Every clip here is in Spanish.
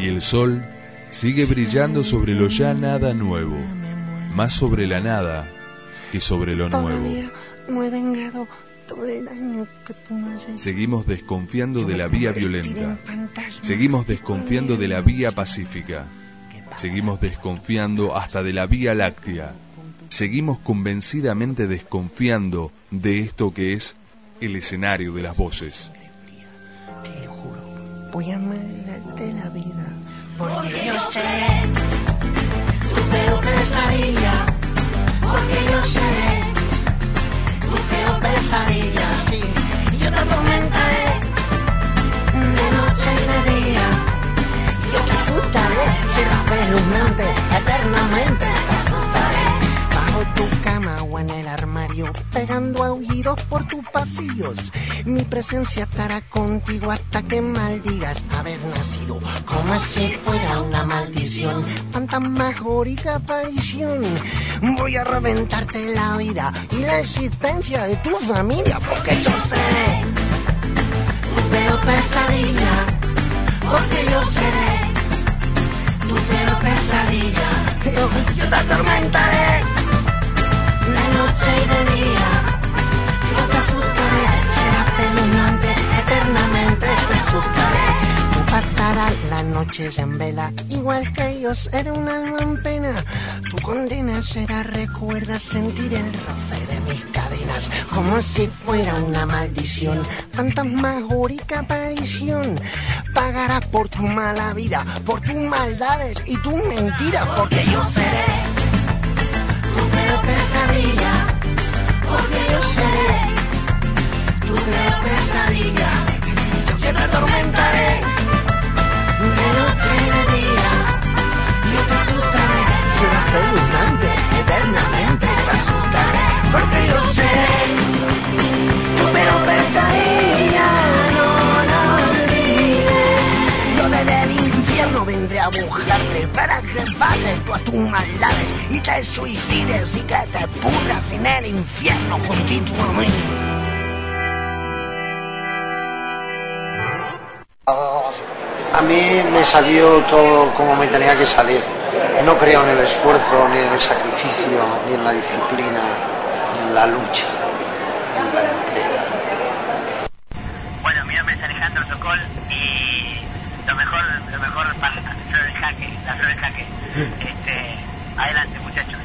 y el sol sigue brillando sobre lo ya nada nuevo, más sobre la nada que sobre lo nuevo. Todavía no he vengado todo el daño que tú me has hecho. Seguimos desconfiando de la vía violenta, seguimos desconfiando de la vía pacífica, seguimos desconfiando hasta de la Vía Láctea, seguimos convencidamente desconfiando de esto que es el escenario de las voces. Te lo juro, voy a amarrarte la vida, porque yo seré tu peor pesadilla, porque yo seré tu peor pesadilla, sí, y yo te atormentaré de noche y de día, yo te asustaré, serás espeluznante, eternamente te asustaré, bajo tu cama o en el armario, pegando aullidos por tus pasillos. Mi presencia estará contigo hasta que maldigas haber nacido, como si fuera una maldición, fantasmagórica aparición. Voy a reventarte la vida y la existencia de tu familia, porque yo seré tu peor pesadilla, porque yo seré tu peor pesadilla, yo te atormentaré de noche y de día, yo te asustaré, serás espeluznante, eternamente te asustaré. Tú pasarás las noches en vela, igual que yo seré un alma en pena. Tu condena será, recuerda sentir el roce de mis cadenas, como si fuera una maldición, fantasmagórica aparición. Pagarás por tu mala vida, por tus maldades y tus mentiras, porque yo seré tu peor pesadilla, porque yo seré tu peor pesadilla, yo te atormentaré de noche y de día, yo te asustaré, serás espeluznante, eternamente te asustaré, porque yo seré tu peor pesadilla, no olvides, yo desde el infierno vendré a buscarte para que pagues tú a tus maldades y te suicides y que te pudras en el infierno juntito a mí. A mí me salió todo como me tenía que salir. No creo en el esfuerzo, ni en el sacrificio, ni en la disciplina, ni en la lucha, ni en la entrega. Bueno, mi nombre es Alejandro Sokol y lo mejor para la flor del jaque. Adelante, muchachos.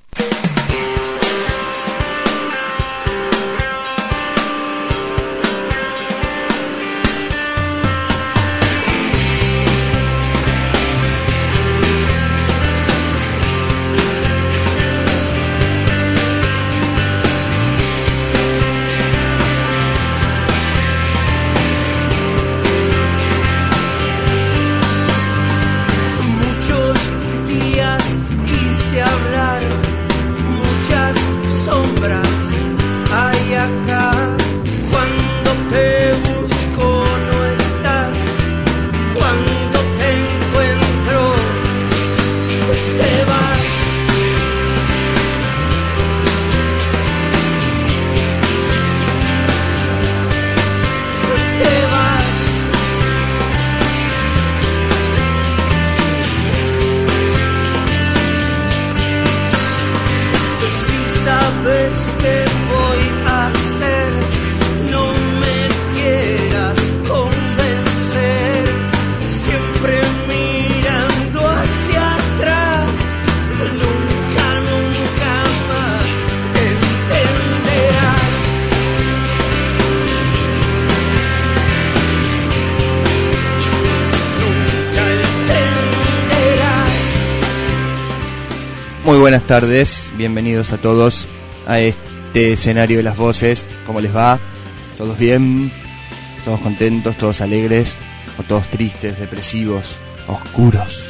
Muy buenas tardes, bienvenidos a todos a este escenario de las voces. ¿Cómo les va? ¿Todos bien? ¿Todos contentos? ¿Todos alegres? ¿O todos tristes, depresivos, oscuros?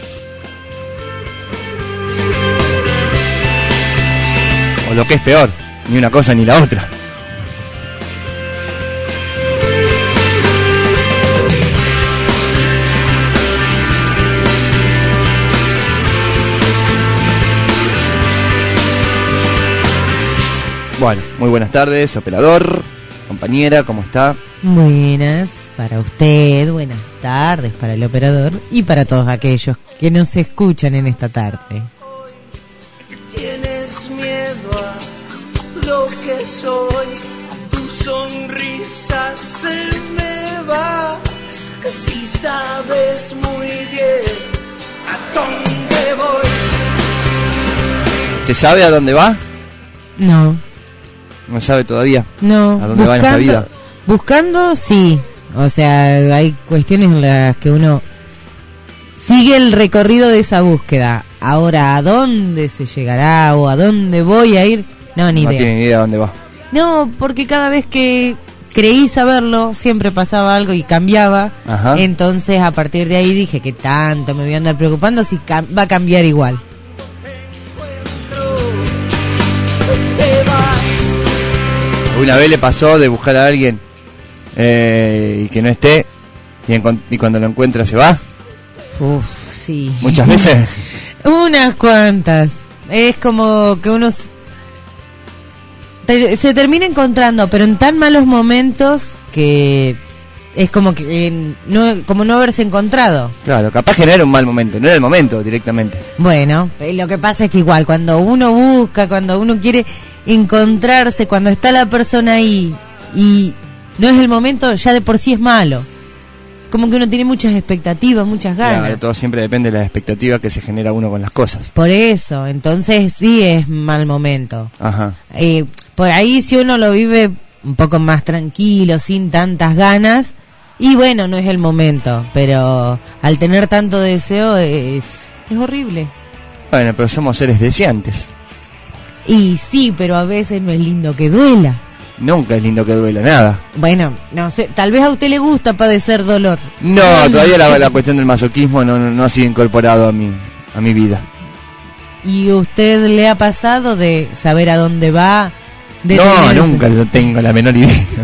O lo que es peor, ni una cosa ni la otra. Bueno, muy buenas tardes, operador. Compañera, ¿cómo está? Buenas para usted, buenas tardes para el operador y para todos aquellos que nos escuchan en esta tarde. Tienes miedo a lo que soy, tu sonrisa se me va, si sabes muy bien a dónde voy. ¿Usted sabe a dónde va? No. No sabe todavía. No. ¿A dónde va en esta vida? Buscando, sí. O sea, hay cuestiones en las que uno sigue el recorrido de esa búsqueda. Ahora, ¿a dónde se llegará o a dónde voy a ir? No, ni idea. No tiene ni idea a dónde va. No, porque cada vez que creí saberlo, siempre pasaba algo y cambiaba. Ajá. Entonces, a partir de ahí dije que tanto me voy a andar preocupando si va a cambiar igual. Una vez le pasó de buscar a alguien y que no esté y cuando lo encuentra se va. Uf, sí. Muchas veces. Unas cuantas. Es como que uno se termina encontrando, pero en tan malos momentos que es como que como no haberse encontrado. Claro, capaz que no era un mal momento, no era el momento directamente. Bueno, lo que pasa es que igual cuando uno busca, cuando uno quiere encontrarse, cuando está la persona ahí y no es el momento, ya de por sí es malo. Como que uno tiene muchas expectativas, muchas ganas. Claro, todo siempre depende de la expectativa que se genera uno con las cosas. Por eso, entonces sí es mal momento. Ajá. Por ahí si uno lo vive un poco más tranquilo, sin tantas ganas, y bueno, no es el momento, pero al tener tanto deseo es horrible. Bueno, pero somos seres deseantes. Y sí, pero a veces no es lindo que duela. Nunca es lindo que duela nada. Bueno, no sé, tal vez a usted le gusta padecer dolor. No, todavía la cuestión del masoquismo no ha sido incorporado a mi vida. ¿Y usted le ha pasado de saber a dónde va? No, nunca lo tengo la menor idea. Es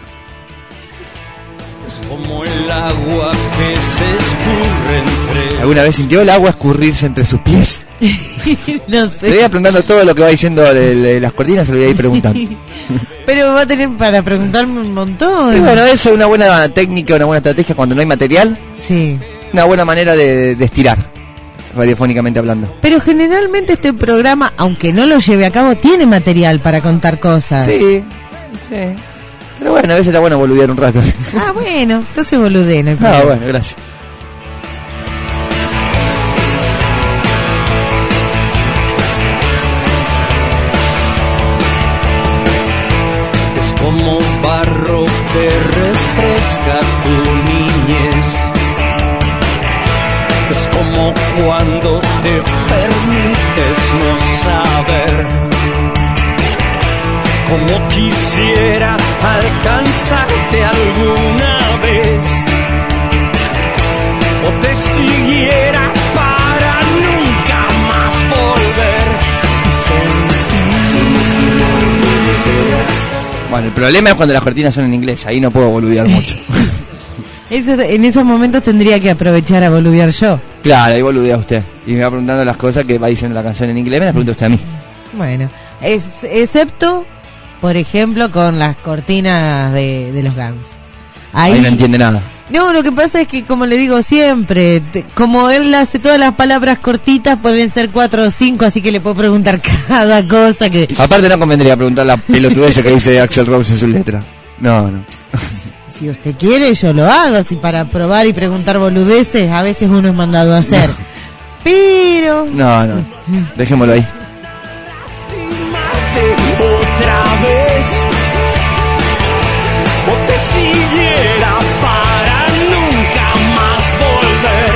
como el agua que se escurre entre... ¿Alguna vez sintió el agua escurrirse entre sus pies? No sé. Le voy a preguntando todo lo que va diciendo de las cortinas, se lo voy a ir preguntando. Pero va a tener para preguntarme un montón. Y bueno, eso es una buena técnica, una buena estrategia cuando no hay material. Sí. Una buena manera de estirar, radiofónicamente hablando. Pero generalmente este programa, aunque no lo lleve a cabo, tiene material para contar cosas. Sí. Pero bueno, a veces está bueno boludear un rato. Ah, bueno, entonces boludé, no hay Ah, problema. bueno, gracias. Es como barro que refresca tu niñez. Es como cuando te permites no saber. Como quisiera alcanzarte alguna vez, o te siguiera para nunca más volver y sentir. Bueno, el problema es cuando las cortinas son en inglés, ahí no puedo boludear mucho. En esos momentos tendría que aprovechar a boludear yo. Claro, ahí boludea usted. Y me va preguntando las cosas que va diciendo la canción en inglés, me las pregunta usted a mí. Bueno, excepto, por ejemplo, con las cortinas de los Guns. Ahí no entiende nada. No, lo que pasa es que, como le digo siempre, como él hace todas las palabras cortitas, pueden ser 4 o 5, así que le puedo preguntar cada cosa que... Aparte no convendría preguntar la pelotudez que dice Axl Rose en su letra. No. Si usted quiere, yo lo hago, si para probar y preguntar boludeces a veces uno es mandado a hacer. Pero... No, dejémoslo ahí. Otra vez, o te siguiera para nunca más volver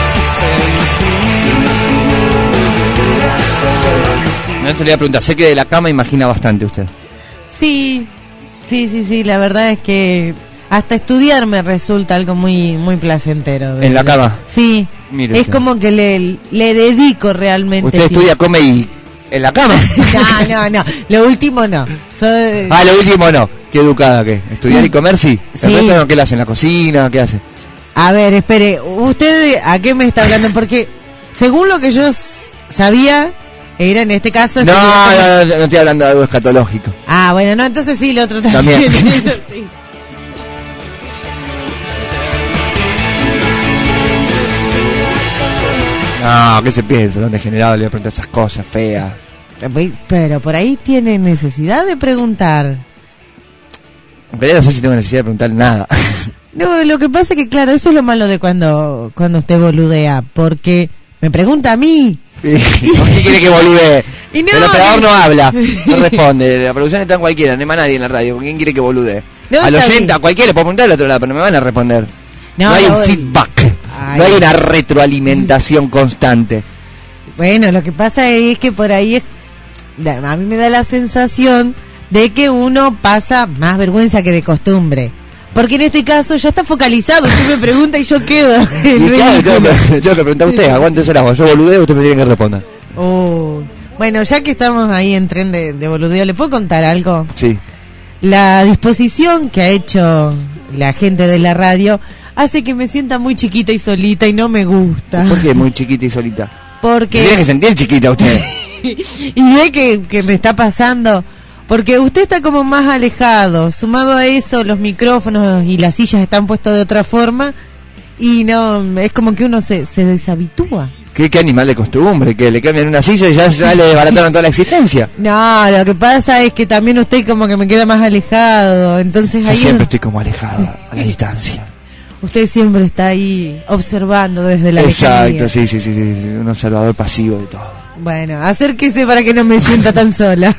y sentir. No se le voy a preguntar, sé que de la cama imagina bastante usted. Sí, la verdad es que hasta estudiar me resulta algo muy muy placentero. ¿En la cama? Sí, Mire es usted. como que le dedico realmente. Usted estudia, come y... ¿En la cama? No, lo último no. Lo último no. Qué educada que. ¿Estudiar y comer sí? ¿El Sí. resto no? ¿Qué le hace en la cocina? ¿Qué hace? A ver, espere, ¿usted a qué me está hablando? Porque según lo que yo sabía, Era en este caso... No estoy hablando de algo escatológico. Ah, bueno, no, entonces sí, lo otro también. Eso sí. No, ¿qué se piensa? ¿Dónde generado le preguntar esas cosas feas? Pero por ahí tiene necesidad de preguntar. En realidad no sé si tengo necesidad de preguntar nada. No, lo que pasa es que, claro, eso es lo malo de cuando usted boludea, porque me pregunta a mí. ¿Con qué quiere que boludee? Y no, el operador no habla, no responde, la producción está en cualquiera, no hay más nadie en la radio. ¿Con quién quiere que boludee? No, al oyente, a cualquiera, le puedo preguntar al otro lado, pero no me van a responder. No hay un feedback, no hay una retroalimentación constante. Bueno, lo que pasa es que por ahí a mí me da la sensación de que uno pasa más vergüenza que de costumbre. Porque en este caso ya está focalizado, usted me pregunta y yo quedo. Y claro, yo le pregunto a usted, aguántese la voz, yo boludeo, usted me tiene que responder. Bueno, ya que estamos ahí en tren de boludeo, ¿le puedo contar algo? Sí. La disposición que ha hecho la gente de la radio hace que me sienta muy chiquita y solita y no me gusta. ¿Por qué muy chiquita y solita? Porque... Tiene que sentir chiquita usted. Y ve que me está pasando... Porque usted está como más alejado, sumado a eso los micrófonos y las sillas están puestos de otra forma y no, es como que uno se deshabitúa. ¿Qué animal de costumbre? Que le cambian una silla y ya le desbarataron toda la existencia. No, lo que pasa es que también usted como que me queda más alejado, entonces ahí... Yo siempre estoy como alejado, a la distancia. Usted siempre está ahí observando desde la lejanía. Exacto, sí, un observador pasivo de todo. Bueno, acérquese para que no me sienta tan sola.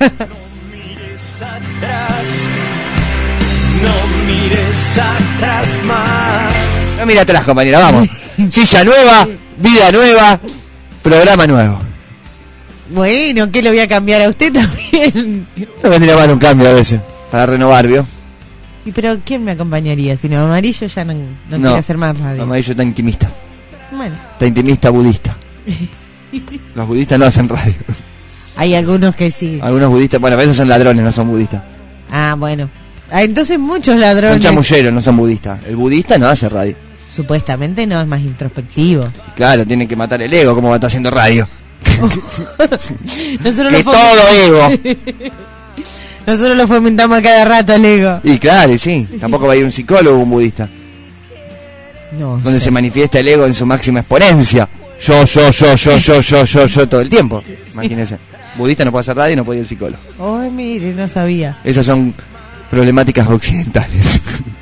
No mires atrás más. No mira atrás, compañera, vamos. Silla nueva, vida nueva, programa nuevo. Bueno, ¿qué le voy a cambiar a usted también? No vendría mal un cambio a veces, para renovar, ¿vio? ¿Y pero quién me acompañaría? Si no, Amarillo ya no quiere hacer más radio. Amarillo está intimista. Bueno. Está intimista budista. Los budistas no hacen radio. Hay algunos que sí. Algunos budistas, bueno, a veces son ladrones, no son budistas. Ah, bueno. Entonces muchos ladrones. Son chamulleros, no son budistas. El budista no hace radio. Supuestamente no, es más introspectivo. Claro, tienen que matar el ego, como va a estar haciendo radio. Nosotros que todo ego. Nosotros lo fomentamos a cada rato al ego. Y claro, y sí, tampoco va a ir un psicólogo o un budista. No. Donde se manifiesta el ego en su máxima exponencia. Yo todo el tiempo. Imagínense. Budista no puede hacer radio y no puede ir al psicólogo. Ay, mire, no sabía. Esas son problemáticas occidentales.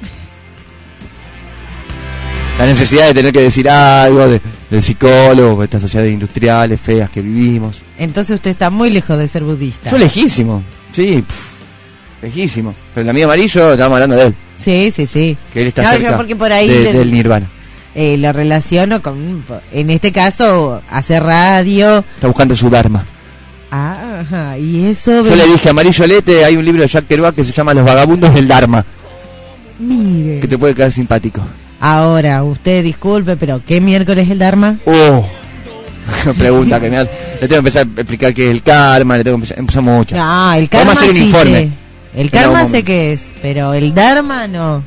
La necesidad de tener que decir algo del psicólogo, de estas sociedades industriales feas que vivimos. Entonces usted está muy lejos de ser budista. Yo lejísimo, sí, lejísimo. Pero el amigo Amarillo, estábamos hablando de él. Sí. Que él está cerca porque por ahí del nirvana. Lo relaciono con, en este caso, hacer radio. Está buscando su dharma. Ajá, y eso... Yo le dije a Amarillo Lete, hay un libro de Jack Kerouac que se llama Los vagabundos del Dharma. Mire. Que te puede caer simpático. Ahora, usted disculpe, pero ¿qué miércoles es el Dharma? Pregunta que me hace. Le tengo que empezar a explicar qué es el karma, le tengo que empezar mucho. No, el karma vamos a hacer un sí informe. Sé. El karma sé qué es, pero el Dharma no.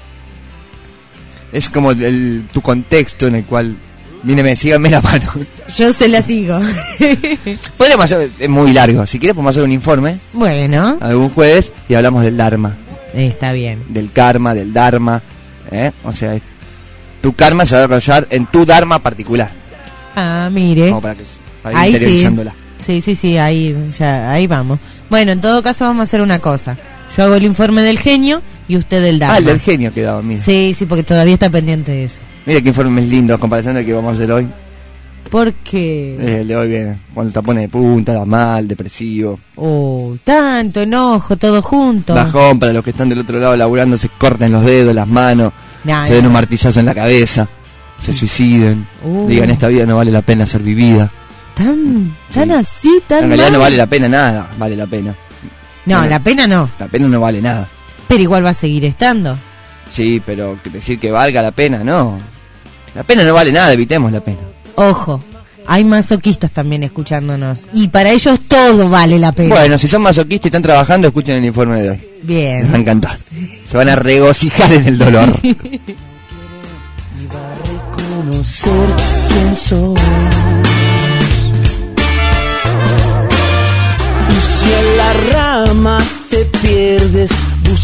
Es como tu contexto en el cual... Míreme, síganme la mano. Yo se la sigo. Podríamos hacer, es muy largo. Si quieres podemos hacer un informe. Bueno. Algún jueves y hablamos del Dharma. Está bien. Del karma, del Dharma. O sea, tu karma se va a desarrollar en tu Dharma particular. Ah, mire. Como para ir interiorizándola. Sí, ahí vamos. Bueno, en todo caso vamos a hacer una cosa. Yo hago el informe del genio y usted del Dharma. Ah, el del genio quedaba, mira. Sí, porque todavía está pendiente de eso. Mira qué informe es lindo a comparación del que vamos a hacer hoy. ¿Por qué? El de hoy viene con el tapón de punta, da mal, depresivo. Tanto enojo, todo junto. Bajón para los que están del otro lado laburando, se corten los dedos, las manos, se den un martillazo en la cabeza, se suiciden, digan esta vida no vale la pena ser vivida. Tan así, tan en realidad mal. No vale la pena nada, vale la pena. No, la pena no. La pena no vale nada. Pero igual va a seguir estando. Sí, pero decir que valga la pena, no. La pena no vale nada, evitemos la pena. Ojo, hay masoquistas también escuchándonos. Y para ellos todo vale la pena. Bueno, si son masoquistas y están trabajando, escuchen el informe de hoy. Bien. Les va a encantar. Se van a regocijar en el dolor. Y va a reconocer quién sos.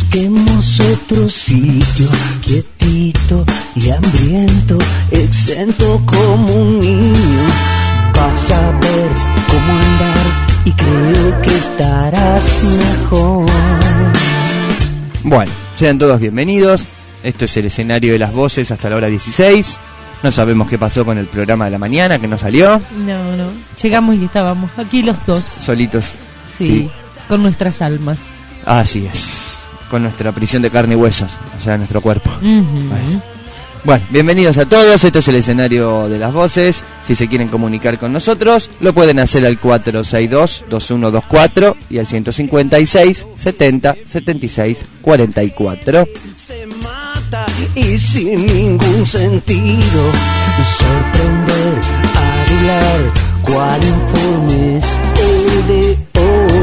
Busquemos otro sitio, quietito y hambriento, exento como un niño. Vas a ver cómo andar y creo que estarás mejor. Bueno, sean todos bienvenidos. Esto es el escenario de las voces hasta la hora 16. No sabemos qué pasó con el programa de la mañana, que no salió. No. Llegamos y estábamos aquí los dos. Solitos. Sí, con nuestras almas. Así es. Con nuestra prisión de carne y huesos, o sea, nuestro cuerpo. Bueno, bienvenidos a todos. Esto es el escenario de las voces. Si se quieren comunicar con nosotros, lo pueden hacer al 462-2124 y al 156 70 76 44. Se mata y sin ningún sentido, sorprender, adular, cual informe es el de hoy.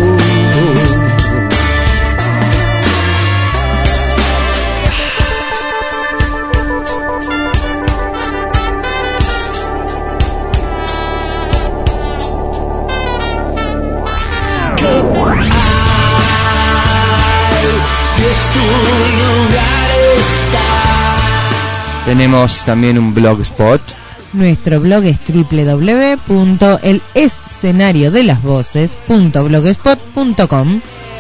Tenemos también un blogspot. Nuestro blog es www.elescenariodelasvoces.blogspot.com.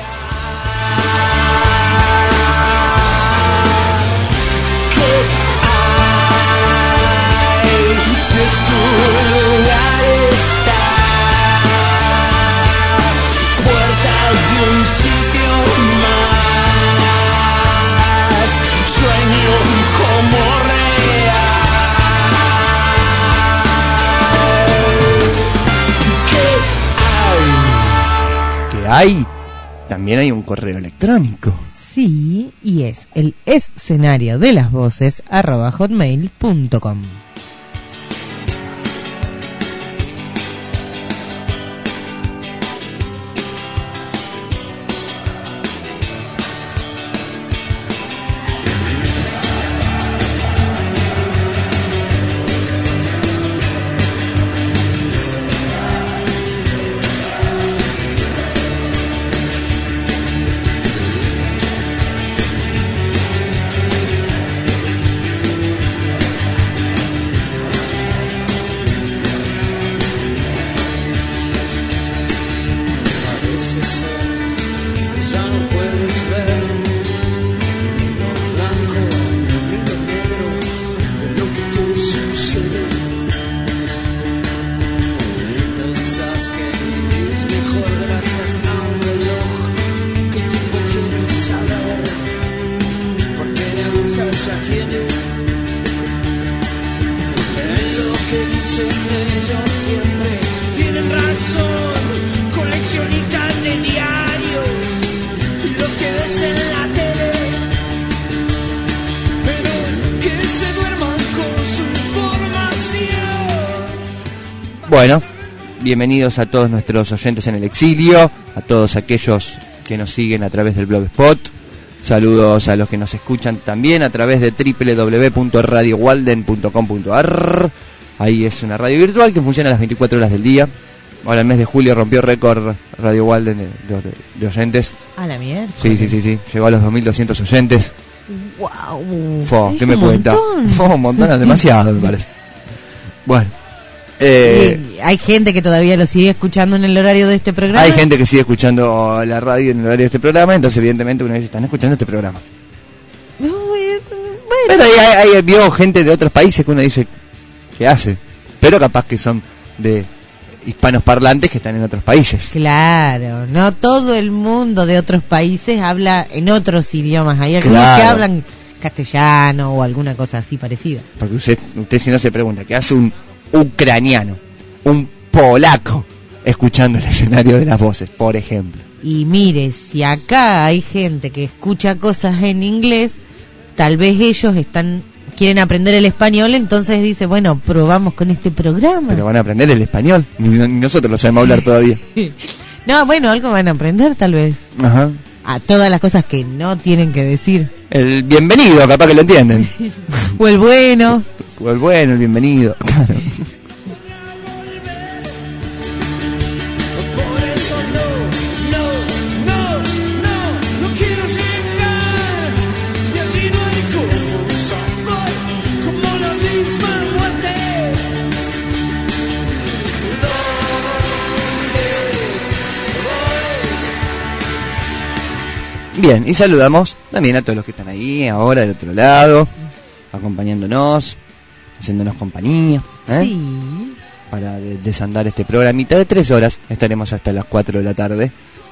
También hay un correo electrónico. Sí, y es el escenariodelasvoces@hotmail.com. Bueno, bienvenidos a todos nuestros oyentes en el exilio, a todos aquellos que nos siguen a través del blogspot. Saludos a los que nos escuchan también a través de www.radiowalden.com.ar. Ahí es una radio virtual que funciona a las 24 horas del día. Ahora el mes de julio rompió récord Radio Walden de oyentes. A la mierda. Sí. Llegó a los 2.200 oyentes. ¡Wow! ¿Qué me cuenta? Un montón, demasiado me parece. Bueno. Hay gente que todavía lo sigue escuchando en el horario de este programa. Hay gente que sigue escuchando la radio en el horario de este programa, entonces evidentemente uno dice, están escuchando este programa. Bueno. Pero hay vio gente de otros países que uno dice, ¿qué hace? Pero capaz que son de hispanos parlantes que están en otros países. Claro, no todo el mundo de otros países habla en otros idiomas. Hay algunos que hablan castellano o alguna cosa así parecida. Porque usted si no se pregunta, ¿qué hace un ucraniano, un polaco, escuchando el escenario de las voces, por ejemplo? Y mire, si acá hay gente que escucha cosas en inglés, tal vez ellos quieren aprender el español, entonces dice, bueno, probamos con este programa. Pero van a aprender el español, ni nosotros lo sabemos hablar todavía. No, bueno, algo van a aprender tal vez. Ajá. A todas las cosas que no tienen que decir. El bienvenido, capaz que lo entienden. O el bueno. O el bueno, el bienvenido. Claro. Por eso no quiero llegar Bien, y saludamos también a todos los que están ahí, ahora del otro lado, acompañándonos, haciéndonos compañía, Sí. para desandar este programita de 3 horas. Estaremos hasta las 4 de la tarde,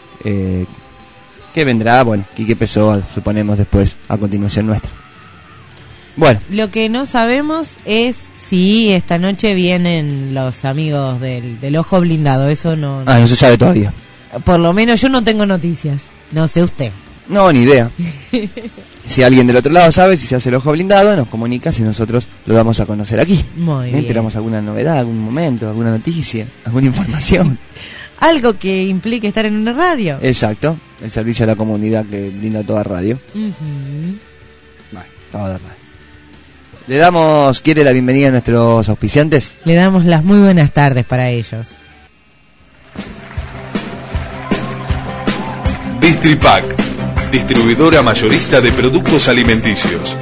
que vendrá, bueno, Quique Pessoa, suponemos después, a continuación nuestra. Bueno, Lo que no sabemos es si esta noche vienen los amigos del Ojo Blindado. Eso no. no se sabe todavía. Por lo menos yo no tengo noticias. No sé usted. No, ni idea. Si alguien del otro lado sabe, si se hace el Ojo Blindado, nos comunica, si nosotros lo damos a conocer aquí. Muy bien. Tenemos alguna novedad, algún momento, alguna noticia, alguna información. Algo que implique estar en una radio. Exacto, el servicio a la comunidad que brinda toda radio. Ujú. Bueno, vamos a darle. Le damos, ¿quiere la bienvenida a nuestros auspiciantes? Le damos las muy buenas tardes para ellos. Distripac, distribuidora mayorista de productos alimenticios.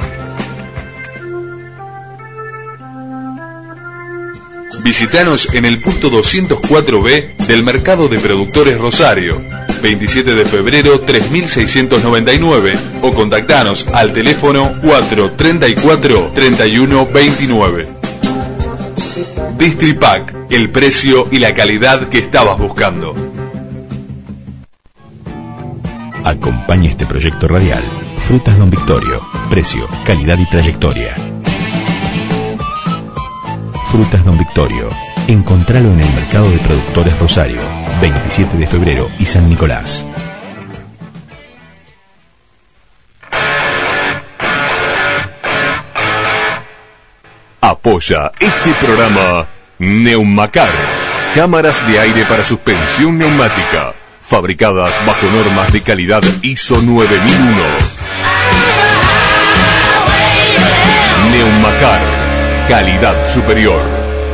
Visítanos en el punto 204B del Mercado de Productores Rosario, 27 de febrero 3699, o contactanos al teléfono 434-3129. Distripac, el precio y la calidad que estabas buscando. Acompaña este proyecto radial. Frutas Don Victorio. Precio, calidad y trayectoria. Frutas Don Victorio. Encontralo en el Mercado de Productores Rosario, 27 de febrero y San Nicolás. Apoya este programa Neumacar, cámaras de aire para suspensión neumática, fabricadas bajo normas de calidad ISO 9001. Neumacar, calidad superior.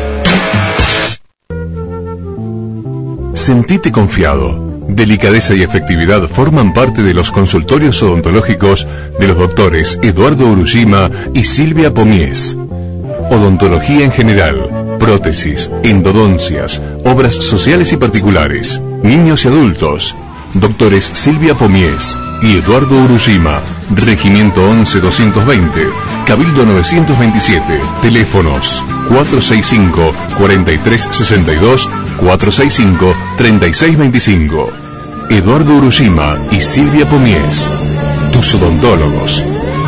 Sentite confiado. Delicadeza y efectividad forman parte de los consultorios odontológicos de los doctores Eduardo Urushima y Silvia Pomies. Odontología en general, prótesis, endodoncias, obras sociales y particulares, niños y adultos. Doctores Silvia Pomies y Eduardo Urushima, Regimiento 11-220, Cabildo 927, teléfonos 465-4362, 465-3625. Eduardo Urushima y Silvia Pomies, tus odontólogos.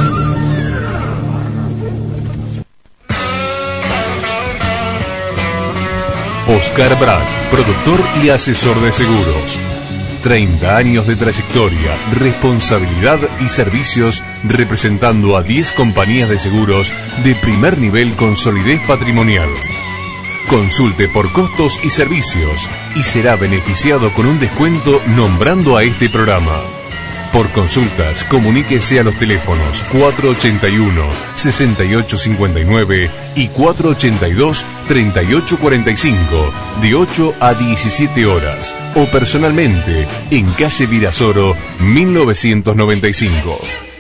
Oscar Brad, productor y asesor de seguros. 30 años de trayectoria, responsabilidad y servicios representando a 10 compañías de seguros de primer nivel con solidez patrimonial. Consulte por costos y servicios y será beneficiado con un descuento nombrando a este programa. Por consultas, comuníquese a los teléfonos 481-6859 y 482-3845 de 8 a 17 horas o personalmente en calle Virasoro 1995.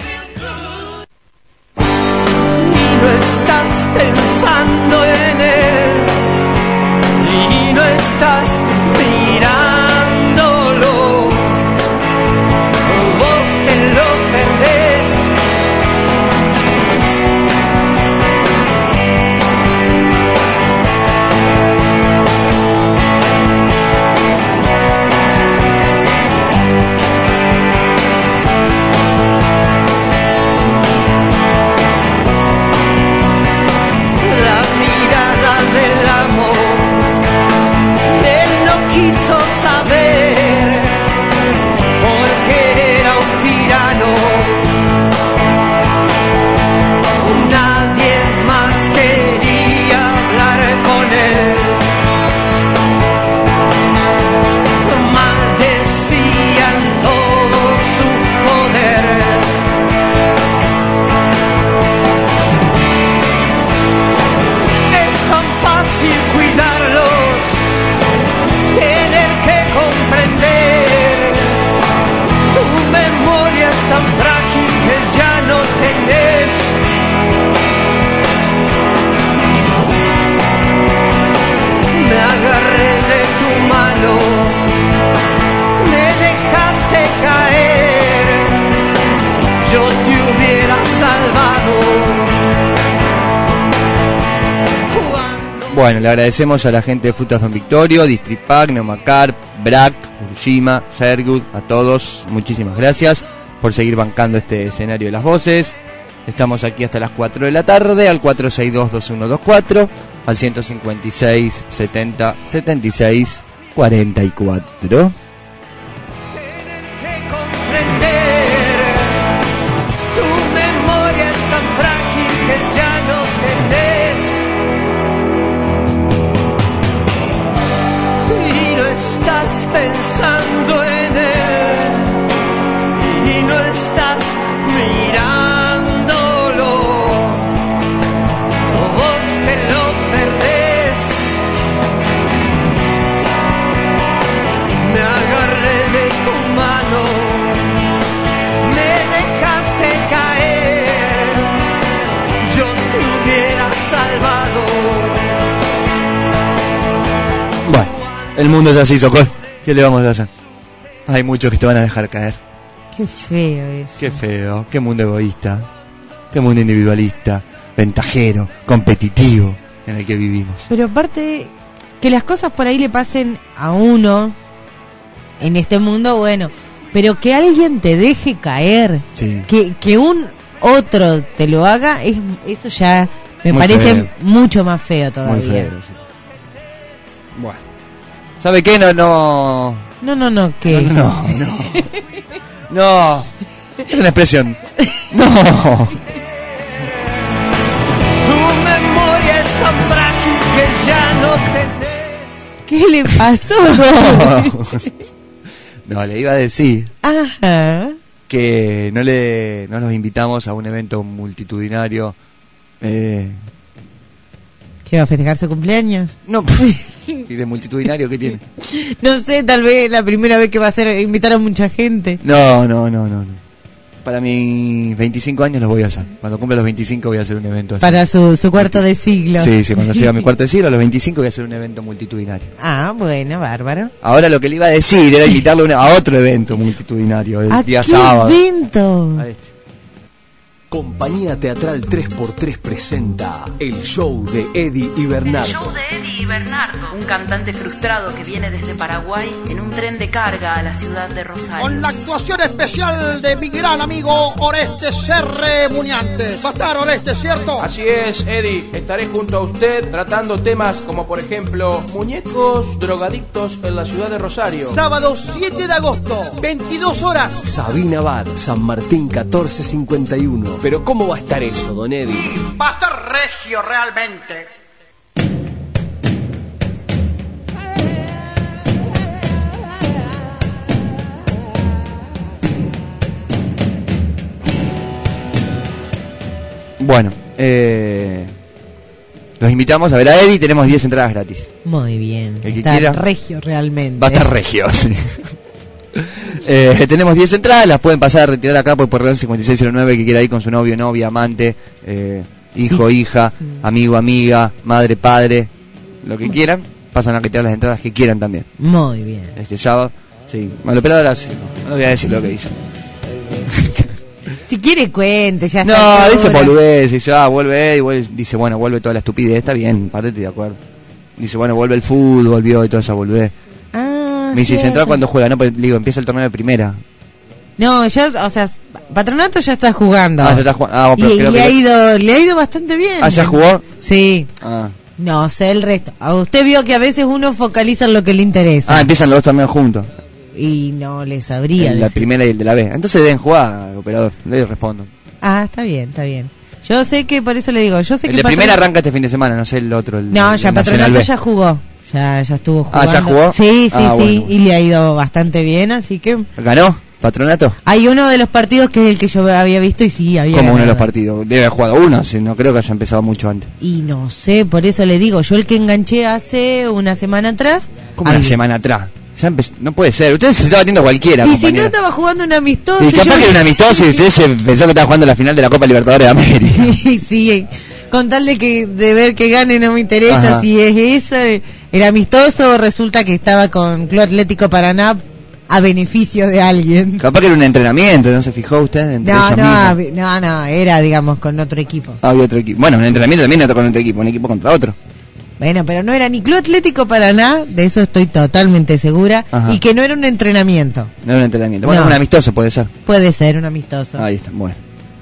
Y no estás pensando en él, y no estás mirándolo, vos te lo perdés. La mirada del amor, él no quiso saber, porque era un tirano. Nadie más quería hablar con él. Maldecían todo su poder. Es tan fácil cuidarlos, tener que comprender. Tu memoria es tan frágil que ya no tenés. Me agarré de tu mano, me dejaste caer. Bueno, le agradecemos a la gente de Frutas Don Victorio, Distripac, Neumacar, Brac, Urushima, Sherwood, a todos, muchísimas gracias por seguir bancando este escenario de las voces. Estamos aquí hasta las 4 de la tarde, al 462-2124, al 156-70-76-44. Pensando en él y no estás mirándolo, vos te lo perdés. Me agarré de tu mano, me dejaste caer, yo te hubiera salvado. Bueno, el mundo es así, Socol. ¿Qué le vamos a hacer? Hay muchos que te van a dejar caer. Qué feo eso. Qué feo, qué mundo egoísta, qué mundo individualista, ventajero, competitivo en el que vivimos. Pero aparte, que las cosas por ahí le pasen a uno en este mundo, bueno, pero que alguien te deje caer, sí. que un otro te lo haga, eso ya me Muy parece feo. Mucho más feo todavía. Muy feo, sí. Bueno. ¿Sabe qué? No, ¿qué? No. Es una expresión. No. Tu memoria es tan frágil que ya no tenés. ¿Qué le pasó? No, le iba a decir Ajá. que no los invitamos a un evento multitudinario. ¿Qué va a festejar su cumpleaños? No. ¿Y de multitudinario qué tiene? No sé, tal vez la primera vez que va a ser invitar a mucha gente. No. Para mis 25 años los voy a hacer. Cuando cumpla los 25 voy a hacer un evento así. Para su cuarto de siglo. Sí, cuando llegue a mi cuarto de siglo, a los 25 voy a hacer un evento multitudinario. Ah, bueno, bárbaro. Ahora lo que le iba a decir era invitarlo a otro evento multitudinario, el día sábado. ¿Qué evento? A este. Compañía Teatral 3x3 presenta el show de Eddie y Bernardo. El show de Eddie y Bernardo, un cantante frustrado que viene desde Paraguay en un tren de carga a la ciudad de Rosario. Con la actuación especial de mi gran amigo Orestes R. Muñantes. Va a estar Orestes, ¿cierto? Así es, Eddie. Estaré junto a usted tratando temas como, por ejemplo, muñecos drogadictos en la ciudad de Rosario. Sábado 7 de agosto, 22 horas. Sabina Bar, San Martín 1451. Pero ¿cómo va a estar eso, don Eddie? Sí, va a estar regio realmente. Bueno, los invitamos a ver a Eddie. Tenemos 10 entradas gratis. Muy bien. El que está quiera, regio realmente. va a estar regio, sí. Tenemos 10 entradas, las pueden pasar a retirar acá por Porredón 5609, que quiera ir con su novio, novia, amante, hijo, sí. Hija, amigo, amiga, madre, padre, lo que quieran, pasan a retirar las entradas que quieran también. Muy bien. Este sábado, sí. Bueno, operadora, no voy a decir lo que dice. Si quiere cuente, ya no, está. No, dice boludez, dice, vuelve, y dice, bueno, vuelve toda la estupidez, está bien, partete de acuerdo. Dice, bueno, vuelve el fútbol, volvió y toda esa boludez. Me dice, Central cuando juega, no, pues digo, empieza el torneo de primera. No, yo, o sea, Patronato ya está jugando. Ya está jugando. Y le ha ido bastante bien. ¿Ya jugó? Sí. No sé el resto. Usted vio que a veces uno focaliza en lo que le interesa. Empiezan los dos torneos juntos. Y no le sabría la primera y el de la B. Entonces deben jugar, operador, le respondo. Está bien, está bien. Yo sé que, por eso le digo, yo sé el que de primera arranca este fin de semana, no sé el otro. No, ya Patronato ya jugó. Ya estuvo jugando. ¿Ya jugó? Sí, bueno. Y le ha ido bastante bien, así que... ¿Ganó Patronato? Hay uno de los partidos que es el que yo había visto y sí, había ¿Cómo ganado. uno de los partidos? Debe haber jugado uno, no creo que haya empezado mucho antes. Y no sé, por eso le digo, yo el que enganché hace una semana atrás... ¿Cómo una semana atrás? Ya no puede ser, usted se estaba batiendo cualquiera, y compañera. Si no estaba jugando un amistoso... Y capaz que era un amistoso y usted se pensó que estaba jugando la final de la Copa Libertadores de América. Sí, con tal de ver que gane no me interesa. Ajá. Si es eso, el amistoso resulta que estaba con Club Atlético Paraná a beneficio de alguien. Capaz que era un entrenamiento, ¿no se fijó usted? No, era, digamos, con otro equipo. Había otro equipo. Bueno, un entrenamiento también con otro equipo, un equipo contra otro. Bueno, pero no era ni Club Atlético Paraná, de eso estoy totalmente segura. Ajá. Y que no era un entrenamiento. No era un entrenamiento. Bueno, No. un amistoso puede ser. Puede ser un amistoso. Ahí está, bueno.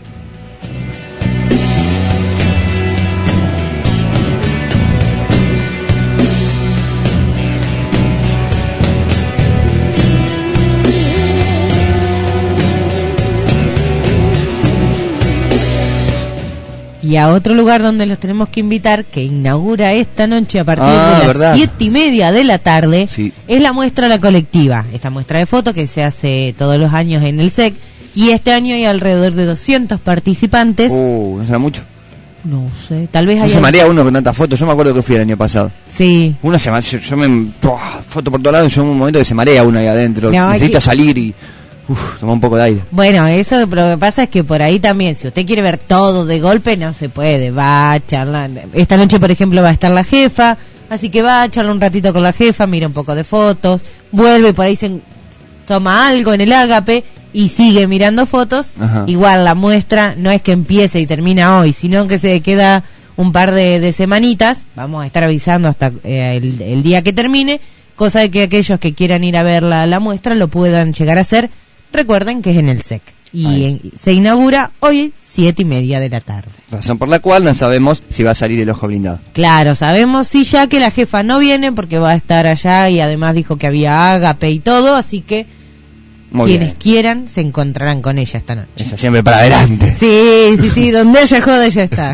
Y a otro lugar donde los tenemos que invitar, que inaugura esta noche a partir de las ¿verdad? 7:30 de la tarde, Sí. es la muestra La Colectiva. Esta muestra de fotos que se hace todos los años en el SEC. Y este año hay alrededor de 200 participantes. ¿No será mucho? No sé, tal vez No haya... se marea uno con tantas fotos. Yo me acuerdo que fui el año pasado. Sí. Una semana, yo me... foto por todos lados, yo en un momento que se marea uno ahí adentro. No, Necesita aquí- salir y... tomar un poco de aire. Bueno, eso lo que pasa es que por ahí también, si usted quiere ver todo de golpe, no se puede. Va a charlar. Esta noche, por ejemplo, va a estar la jefa, así que va a charlar un ratito con la jefa, mira un poco de fotos, vuelve, por ahí se toma algo en el Ágape y sigue mirando fotos. Ajá. Igual la muestra no es que empiece y termina hoy, sino que se queda un par de semanitas. Vamos a estar avisando hasta el día que termine, cosa de que aquellos que quieran ir a ver la muestra lo puedan llegar a hacer. Recuerden que es en el SEC y se inaugura hoy 7:30 de la tarde. Razón por la cual no sabemos si va a salir el ojo blindado. Claro, sabemos sí ya que la jefa no viene porque va a estar allá y además dijo que había Ágape y todo, así que Muy quienes bien. quieran se encontrarán con ella esta noche. Ella siempre para adelante. Sí, donde ella joda ella está.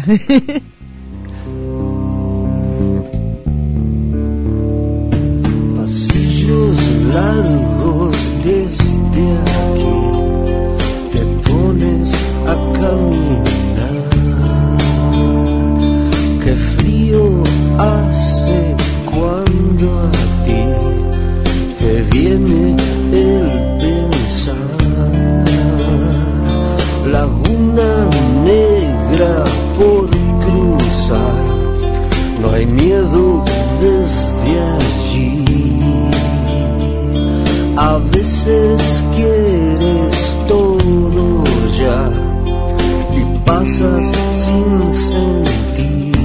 Pasillos largos desde aquí, te pones a caminar. Qué frío hace cuando a ti te viene el pensar. Laguna negra por cruzar, no hay miedo desde allí. A veces quieres todo ya y pasas sin sentir.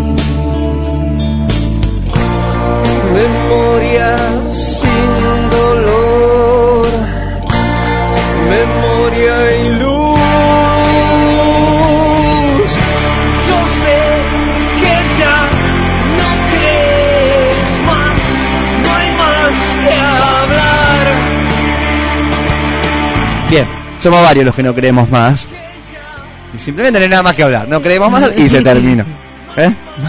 Memoria sin dolor, memoria y luz. Yo sé que ya no crees más, no hay más que hablar. Bien, somos varios los que no creemos más. Y simplemente no hay nada más que hablar. No creemos más y se terminó. ¿Eh?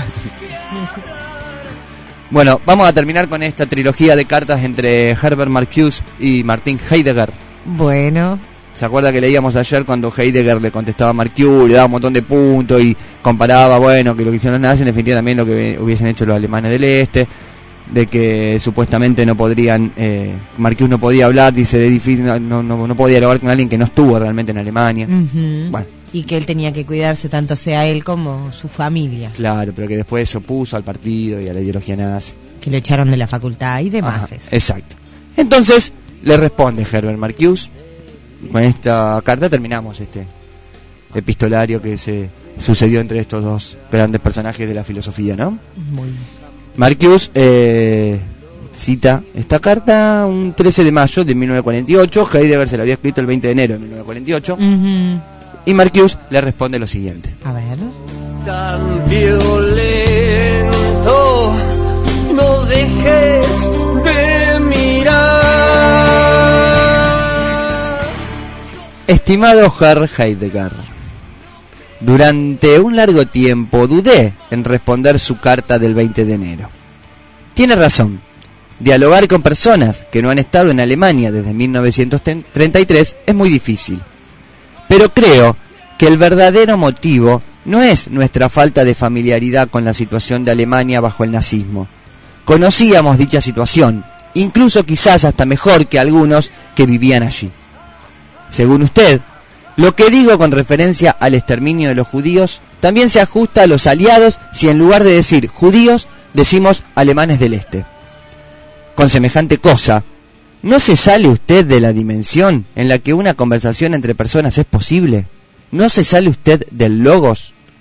Bueno, vamos a terminar con esta trilogía de cartas entre Herbert Marcuse y Martin Heidegger. Bueno, ¿Se acuerda que leíamos ayer cuando Heidegger le contestaba a Marcuse, le daba un montón de puntos y comparaba, bueno, que lo que hicieron los nazis, en definitiva también lo que hubiesen hecho los alemanes del este, de que supuestamente no podrían, Marcuse no podía hablar, dice, de difícil, no podía hablar con alguien que no estuvo realmente en Alemania. ujú. Bueno, Y que él tenía que cuidarse tanto sea él como su familia, claro, pero que después se opuso al partido y a la ideología nazi. que lo echaron de la facultad y demás. Ajá, exacto. Entonces, le responde Herbert Marcuse. Con esta carta terminamos este epistolario que se sucedió entre estos dos grandes personajes de la filosofía, ¿no? Muy bien. Marcuse cita esta carta un 13 de mayo de 1948. Heidegger se la había escrito el 20 de enero de 1948. Ujú. Y Marcuse le responde lo siguiente. A ver. Tan violento, no dejes de mirar. Estimado Herr Heidegger, durante un largo tiempo dudé en responder su carta del 20 de enero. Tiene razón. Dialogar con personas que no han estado en Alemania desde 1933 es muy difícil. Pero creo que el verdadero motivo no es nuestra falta de familiaridad con la situación de Alemania bajo el nazismo. Conocíamos dicha situación, incluso quizás hasta mejor que algunos que vivían allí. Según usted, lo que digo con referencia al exterminio de los judíos también se ajusta a los aliados si en lugar de decir judíos decimos alemanes del este. Con semejante cosa, ¿no se sale usted de la dimensión en la que una conversación entre personas es posible? ¿No se sale usted del logos?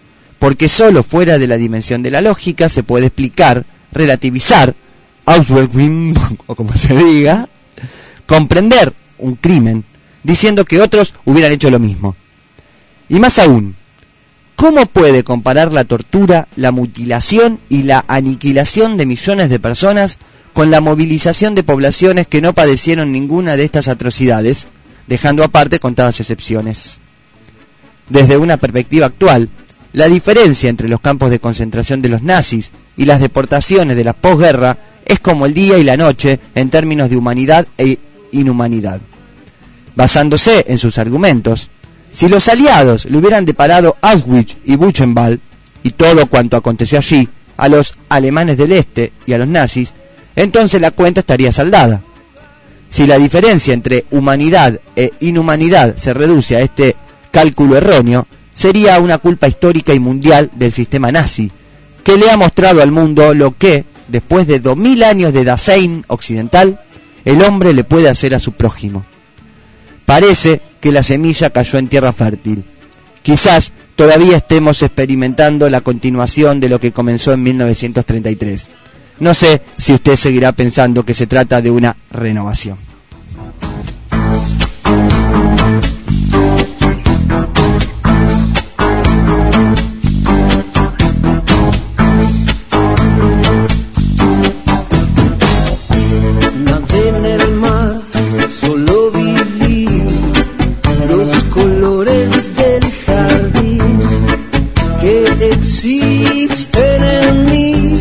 porque solo fuera de la dimensión de la lógica se puede explicar, relativizar, auswirken, o como se diga, comprender un crimen, diciendo que otros hubieran hecho lo mismo. Y más aún, ¿cómo puede comparar la tortura, la mutilación y la aniquilación de millones de personas con la movilización de poblaciones que no padecieron ninguna de estas atrocidades, dejando aparte contadas excepciones? Desde una perspectiva actual, la diferencia entre los campos de concentración de los nazis y las deportaciones de la posguerra es como el día y la noche en términos de humanidad e inhumanidad. Basándose en sus argumentos, si los aliados le hubieran deparado Auschwitz y Buchenwald y todo cuanto aconteció allí a los alemanes del este y a los nazis, entonces la cuenta estaría saldada. Si la diferencia entre humanidad e inhumanidad se reduce a este cálculo erróneo, sería una culpa histórica y mundial del sistema nazi, que le ha mostrado al mundo lo que, después de 2000 años de Dasein occidental, el hombre le puede hacer a su prójimo. Parece que la semilla cayó en tierra fértil. Quizás todavía estemos experimentando la continuación de lo que comenzó en 1933. No sé si usted seguirá pensando que se trata de una renovación. Nadé en el mar, solo viví los colores del jardín que existen en mí.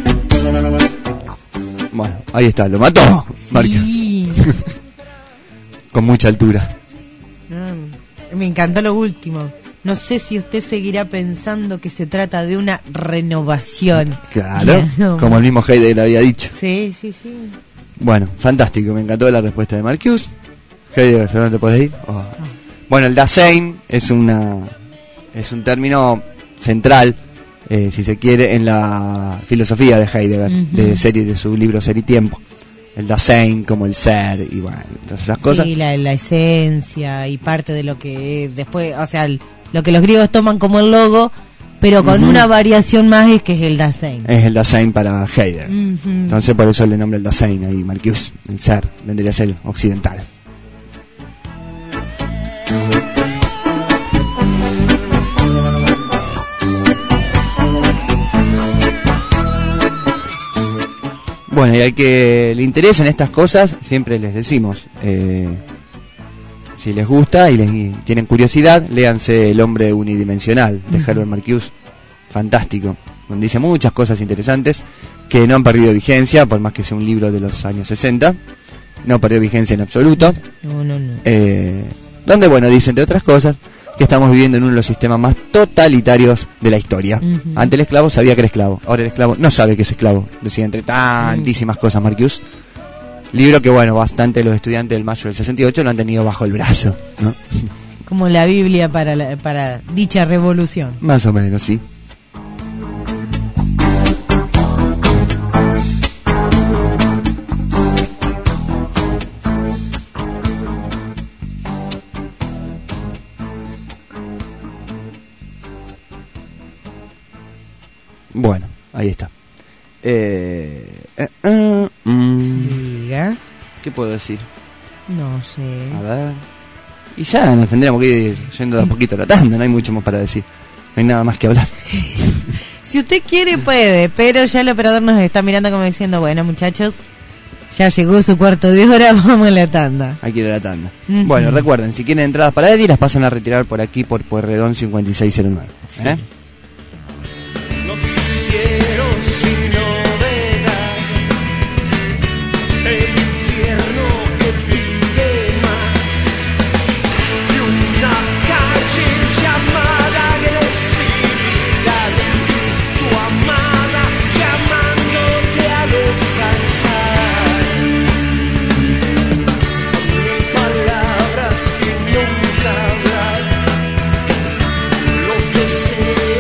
Bueno, ahí está, lo mató, Sí. Con mucha altura. Me encantó lo último. No sé si usted seguirá pensando que se trata de una renovación. Claro, No. como el mismo Heidegger había dicho. Sí, sí, sí. Bueno, fantástico, me encantó la respuesta de Marcuse. Heidegger, ¿no te podés ir? Oh. Bueno, el Dasein es un término central, si se quiere, en la filosofía de Heidegger, de su libro Ser y Tiempo. El Dasein como el ser y bueno, todas esas cosas. Sí, la esencia y parte de lo que después, o sea, lo que los griegos toman como el logo, pero con una variación más es que es el Dasein. Es el Dasein para Heidegger. Entonces por eso le nombra el Dasein ahí, Marcuse, el ser, vendría a ser occidental. Bueno, y al que le interesen estas cosas, siempre les decimos, si les gusta y tienen curiosidad, léanse El hombre unidimensional de Herbert Marcuse, fantástico, donde dice muchas cosas interesantes que no han perdido vigencia, por más que sea un libro de los años 60, no perdió vigencia en absoluto. No. Donde, bueno, dice entre otras cosas que estamos viviendo en uno de los sistemas más totalitarios de la historia. Antes el esclavo sabía que era esclavo, ahora el esclavo no sabe que es esclavo. Decía entre tantísimas cosas Marcuse. Libro que, bueno, bastante los estudiantes del mayo del 68 lo han tenido bajo el brazo, ¿no? Como la Biblia para dicha revolución. Más o menos, sí. Bueno, ahí está. Diga. ¿Qué puedo decir? No sé. A ver. Y ya nos tendríamos que ir yendo de a poquito tratando, no hay mucho más para decir. No hay nada más que hablar. Si usted quiere puede, pero ya el operador nos está mirando como diciendo, bueno muchachos, ya llegó su cuarto de hora, vamos a la tanda. Hay que ir a la tanda. Bueno, recuerden, si quieren entradas para Eddie, las pasan a retirar por aquí por Pueyrredón 5609. Sí. Noticiero sin novedad, el infierno que pide más, y una calle llamada agresividad, tu amada llamándote a descansar, mil palabras y nunca hablar, los deseos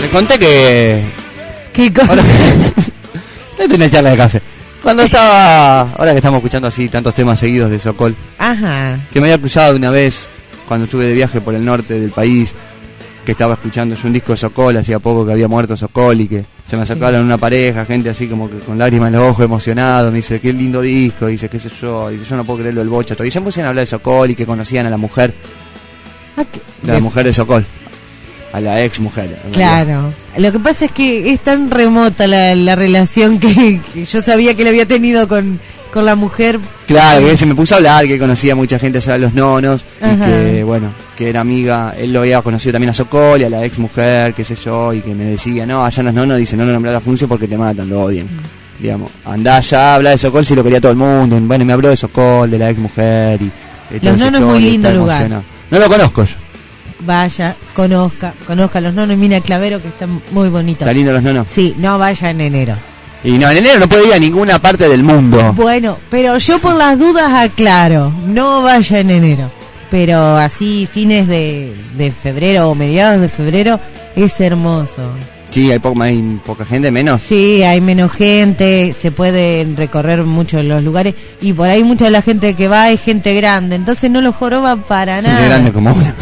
conté que... ¿Qué cosa? Esto es una charla de café. Cuando estaba... Ahora que estamos escuchando así tantos temas seguidos de Sokol. Ajá. Que me había cruzado una vez, cuando estuve de viaje por el norte del país, que estaba escuchando yo un disco de Sokol, hacía poco que había muerto Sokol y que se me acercaron una pareja, gente así como que con lágrimas en los ojos, emocionado, me dice, qué lindo disco, dice, qué sé yo, dice, yo no puedo creerlo del bocha, y se pusieron a hablar de Sokol y que conocían a la mujer, de la mujer de Sokol, a la ex mujer. Claro, lo que pasa es que es tan remota la relación que yo sabía que él había tenido con la mujer. Claro, que se me puso a hablar, que conocía a mucha gente, a los nonos, y que, bueno, que era amiga, él lo había conocido también a Sokol y a la ex mujer, qué sé yo, y que me decía, no, allá los nonos dicen, no nombrar a Funcio porque te matan, lo odian. Digamos, andá allá, habla de Sokol si lo quería todo el mundo. Bueno, me habló de Sokol, de la ex mujer y Los Nonos es muy lindo lugar. No lo conozco yo. Vaya, conozca Los Nonos, Mina Clavero, que está muy bonito. ¿Está lindo Los Nonos? Sí, no vaya en enero. Y no, en enero no puede ir a ninguna parte del mundo. Bueno, pero yo por las dudas aclaro, no vaya en enero. Pero así fines de febrero o mediados de febrero es hermoso. Sí, hay poca gente, menos. Sí, hay menos gente, se pueden recorrer mucho los lugares y por ahí mucha de la gente que va es gente grande, entonces no los joroba para nada. Gente grande como una.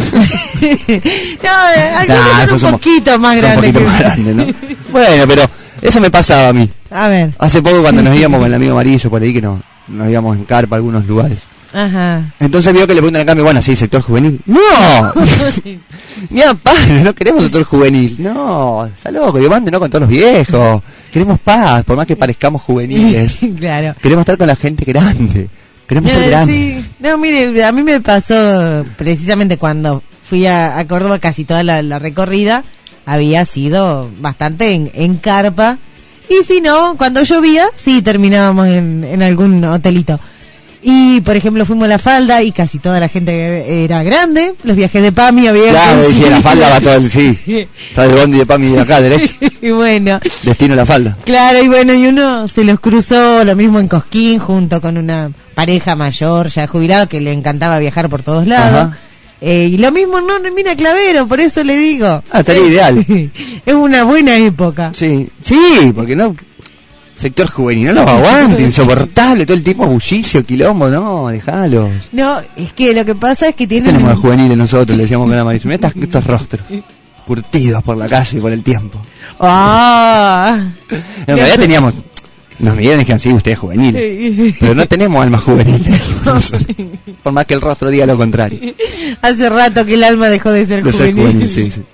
No, algunos son un poquito más grandes. ¿No? Bueno, pero eso me pasaba a mí. A ver. Hace poco cuando nos íbamos con el amigo Amarillo por ahí, que nos íbamos en carpa a algunos lugares. Ajá. Entonces vio que le preguntan al cambio, bueno, sí, sector juvenil. ¡No! Mira, padre, no queremos sector juvenil. No, está loco, digo, mándenos con todos los viejos. Queremos paz, por más que parezcamos juveniles. Claro. Queremos estar con la gente grande. Queremos ser grandes. Sí. No, mire, a mí me pasó precisamente cuando fui a Córdoba, casi toda la recorrida había sido bastante en carpa. Y si no, cuando llovía, sí terminábamos en algún hotelito. Y, por ejemplo, fuimos a La Falda y casi toda la gente era grande. Los viajes de PAMI había... Claro, decía La Falda va todo el... Sí, está el bondi de PAMI de acá, derecho. Y bueno... Destino La Falda. Claro, y bueno, y uno se los cruzó, lo mismo en Cosquín, junto con una pareja mayor, ya jubilada, que le encantaba viajar por todos lados. Y lo mismo no en Mina Clavero, por eso le digo. Ah, estaría ideal. Es una buena época. Sí, porque no... Sector juvenil, no los aguante, insoportable, todo el tiempo bullicio, quilombo, no, dejalos. No, es que lo que pasa es que tienen... Tenemos de juveniles nosotros, le decíamos que era amarillo. Mirá estos rostros, curtidos por la calle y por el tiempo. ¡Ah! En realidad teníamos... Nos veían y dijeron, sí, usted es juvenil. Pero no tenemos alma juvenil. Por más que el rostro diga lo contrario. Hace rato que el alma dejó de ser juvenil. De ser juvenil, sí, sí.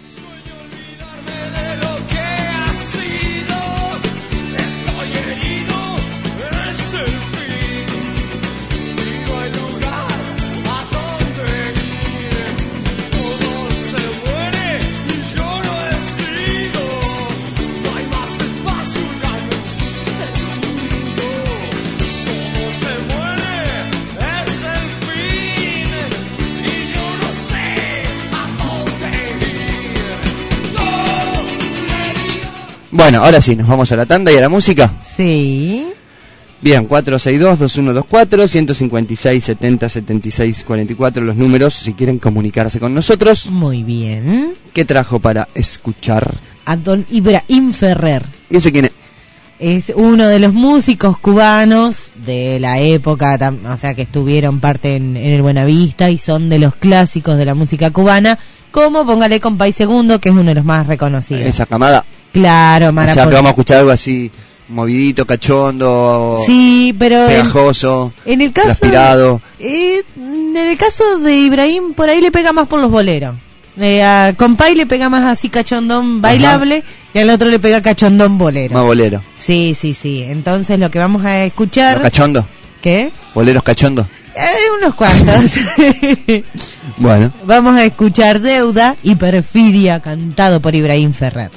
Bueno, ahora sí, nos vamos a la tanda y a la música. Sí. Bien, 462-2124, 156 70 76 44, los números si quieren comunicarse con nosotros. Muy bien. ¿Qué trajo para escuchar? A don Ibrahim Ferrer. ¿Y ese quién es? Es uno de los músicos cubanos de la época, o sea, que estuvieron parte en el Buenavista y son de los clásicos de la música cubana, como Póngale Compay Segundo, que es uno de los más reconocidos. Esa camada. Claro, Maracoy. O sea, que vamos a escuchar algo así, movidito, cachondo, sí, pero pegajoso, en el caso, transpirado. En el caso de Ibrahim, por ahí le pega más por los boleros. A Compay le pega más así cachondón bailable. Ajá. Y al otro le pega cachondón bolero. Más bolero. Sí, sí, sí. Entonces lo que vamos a escuchar... ¿Los cachondos? ¿Qué? ¿Boleros cachondos? Unos cuantos. Bueno. Vamos a escuchar Deuda y Perfidia, cantado por Ibrahim Ferrer.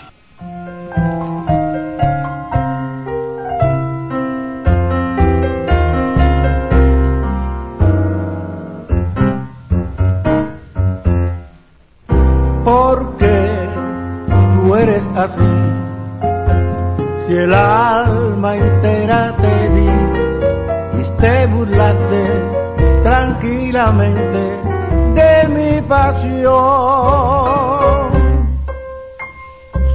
¿Por qué tú eres así? Si el alma entera te di y te burlaste tranquilamente de mi pasión.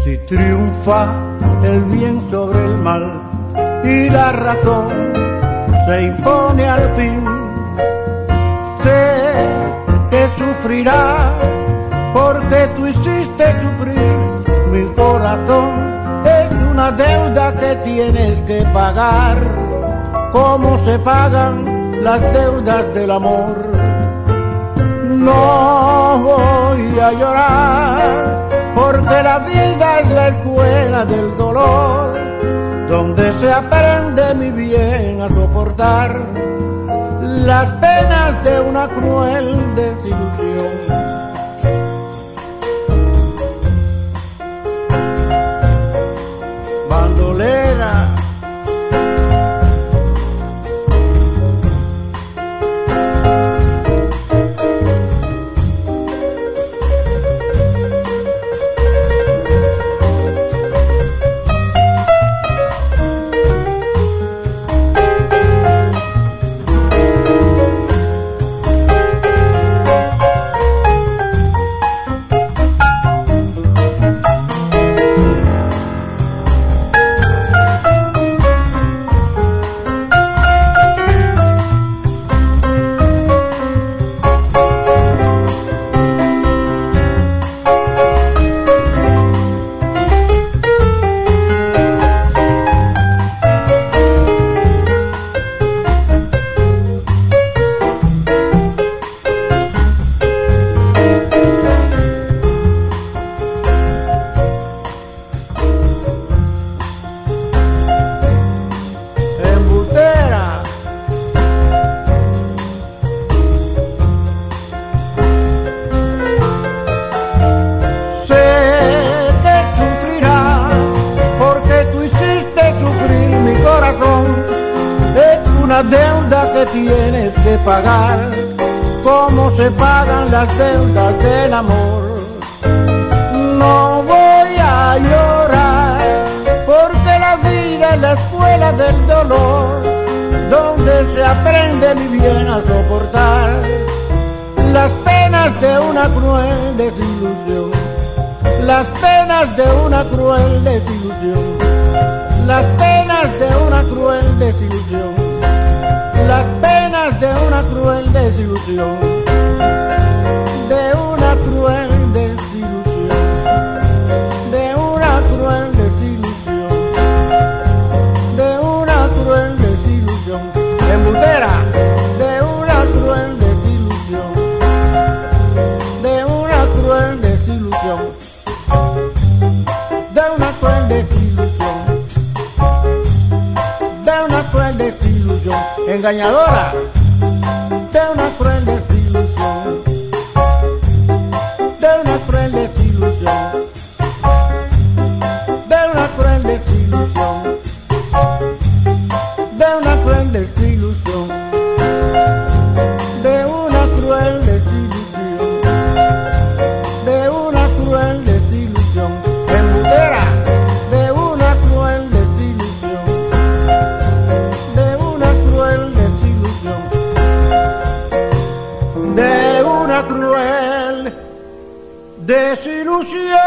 Si triunfa el bien sobre el mal y la razón se impone al fin, sé que sufrirás porque tú hiciste sufrir mi corazón. Es una deuda que tienes que pagar, como se pagan las deudas del amor. No voy a llorar porque la vida es la escuela del dolor, donde se aprende mi bien a soportar las penas de una cruel desilusión. Bandolera, tienes que pagar, como se pagan las deudas del amor. No voy a llorar, porque la vida es la escuela del dolor, donde se aprende mi bien a soportar las penas de una cruel desilusión, las penas de una cruel desilusión, las penas de una cruel desilusión, las penas de una cruel desilusión, de una cruel desilusión, de una cruel desilusión, de una cruel desilusión, embustera, de una cruel desilusión, de una cruel desilusión, de una cruel desilusión, de una cruel desilusión, engañadora, de una cruel desilusión, de una cruel desilusión, de una cruel desilusión, de una cruel desilusión, de una cruel desilusión, de una cruel desilusión, embustera, de una cruel desilusión, de una cruel desilusión, de una cruel desilusión.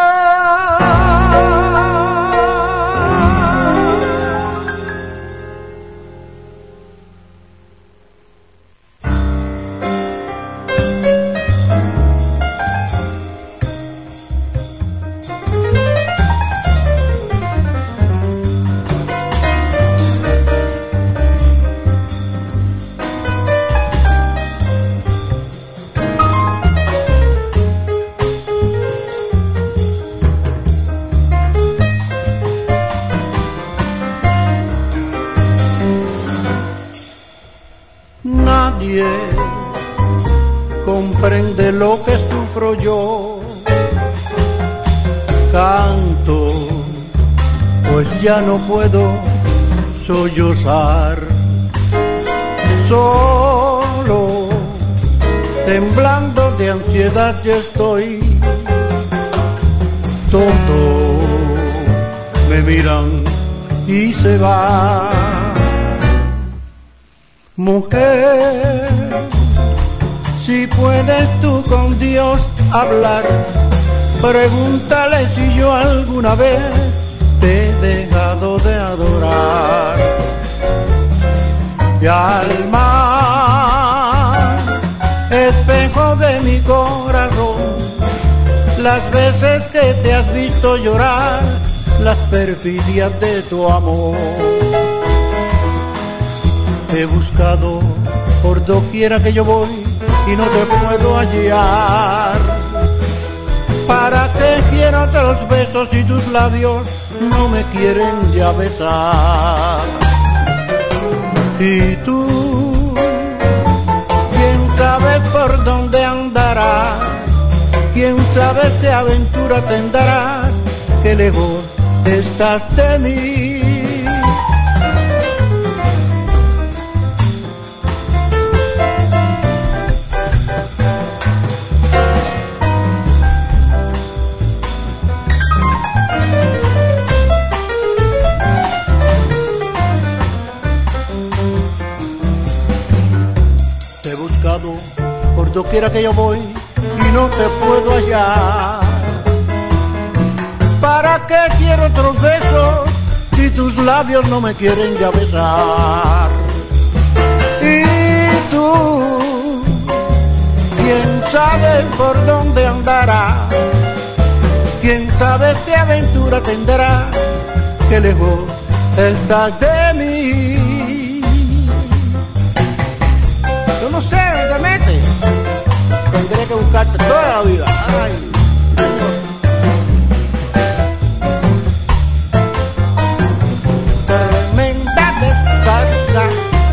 Nadie comprende lo que sufro yo. Canto, pues ya no puedo sollozar. Solo, temblando de ansiedad ya estoy. Todos me miran y se van. Mujer, si puedes tú con Dios hablar, Pregúntale si yo alguna vez te he dejado de adorar. Y al mar, espejo de mi corazón, las veces que te has visto llorar, las perfidias de tu amor. Te he buscado por doquiera que yo voy y no te puedo hallar. ¿Para qué quiero otros besos si tus labios no me quieren ya besar? Y tú, quién sabe por dónde andarás, quién sabe qué aventura tendrás, que lejos estás de mí. Por doquiera que yo voy y no te puedo hallar. ¿Para qué quiero otros besos si tus labios no me quieren ya besar? Y tú, quién sabe por dónde andará, quién sabe qué aventura tendrá, que lejos estás de mí. Yo no sé dónde metes, tendré que buscarte toda la vida. Ay, Señor. Tremenda descarga.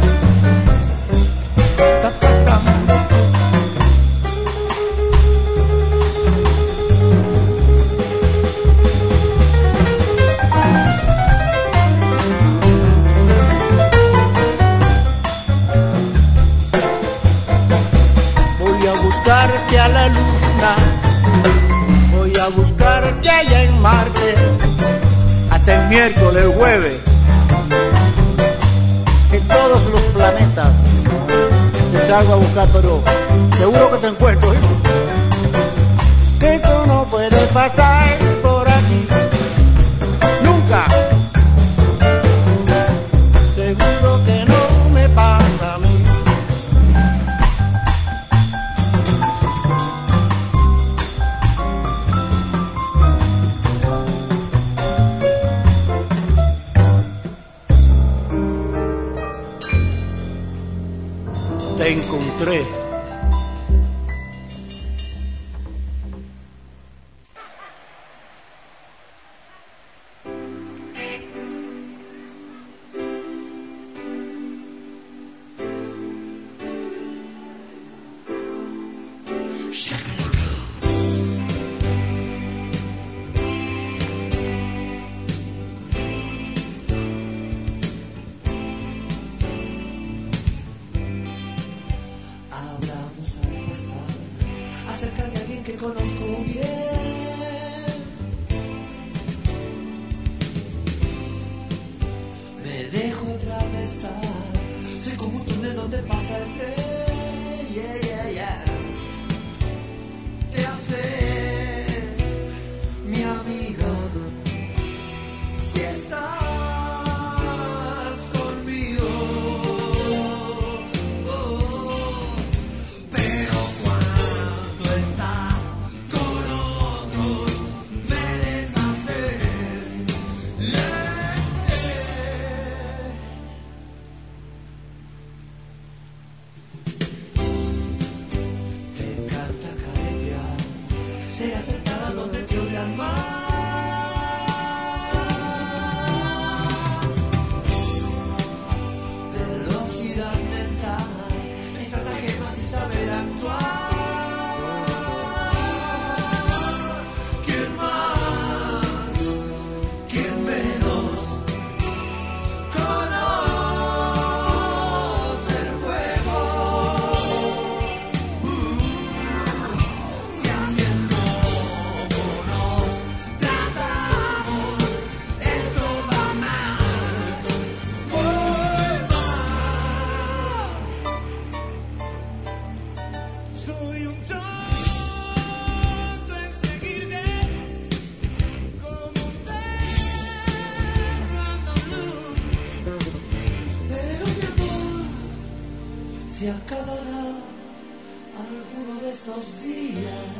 A la luna, voy a buscarte allá en Marte, hasta el miércoles, el jueves, en todos los planetas te salgo a buscar, pero seguro que te encuentro, ¿eh? Que tú no puedes pasar por aquí, nunca, seguro que no me pasa a mí. Te encontré. se acabará alguno de estos días.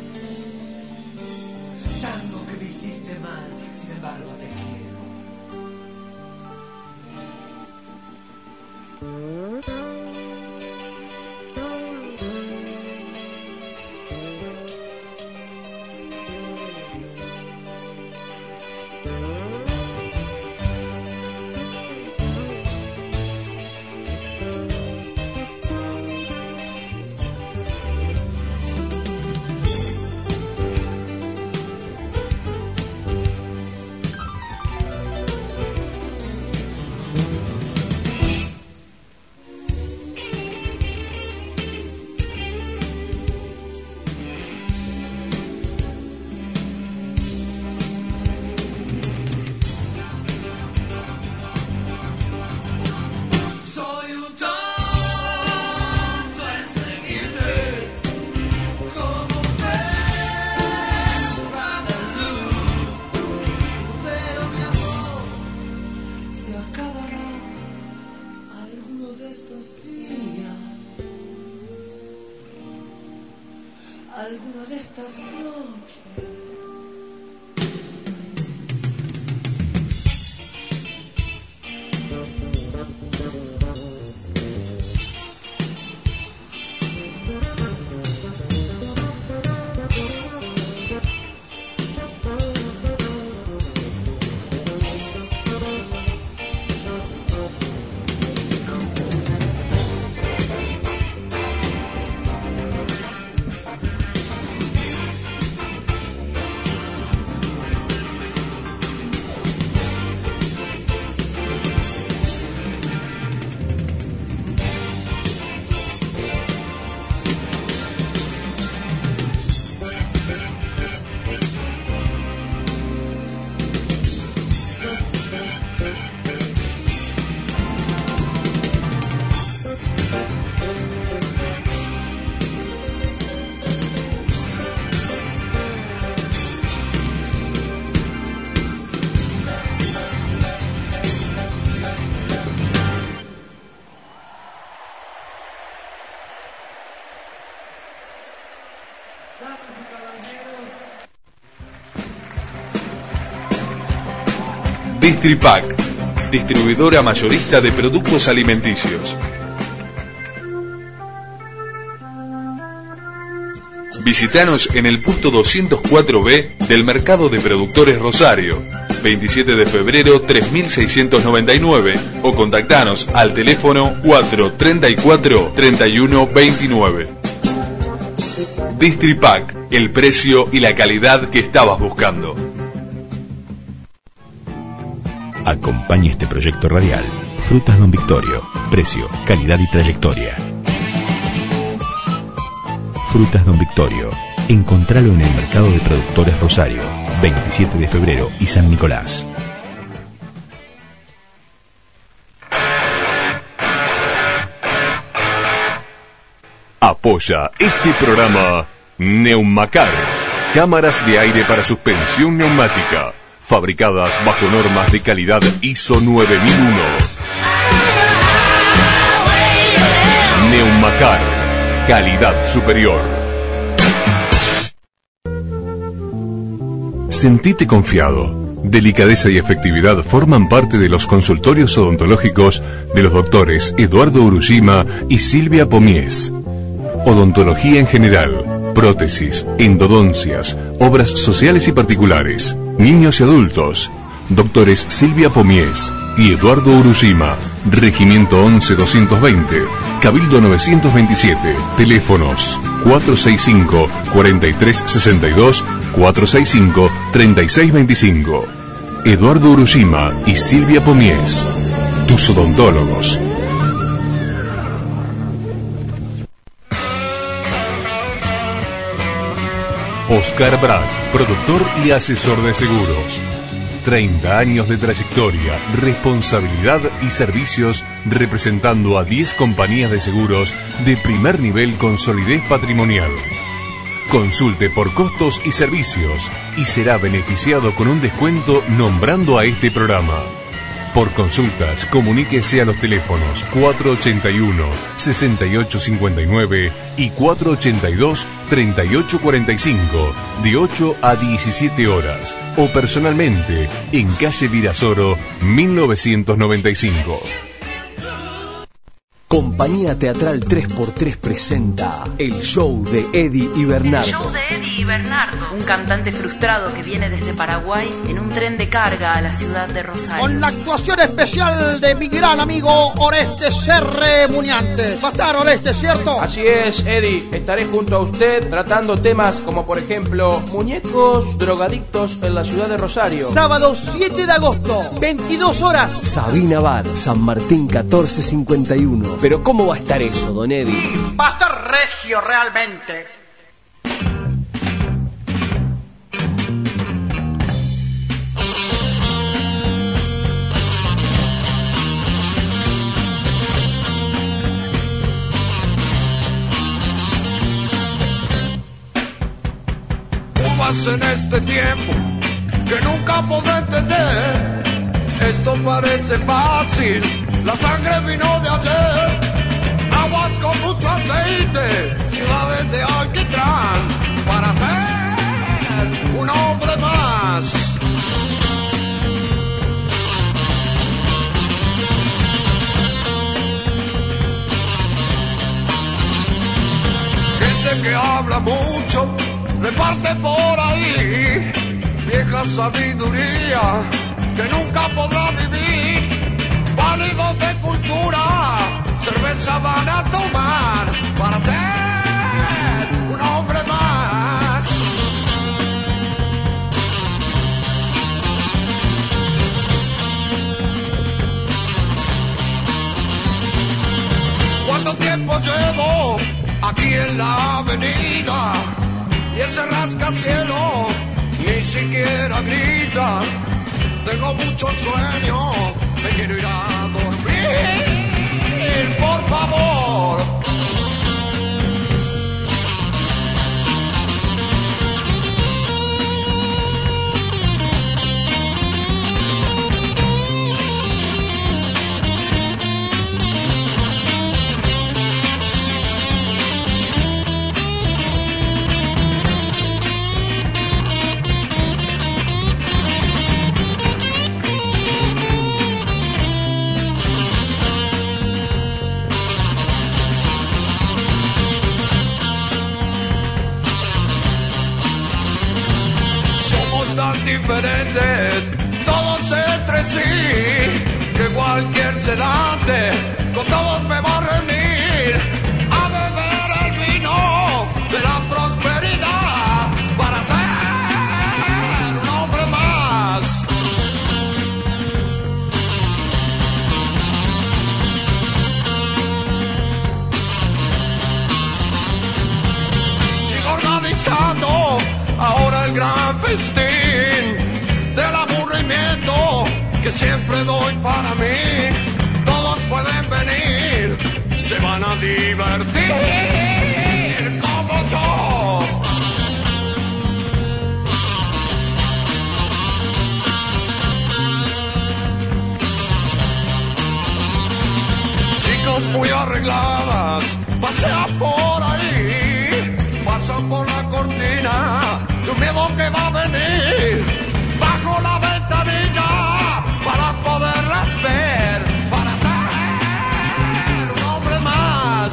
Tango que me hiciste mal, sin embargo te quiero. Alguna de estas noches. Distripac, distribuidora mayorista de productos alimenticios. Visítanos en el puesto 204B del Mercado de Productores Rosario, 27 de febrero 3699, o contactanos al teléfono 434-3129. Distripac, el precio y la calidad que estabas buscando. Acompaña este proyecto radial. Frutas Don Victorio. Precio, calidad y trayectoria. Frutas Don Victorio. Encontralo en el Mercado de Productores Rosario, 27 de febrero y San Nicolás. Apoya este programa Neumacar. Cámaras de aire para suspensión neumática. Fabricadas bajo normas de calidad ISO 9001. Neumacar. Calidad superior. Sentite confiado. Delicadeza y efectividad forman parte de los consultorios odontológicos de los doctores Eduardo Urushima y Silvia Pomies. Odontología en general, prótesis, endodoncias, obras sociales y particulares, niños y adultos. Doctores Silvia Pomies y Eduardo Urushima. Regimiento 11-220, Cabildo 927. Teléfonos 465-4362, 465-3625. Eduardo Urushima y Silvia Pomies, tus odontólogos. Oscar Brad, productor y asesor de seguros. 30 años de trayectoria, responsabilidad y servicios representando a 10 compañías de seguros de primer nivel con solidez patrimonial. Consulte por costos y servicios y será beneficiado con un descuento nombrando a este programa. Por consultas, comuníquese a los teléfonos 481-6859 y 482-3845, de 8 a 17 horas, o personalmente en calle Virasoro, 1995. Compañía Teatral 3x3 presenta el show de Eddie y Bernardo. El show de Eddie y Bernardo, un cantante frustrado que viene desde Paraguay en un tren de carga a la ciudad de Rosario. Con la actuación especial de mi gran amigo Orestes R. Muniantes. Va a estar Orestes, ¿cierto? Así es, Eddie. Estaré junto a usted tratando temas como, por ejemplo, muñecos drogadictos en la ciudad de Rosario. Sábado 7 de agosto, 22 horas. Sabina Bar, San Martín 1451. Pero ¿cómo va a estar eso, don Eddie? Va a estar regio realmente. Curvas en este tiempo que nunca podré entender. Esto parece fácil, la sangre vino de ayer. Aguas con mucho aceite, ciudades de alquitrán, para ser un hombre más. Gente que habla mucho, reparte por ahí vieja sabiduría que nunca podrá vivir. Válidos de cultura, cerveza van a tomar para ser un hombre más. ¿Cuánto tiempo llevo aquí en la avenida? Y ese rascacielos ni siquiera grita. Tengo mucho sueño, me quiero ir a dormir, por favor. Diferentes, todos entre sí, que cualquier sedante con todos me va a reunir a beber el vino de la prosperidad para ser un hombre más. Sigo organizando ahora el gran festín que siempre doy para mí. Todos pueden venir, se van a divertir como yo. Chicas muy arregladas pasean por ahí, pasan por la cortina de un miedo que va a venir bajo la ventanilla para poderlas ver, para ser un hombre más.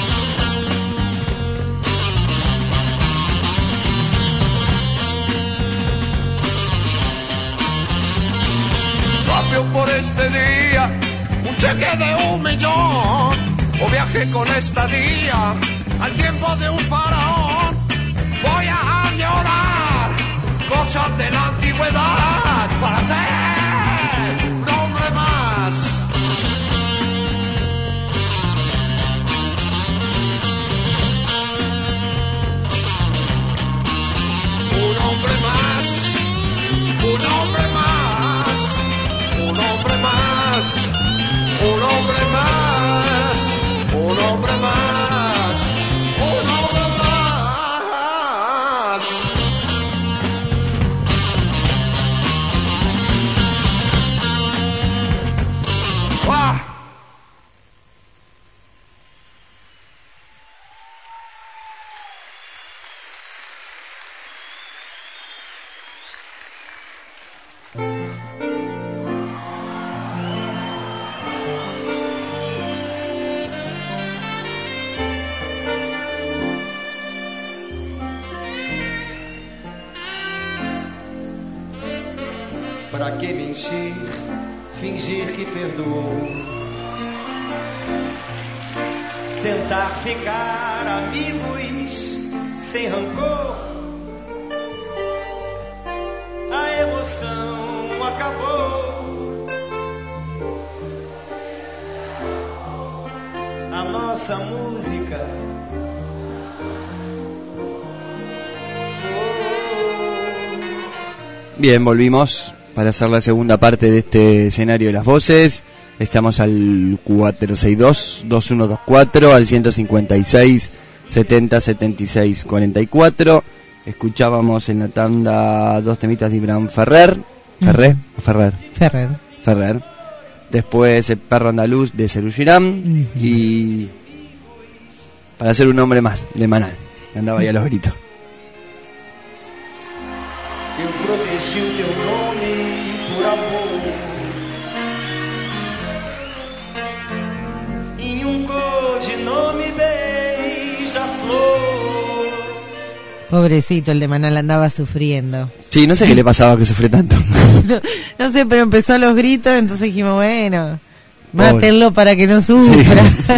Cambio por este día un cheque de 1 millón, o viaje con estadía al tiempo de un faraón. Voy a añorar cosas de la antigüedad para ser un hombre más. Un hombre más, un hombre más, un hombre más, un hombre más, un hombre más, un hombre más. Pra que mentir, fingir que perdoou? Tentar ficar amigos sem rancor. A emoção acabou. A nossa música. Bien, volvimos para hacer la segunda parte de este escenario de las voces. Estamos al 462-2124, al 156-70-76-44. Escuchábamos en la tanda dos temitas de Ibrahim Ferrer. ¿Ferrer o Ferrer? Ferrer. Ferrer. Después El perro andaluz de Serú Girán. Y para hacer un hombre más, de Manal, que andaba ahí a los gritos. Eu protegi o teu nome por amor. Em codinome beija-flor. Pobrecito, el de Manal andaba sufriendo. Sí, no sé qué le pasaba que sufre tanto. No sé, pero empezó a los gritos, entonces dijimos, bueno, mátenlo para que no sufra. Sí.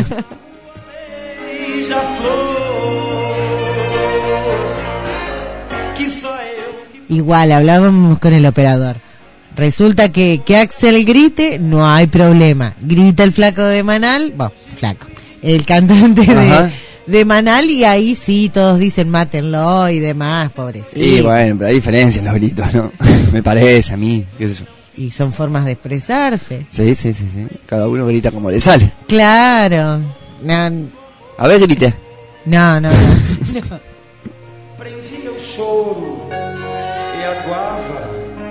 Igual, hablábamos con el operador. Resulta que Axel grite, no hay problema. Grita el flaco de Manal, bueno, flaco, el cantante de Manal, y ahí sí, todos dicen mátenlo y demás, pobrecito. Y bueno, pero hay diferencia en los gritos, ¿no? Me parece a mí, qué sé yo. Y son formas de expresarse. Sí. Cada uno grita como le sale. Claro. No. A ver, grite. No. Prendi meu choro e aguava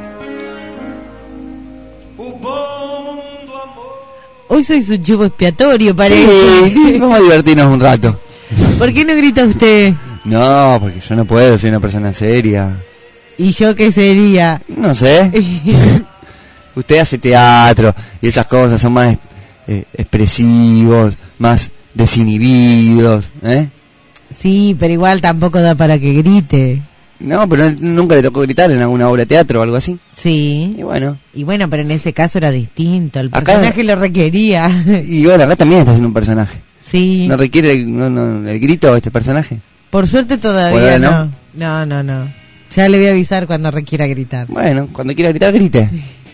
o bom do amor. Hoy soy su chivo expiatorio, parece. Sí, vamos a divertirnos un rato. ¿Por qué no grita usted? No, porque yo no puedo, soy una persona seria. ¿Y yo qué sería? No sé. Usted hace teatro y esas cosas, son más expresivos, más desinhibidos, ¿eh? Sí, pero igual tampoco da para que grite. No, pero nunca le tocó gritar en alguna obra de teatro o algo así. Sí. Y bueno, pero en ese caso era distinto, el personaje lo requería. Y bueno, acá también está haciendo un personaje. Sí. ¿No requiere el grito este personaje? Por suerte todavía no. No. Ya le voy a avisar cuando requiera gritar. Bueno, cuando quiera gritar, grite.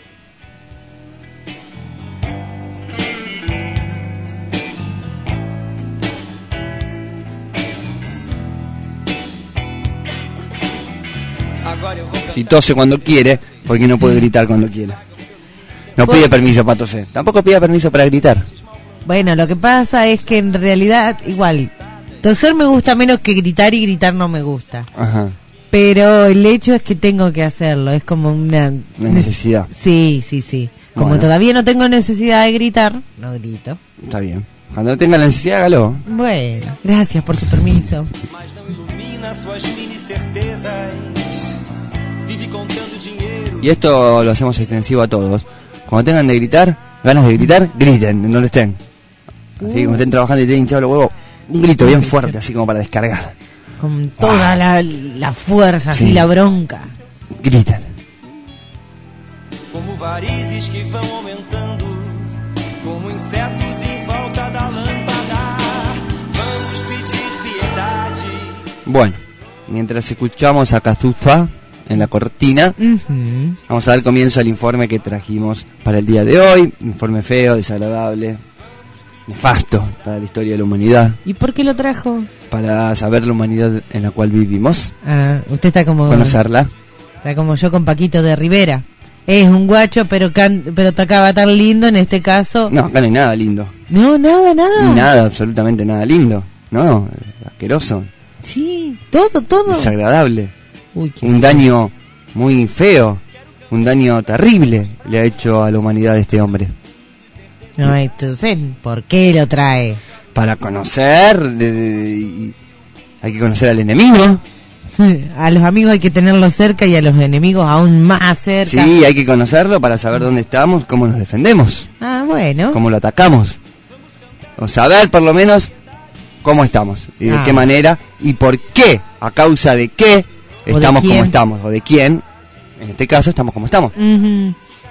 Si tose cuando quiere, porque no puede gritar cuando quiere. No pide permiso para toser. Tampoco pide permiso para gritar. Bueno, lo que pasa es que en realidad, igual, toser me gusta menos que gritar, y gritar no me gusta. Ajá. Pero el hecho es que tengo que hacerlo, es como una necesidad. Sí. Como todavía no tengo necesidad de gritar, no grito. Está bien. Cuando tenga la necesidad, hágalo. Bueno, gracias por su permiso. Y esto lo hacemos extensivo a todos. Cuando tengan de gritar, ganas de gritar, griten, en donde estén. Así como estén trabajando y tienen hinchado los huevos, un grito bien fuerte, así como para descargar. Con toda la fuerza, así la bronca. Griten. Como varizes que vão aumentando, como insetos em volta da lâmpada, vamos pedir piedade. Bueno, mientras escuchamos a Kazufa en la cortina, vamos a dar comienzo al informe que trajimos para el día de hoy. Informe feo, desagradable, nefasto para la historia de la humanidad. ¿Y por qué lo trajo? Para saber la humanidad en la cual vivimos. Usted está como... conocerla. Está como yo con Paquito de Rivera. Es un guacho, pero tocaba tan lindo en este caso. No, acá no hay nada lindo. No, nada. Nada, absolutamente nada lindo. No, asqueroso. Sí, todo. Desagradable. Uy, un daño muy feo, un daño terrible le ha hecho a la humanidad este hombre. No, entonces, ¿por qué lo trae? Para conocer, hay que conocer al enemigo. A los amigos hay que tenerlos cerca y a los enemigos aún más cerca. Sí, hay que conocerlo para saber dónde estamos, cómo nos defendemos. Bueno. Cómo lo atacamos. O saber por lo menos cómo estamos y de qué manera y por qué, a causa de qué estamos como estamos, o de quién, en este caso estamos como estamos.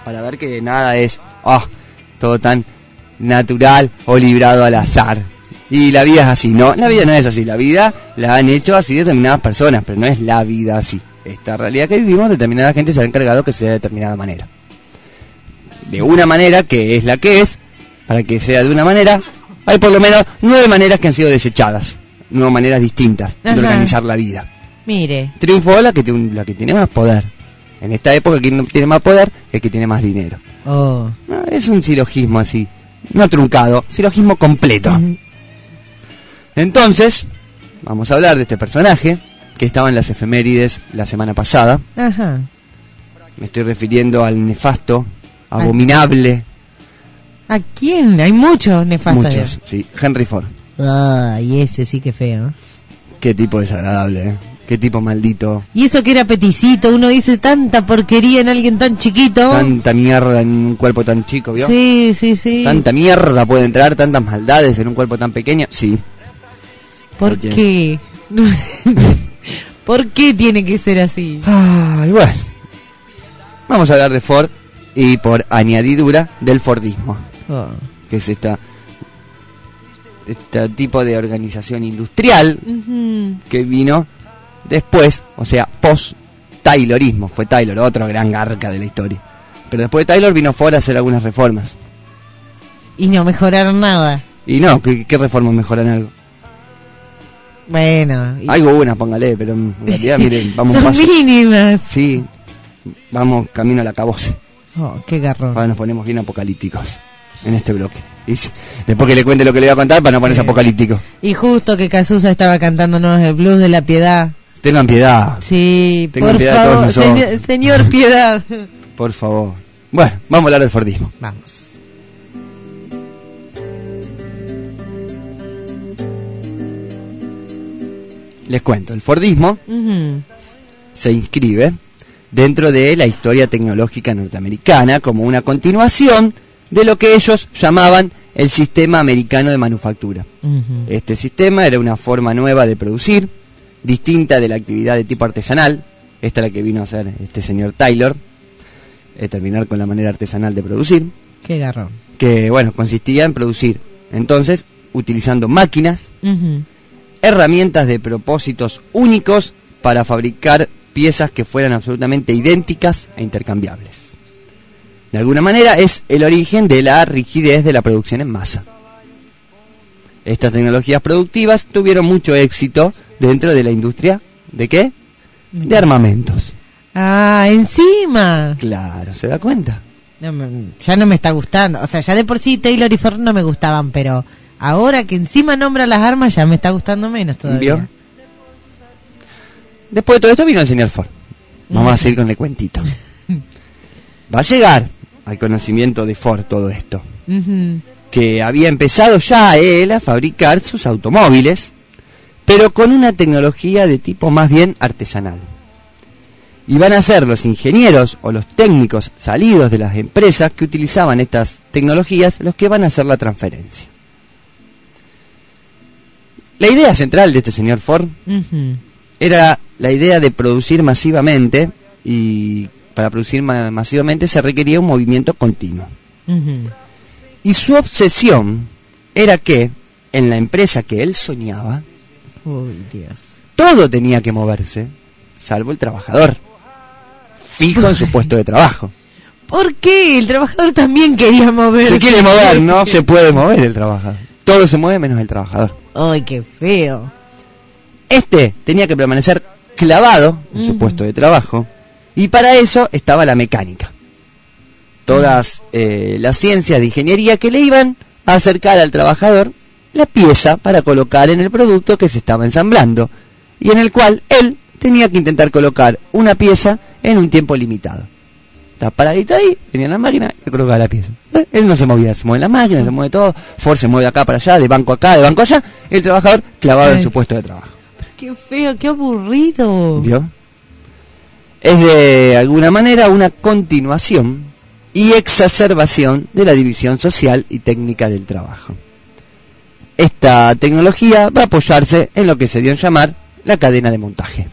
para ver que nada es todo tan natural o librado al azar. Y la vida es así, no, la vida no es así, la vida la han hecho así determinadas personas, pero no es la vida así. Esta realidad que vivimos, determinada gente se ha encargado que sea de determinada manera. De una manera que es la que es, para que sea de una manera, hay por lo menos 9 maneras que han sido desechadas, 9 maneras distintas de organizar la vida. Mire. Triunfó la que tiene más poder. En esta época, quien tiene más poder es el que tiene más dinero. Oh. No, es un silogismo así, no truncado, silogismo completo. Entonces, vamos a hablar de este personaje que estaba en las efemérides la semana pasada. Ajá. Me estoy refiriendo al nefasto, abominable. ¿A quién? Hay muchos nefastos. Muchos, sí. Henry Ford. Ay, ese sí que feo. Qué tipo desagradable, ¿eh? Qué tipo maldito. Y eso que era peticito, uno dice tanta porquería en alguien tan chiquito. Tanta mierda en un cuerpo tan chico, ¿vio? Sí, sí, sí. Tanta mierda puede entrar, tantas maldades en un cuerpo tan pequeño, sí. ¿Por qué? ¿Por qué tiene que ser así? Ay, bueno. Vamos a hablar de Ford y por añadidura del Fordismo. Que es este tipo de organización industrial que vino después, o sea, post-Taylorismo. Fue Taylor, otro gran garca de la historia. Pero después de Taylor vino Ford a hacer algunas reformas. Y no mejoraron nada. Y no, ¿qué reformas mejoran algo? Bueno. Algo buenas, póngale, pero en realidad, miren, vamos son paso. Mínimas. Sí, vamos camino a la acabose. Oh, qué garrón. Ahora nos ponemos bien apocalípticos en este bloque. Y después que le cuente lo que le voy a contar, para no ponerse apocalíptico. Y justo que Cazuza estaba cantándonos el blues de la piedad. Tengan piedad. Sí, Tengan por piedad favor, de todos nosotros. señor piedad. Por favor. Bueno, vamos a hablar del Fordismo. Vamos. Les cuento, el Fordismo se inscribe dentro de la historia tecnológica norteamericana como una continuación de lo que ellos llamaban el sistema americano de manufactura. Este sistema era una forma nueva de producir, distinta de la actividad de tipo artesanal. Esta es la que vino a hacer este señor Taylor, terminar con la manera artesanal de producir. Qué garrón. Que, bueno, consistía en producir, entonces, utilizando máquinas, herramientas de propósitos únicos para fabricar piezas que fueran absolutamente idénticas e intercambiables. De alguna manera es el origen de la rigidez de la producción en masa. Estas tecnologías productivas tuvieron mucho éxito dentro de la industria, ¿de qué? De armamentos. Ah, encima. Claro, ¿se da cuenta? No, ya no me está gustando. O sea, ya de por sí Taylor y Ford no me gustaban, pero ahora que encima nombra las armas ya me está gustando menos todavía. ¿Vio? Después de todo esto vino el señor Ford. Vamos a seguir con el cuentito. Va a llegar al conocimiento de Ford todo esto. Que había empezado ya él a fabricar sus automóviles, pero con una tecnología de tipo más bien artesanal. Y van a ser los ingenieros o los técnicos salidos de las empresas que utilizaban estas tecnologías los que van a hacer la transferencia. La idea central de este señor Ford era la idea de producir masivamente, y para producir masivamente se requería un movimiento continuo. Y su obsesión era que en la empresa que él soñaba, todo tenía que moverse, salvo el trabajador, fijo en su puesto de trabajo. ¿Por qué? El trabajador también quería moverse. Se quiere mover, no se puede mover el trabajador. Todo se mueve menos el trabajador. Ay, qué feo. Este tenía que permanecer clavado en su puesto de trabajo, y para eso estaba la mecánica. Todas las ciencias de ingeniería que le iban a acercar al trabajador la pieza para colocar en el producto que se estaba ensamblando, y en el cual él tenía que intentar colocar una pieza en un tiempo limitado. Estaba paradito ahí, tenía la máquina y colocaba la pieza. Él no se movía, se mueve la máquina, se mueve todo, Ford se mueve de acá para allá, de banco acá, de banco allá, el trabajador clavado en su puesto de trabajo. Pero qué feo, qué aburrido. ¿Vio? Es de alguna manera una continuación y exacerbación de la división social y técnica del trabajo. Esta tecnología va a apoyarse en lo que se dio en llamar la cadena de montaje.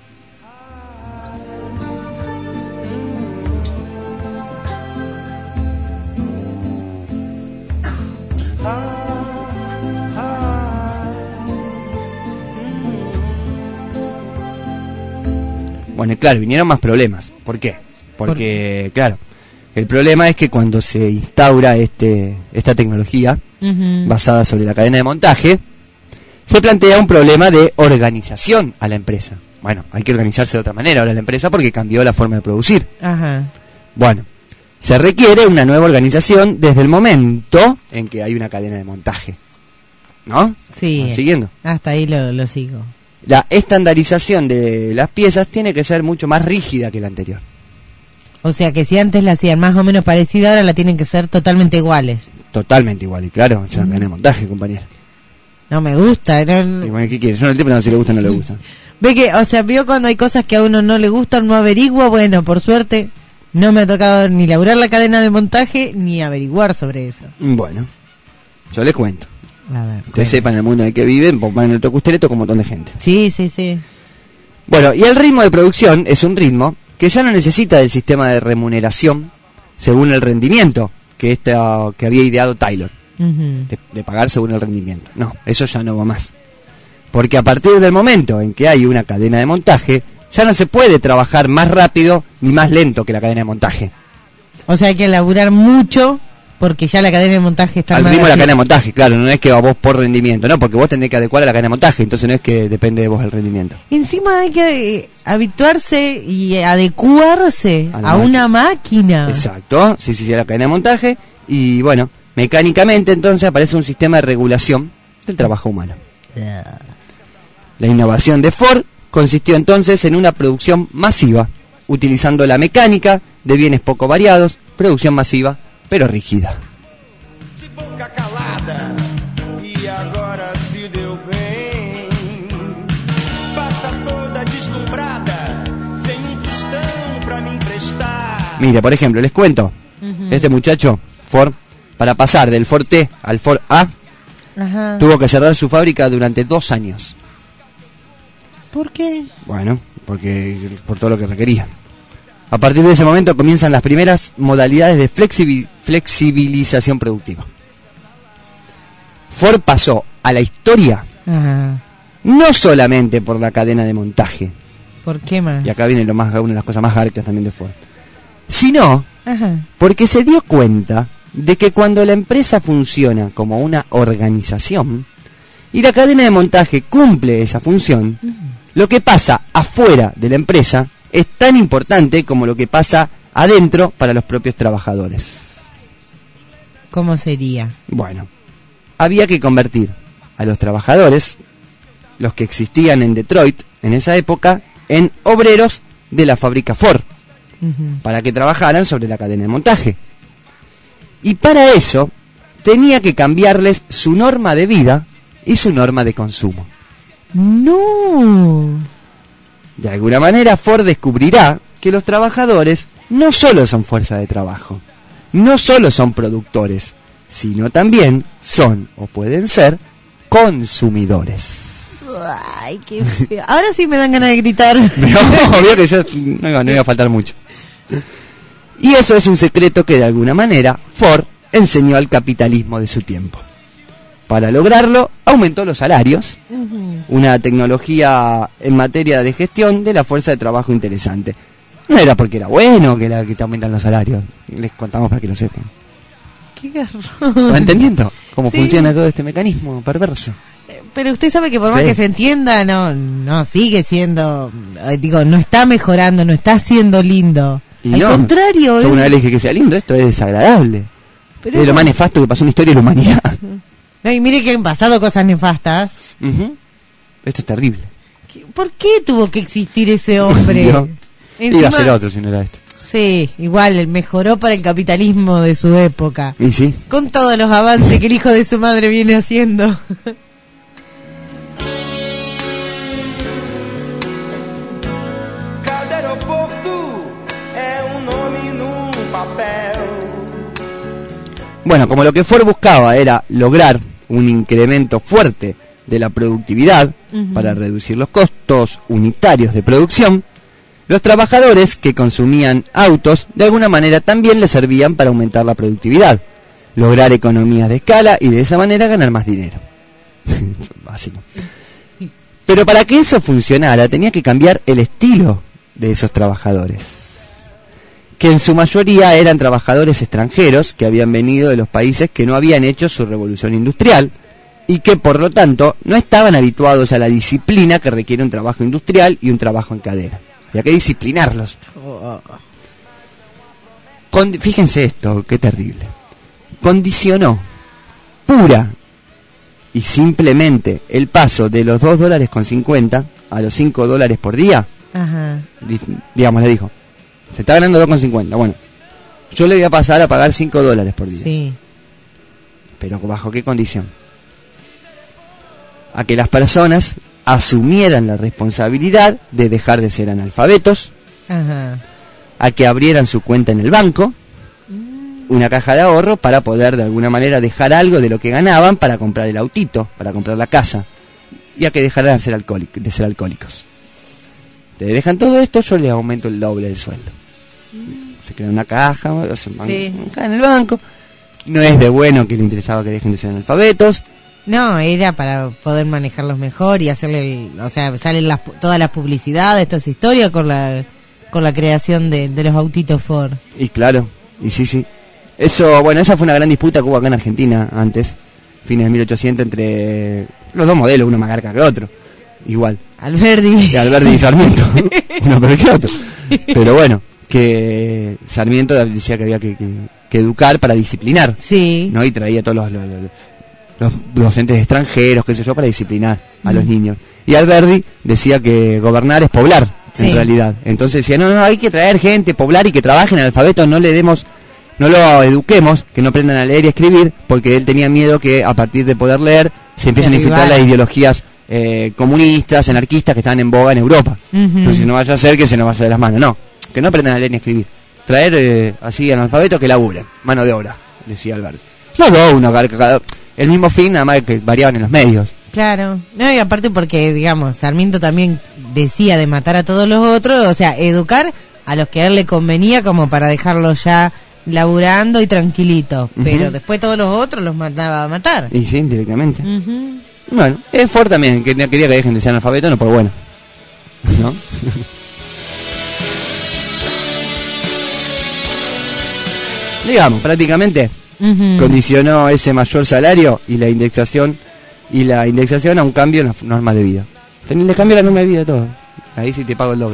Bueno, claro, vinieron más problemas. ¿Por qué? Porque, claro, el problema es que cuando se instaura esta tecnología basada sobre la cadena de montaje, se plantea un problema de organización a la empresa. Bueno, hay que organizarse de otra manera ahora la empresa porque cambió la forma de producir. Ajá. Bueno, se requiere una nueva organización desde el momento en que hay una cadena de montaje. ¿No? Sí. ¿Van siguiendo? Hasta ahí lo sigo. La estandarización de las piezas tiene que ser mucho más rígida que la anterior. O sea que si antes la hacían más o menos parecida, ahora la tienen que ser totalmente iguales. Totalmente igual, y claro, es una cadena de montaje, compañero. No me gusta. No... Y bueno, ¿qué quieres? Yo no entiendo si le gusta o no le gusta. Ve que, o sea, vio cuando hay cosas que a uno no le gustan, no averigua. Bueno, por suerte, no me ha tocado ni laburar la cadena de montaje, ni averiguar sobre eso. Bueno, yo les cuento. A ver, Ustedes sepan el mundo en el que viven, pues van en el tocustereto con un montón de gente. Sí, sí, sí. Bueno, y el ritmo de producción es un ritmo que ya no necesita del sistema de remuneración según el rendimiento que había ideado Taylor, de pagar según el rendimiento. No, eso ya no va más. Porque a partir del momento en que hay una cadena de montaje, ya no se puede trabajar más rápido ni más lento que la cadena de montaje. O sea, hay que laburar mucho porque ya la cadena de montaje está al mal ritmo de la así. cadena de montaje, claro, no es que va vos por rendimiento, no, porque vos tenés que adecuar a la cadena de montaje, entonces no es que depende de vos el rendimiento. Encima hay que habituarse y adecuarse a una máquina. Exacto, sí, la cadena de montaje, y bueno, mecánicamente entonces aparece un sistema de regulación del trabajo humano. La innovación de Ford consistió entonces en una producción masiva, utilizando la mecánica de bienes poco variados, producción masiva, pero rígida. Mire, por ejemplo, les cuento, este muchacho, Ford, para pasar del Ford T al Ford A, tuvo que cerrar su fábrica durante 2 años. ¿Por qué? Bueno, porque por todo lo que requería. A partir de ese momento comienzan las primeras modalidades de flexibilización productiva. Ford pasó a la historia no solamente por la cadena de montaje. ¿Por qué más? Y acá viene una de las cosas más garcas también de Ford. Sino porque se dio cuenta de que cuando la empresa funciona como una organización y la cadena de montaje cumple esa función, lo que pasa afuera de la empresa es tan importante como lo que pasa adentro para los propios trabajadores. ¿Cómo sería? Bueno, había que convertir a los trabajadores, los que existían en Detroit en esa época, en obreros de la fábrica Ford, para que trabajaran sobre la cadena de montaje. Y para eso tenía que cambiarles su norma de vida y su norma de consumo. ¡No! De alguna manera Ford descubrirá que los trabajadores no solo son fuerza de trabajo, no solo son productores, sino también son o pueden ser consumidores. Ay, qué feo. Ahora sí me dan ganas de gritar. Obvio que yo no iba a faltar mucho. Y eso es un secreto que de alguna manera Ford enseñó al capitalismo de su tiempo. Para lograrlo, aumentó los salarios, una tecnología en materia de gestión de la fuerza de trabajo interesante. No era porque era bueno que te aumentan los salarios, les contamos para que lo sepan. Qué garrón. ¿Está entendiendo cómo Sí. funciona todo este mecanismo perverso? Pero usted sabe que por más Sí. que se entienda, no sigue siendo, no está mejorando, no está siendo lindo. Y Al no, contrario, yo una vez le dije que sea lindo, esto es desagradable. Pero es lo no. más nefasto que pasó en la historia de la humanidad. No, y mire que han pasado cosas nefastas. Esto es terrible. ¿Por qué tuvo que existir ese hombre? Yo- Encima- Iba a ser otro si no era esto. Sí, igual, mejoró para el capitalismo de su época. Y sí. Con todos los avances que el hijo de su madre viene haciendo. Cada aeroporto é nome num papel. Bueno, como lo que Ford buscaba era lograr un incremento fuerte de la productividad para reducir los costos unitarios de producción, los trabajadores que consumían autos de alguna manera también les servían para aumentar la productividad, lograr economías de escala y de esa manera ganar más dinero. Básico. Pero para que eso funcionara tenía que cambiar el estilo de esos trabajadores, que en su mayoría eran trabajadores extranjeros que habían venido de los países que no habían hecho su revolución industrial y que por lo tanto no estaban habituados a la disciplina que requiere un trabajo industrial y un trabajo en cadena. Había que disciplinarlos. Fíjense esto, qué terrible. Condicionó pura y simplemente el paso de los $2.50 a los $5 por día. Ajá. Digamos, le dijo, se está ganando 2.50, bueno, yo le voy a pasar a pagar $5 por día. Sí. Pero ¿bajo qué condición? A que las personas asumieran la responsabilidad de dejar de ser analfabetos. Ajá. A que abrieran su cuenta en el banco, una caja de ahorro, para poder de alguna manera dejar algo de lo que ganaban para comprar el autito, para comprar la casa, y a que dejaran de ser alcohólicos. Te dejan todo esto, yo les aumento el doble del sueldo. Se crea una caja, en el banco. No es de bueno que le interesaba que dejen de ser analfabetos. No, era para poder manejarlos mejor y hacerle, o sea, salen todas las publicidades, toda esa historia con la creación de los autitos Ford. Y claro, y sí. Eso, bueno, esa fue una gran disputa que hubo acá en Argentina antes, fines de 1800, entre los dos modelos, uno más garca que otro. Igual. Alberdi y Sarmiento. Uno peor que otro. Pero bueno, que Sarmiento decía que había que educar para disciplinar. Sí. ¿No? Y traía todos los docentes extranjeros, qué sé yo, para disciplinar a los niños. Y Alberdi decía que gobernar es poblar, en realidad. Entonces decía, no, hay que traer gente, poblar y que trabajen en el alfabeto, no lo eduquemos, que no aprendan a leer y escribir, porque él tenía miedo que a partir de poder leer se empiecen a infiltrar las ideologías comunistas, anarquistas que estaban en boga en Europa. Entonces no vaya a ser que se nos vaya de las manos, no, que no aprendan a leer ni escribir, traer así analfabetos que laburen, mano de obra, decía Alberti. Los dos, el mismo fin, nada más que variaban en los medios. Claro, no, y aparte porque, digamos, Sarmiento también decía de matar a todos los otros, o sea, educar a los que a él le convenía como para dejarlos ya laburando y tranquilitos, pero después todos los otros los mandaba a matar. Y sí, directamente. Bueno, es Ford también, que quería que dejen de ser analfabetos, no por bueno, ¿no? Digamos, prácticamente condicionó ese mayor salario y la indexación a un cambio en las normas de vida. Le cambio la norma de vida a todo. Ahí sí te pago el doble.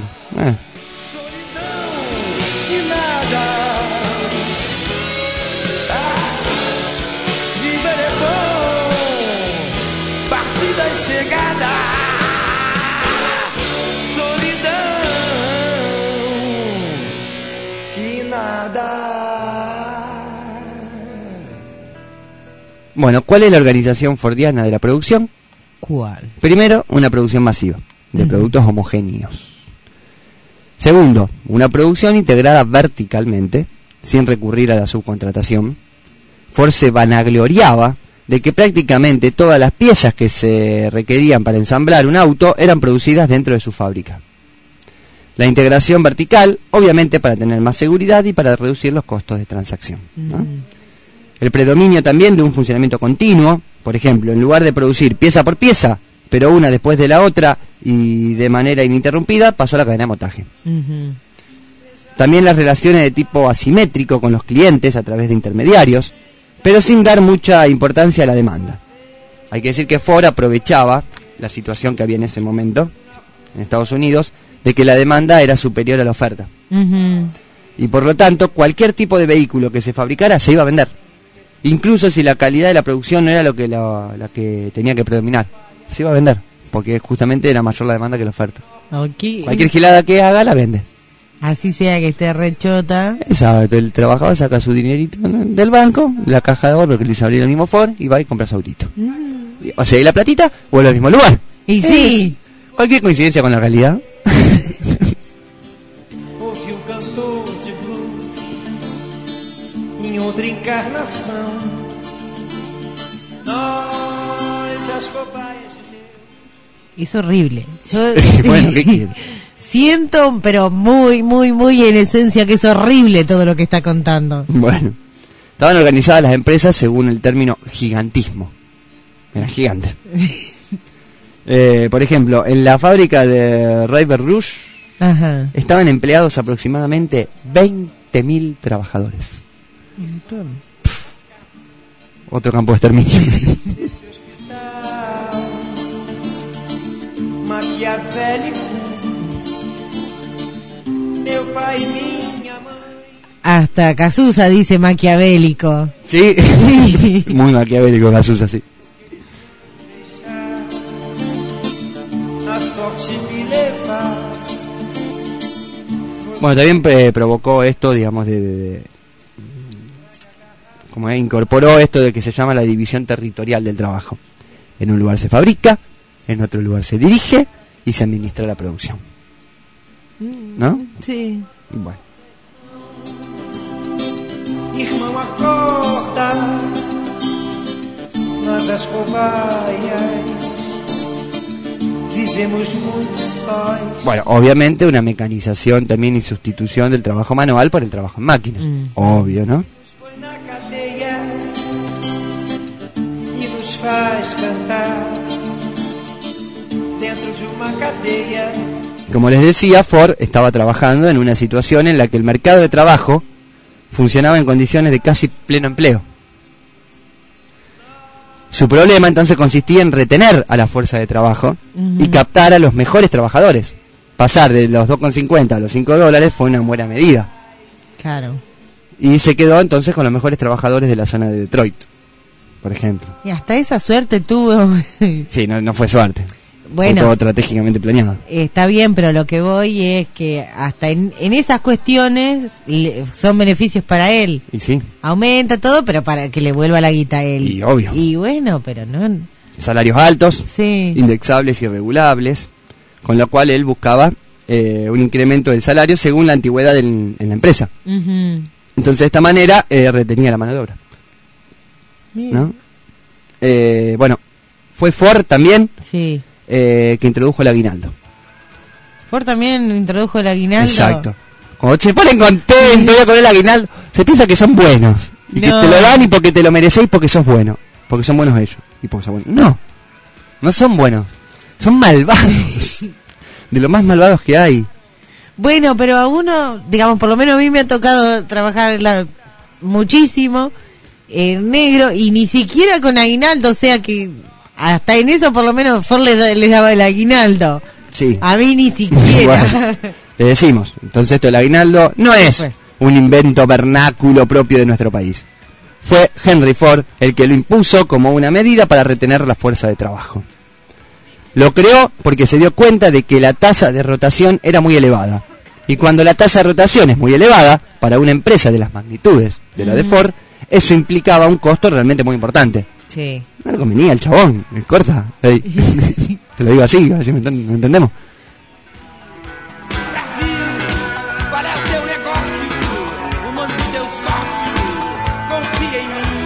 Bueno, ¿cuál es la organización fordiana de la producción? ¿Cuál? Primero, una producción masiva, de productos homogéneos. Segundo, una producción integrada verticalmente, sin recurrir a la subcontratación. Ford se vanagloriaba de que prácticamente todas las piezas que se requerían para ensamblar un auto eran producidas dentro de su fábrica. La integración vertical, obviamente para tener más seguridad y para reducir los costos de transacción, ¿no? El predominio también de un funcionamiento continuo, por ejemplo, en lugar de producir pieza por pieza, pero una después de la otra y de manera ininterrumpida, pasó a la cadena de montaje. También las relaciones de tipo asimétrico con los clientes a través de intermediarios, pero sin dar mucha importancia a la demanda. Hay que decir que Ford aprovechaba la situación que había en ese momento en Estados Unidos, de que la demanda era superior a la oferta. Y por lo tanto, cualquier tipo de vehículo que se fabricara se iba a vender. Incluso si la calidad de la producción no era la que tenía que predominar, se iba a vender, porque justamente era mayor la demanda que la oferta. Cualquier gilada que haga la vende. Así sea que esté rechota. Exacto, el trabajador saca su dinerito del banco, la caja de ahorro que le hizo abrir el mismo Ford y va y compra su autito. O sea, y la platita vuelve al mismo lugar. Y sí. Cualquier coincidencia con la realidad. Outra encarnação, nós as cobaias de Deus. Es horrible. Yo bueno, ¿qué quiere? Siento, pero muy, muy, muy en esencia que es horrible todo lo que está contando. Bueno, estaban organizadas las empresas según el término gigantismo. Era gigante. Por ejemplo, en la fábrica de River Rouge, Ajá. estaban empleados aproximadamente 20.000 trabajadores. Otro campo de exterminio. Maquiavélico, meu pai e minha mãe. Hasta Cazuza dice maquiavélico. Sí, muy maquiavélico Cazuza, sí. A sorte me levar. Bueno, también provocó esto, digamos, como incorporó esto de que se llama la división territorial del trabajo. En un lugar se fabrica, en otro lugar se dirige y se administra la producción. ¿No? Sí. Y bueno. Irmão, acorda, nós as cobaias vivemos muito sós. Bueno, obviamente una mecanización también y sustitución del trabajo manual por el trabajo en máquina. Obvio, ¿no? Põe na cadeia e nos faz cantar dentro de uma cadeia. Como les decía, Ford estaba trabajando en una situación en la que el mercado de trabajo funcionaba en condiciones de casi pleno empleo. Su problema entonces consistía en retener a la fuerza de trabajo y captar a los mejores trabajadores. Pasar de los 2,50 a los $5 fue una buena medida. Claro. Y se quedó entonces con los mejores trabajadores de la zona de Detroit, por ejemplo. Y hasta esa suerte tuvo. Sí, no fue suerte. Bueno, fue todo estratégicamente planeado. Está bien, pero lo que voy es que hasta en esas cuestiones son beneficios para él. Y sí. Aumenta todo, pero para que le vuelva la guita a él. Y obvio. Y bueno, pero no. Salarios altos, sí, indexables y regulables, con lo cual él buscaba un incremento del salario según la antigüedad en la empresa. Entonces de esta manera retenía la mano de obra. ¿No? Bueno, fue Ford también. Sí. Que introdujo el aguinaldo. Ford también introdujo el aguinaldo. Exacto. Cuando se ponen contentos con el aguinaldo, se piensa que son buenos. Y que te lo dan y porque te lo merecéis porque sos bueno. Porque son buenos ellos. Y porque son buenos. No. No son buenos. Son malvados. De lo más malvados que hay. Bueno, pero a uno, digamos, por lo menos a mí me ha tocado trabajar muchísimo en negro y ni siquiera con aguinaldo, o sea que hasta en eso por lo menos Ford les daba el aguinaldo. Sí. A mí ni siquiera. Bueno, le decimos, entonces esto del aguinaldo no es un invento vernáculo propio de nuestro país. Fue Henry Ford el que lo impuso como una medida para retener la fuerza de trabajo. Lo creó porque se dio cuenta de que la tasa de rotación era muy elevada. Y cuando la tasa de rotación es muy elevada, para una empresa de las magnitudes de la de Ford, eso implicaba un costo realmente muy importante. Sí. No le convenía el chabón, me corta. Hey. Te lo digo así, a ver si me entendemos. Qual é o teu negócio? O nome do teu sócio? Confia em mim.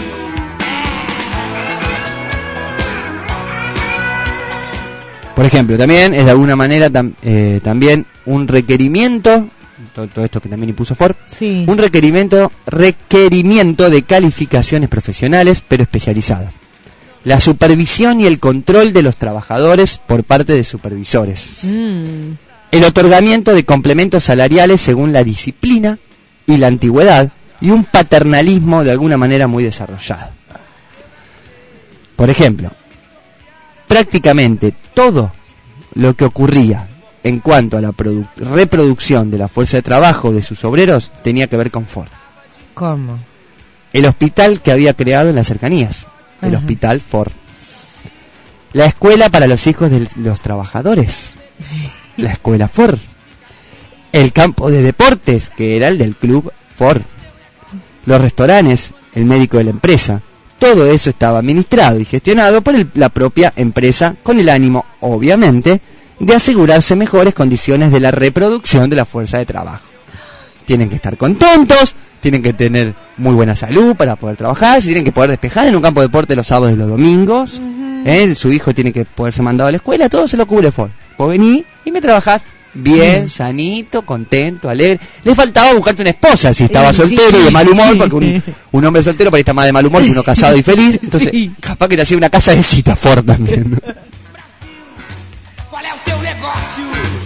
Por ejemplo, también es de alguna manera también un requerimiento, todo esto que también impuso Ford, sí, un requerimiento de calificaciones profesionales pero especializadas. La supervisión y el control de los trabajadores por parte de supervisores. El otorgamiento de complementos salariales según la disciplina y la antigüedad y un paternalismo de alguna manera muy desarrollado. Por ejemplo, prácticamente todo lo que ocurría en cuanto a la reproducción de la fuerza de trabajo de sus obreros tenía que ver con Ford. ¿Cómo? El hospital que había creado en las cercanías, el Hospital Ford. La escuela para los hijos de los trabajadores, la escuela Ford. El campo de deportes, que era el del club Ford. Los restaurantes, el médico de la empresa. Todo eso estaba administrado y gestionado por la propia empresa con el ánimo, obviamente, de asegurarse mejores condiciones de la reproducción de la fuerza de trabajo. Tienen que estar contentos, tienen que tener muy buena salud para poder trabajar, se tienen que poder despejar en un campo de deporte los sábados y los domingos, su hijo tiene que poder ser mandado a la escuela, todo se lo cubre Ford. Vos venís y me trabajás bien, sanito, contento, alegre. Le faltaba buscarte una esposa si estaba soltero y de mal humor, porque un hombre soltero por ahí está más de mal humor que uno casado y feliz, entonces capaz que te hacía una casa de cita Ford también, ¿no?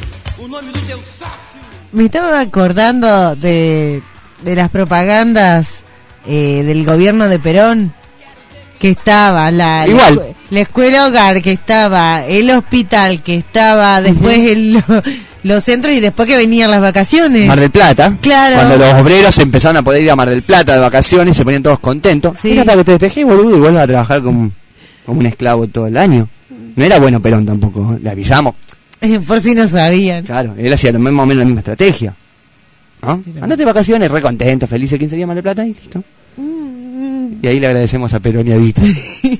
Me estaba acordando de las propagandas del gobierno de Perón, que estaba la escuela hogar, que estaba el hospital, que estaba después los centros y después que venían las vacaciones. Mar del Plata. Claro. Cuando los obreros empezaron a poder ir a Mar del Plata de vacaciones, se ponían todos contentos. Sí. Era para que te despejes, boludo, y vuelvas a trabajar como un esclavo todo el año. No era bueno Perón tampoco, le avisamos. Por si no sabían. Claro, él hacía más o menos la misma estrategia, ¿no? Andate de vacaciones, re contento, feliz el 15 días Mar del Plata y listo. Y ahí le agradecemos a Perón y a Vita.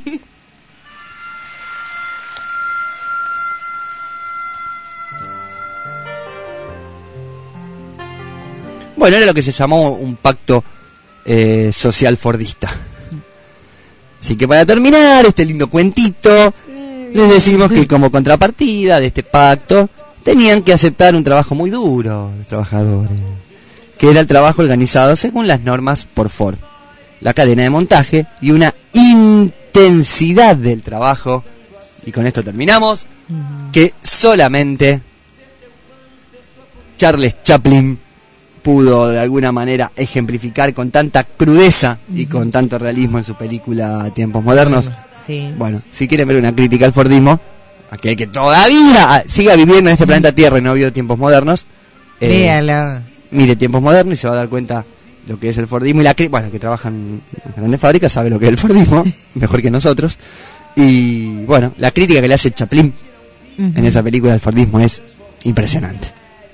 Bueno, era lo que se llamó un pacto social fordista. Así que para terminar este lindo cuentito, les decimos que como contrapartida de este pacto tenían que aceptar un trabajo muy duro los trabajadores, que era el trabajo organizado según las normas por Ford, la cadena de montaje y una intensidad del trabajo, y con esto terminamos, que solamente Charles Chaplin pudo de alguna manera ejemplificar con tanta crudeza y con tanto realismo en su película Tiempos Modernos. Sí. Bueno, si quieren ver una crítica al Fordismo, aquel que todavía siga viviendo en este planeta Tierra y no vio Tiempos Modernos, véala. Mire Tiempos Modernos y se va a dar cuenta lo que es el Fordismo, y la bueno, que trabaja en grandes fábricas sabe lo que es el Fordismo mejor que nosotros. Y bueno, la crítica que le hace Chaplin en esa película del Fordismo es impresionante.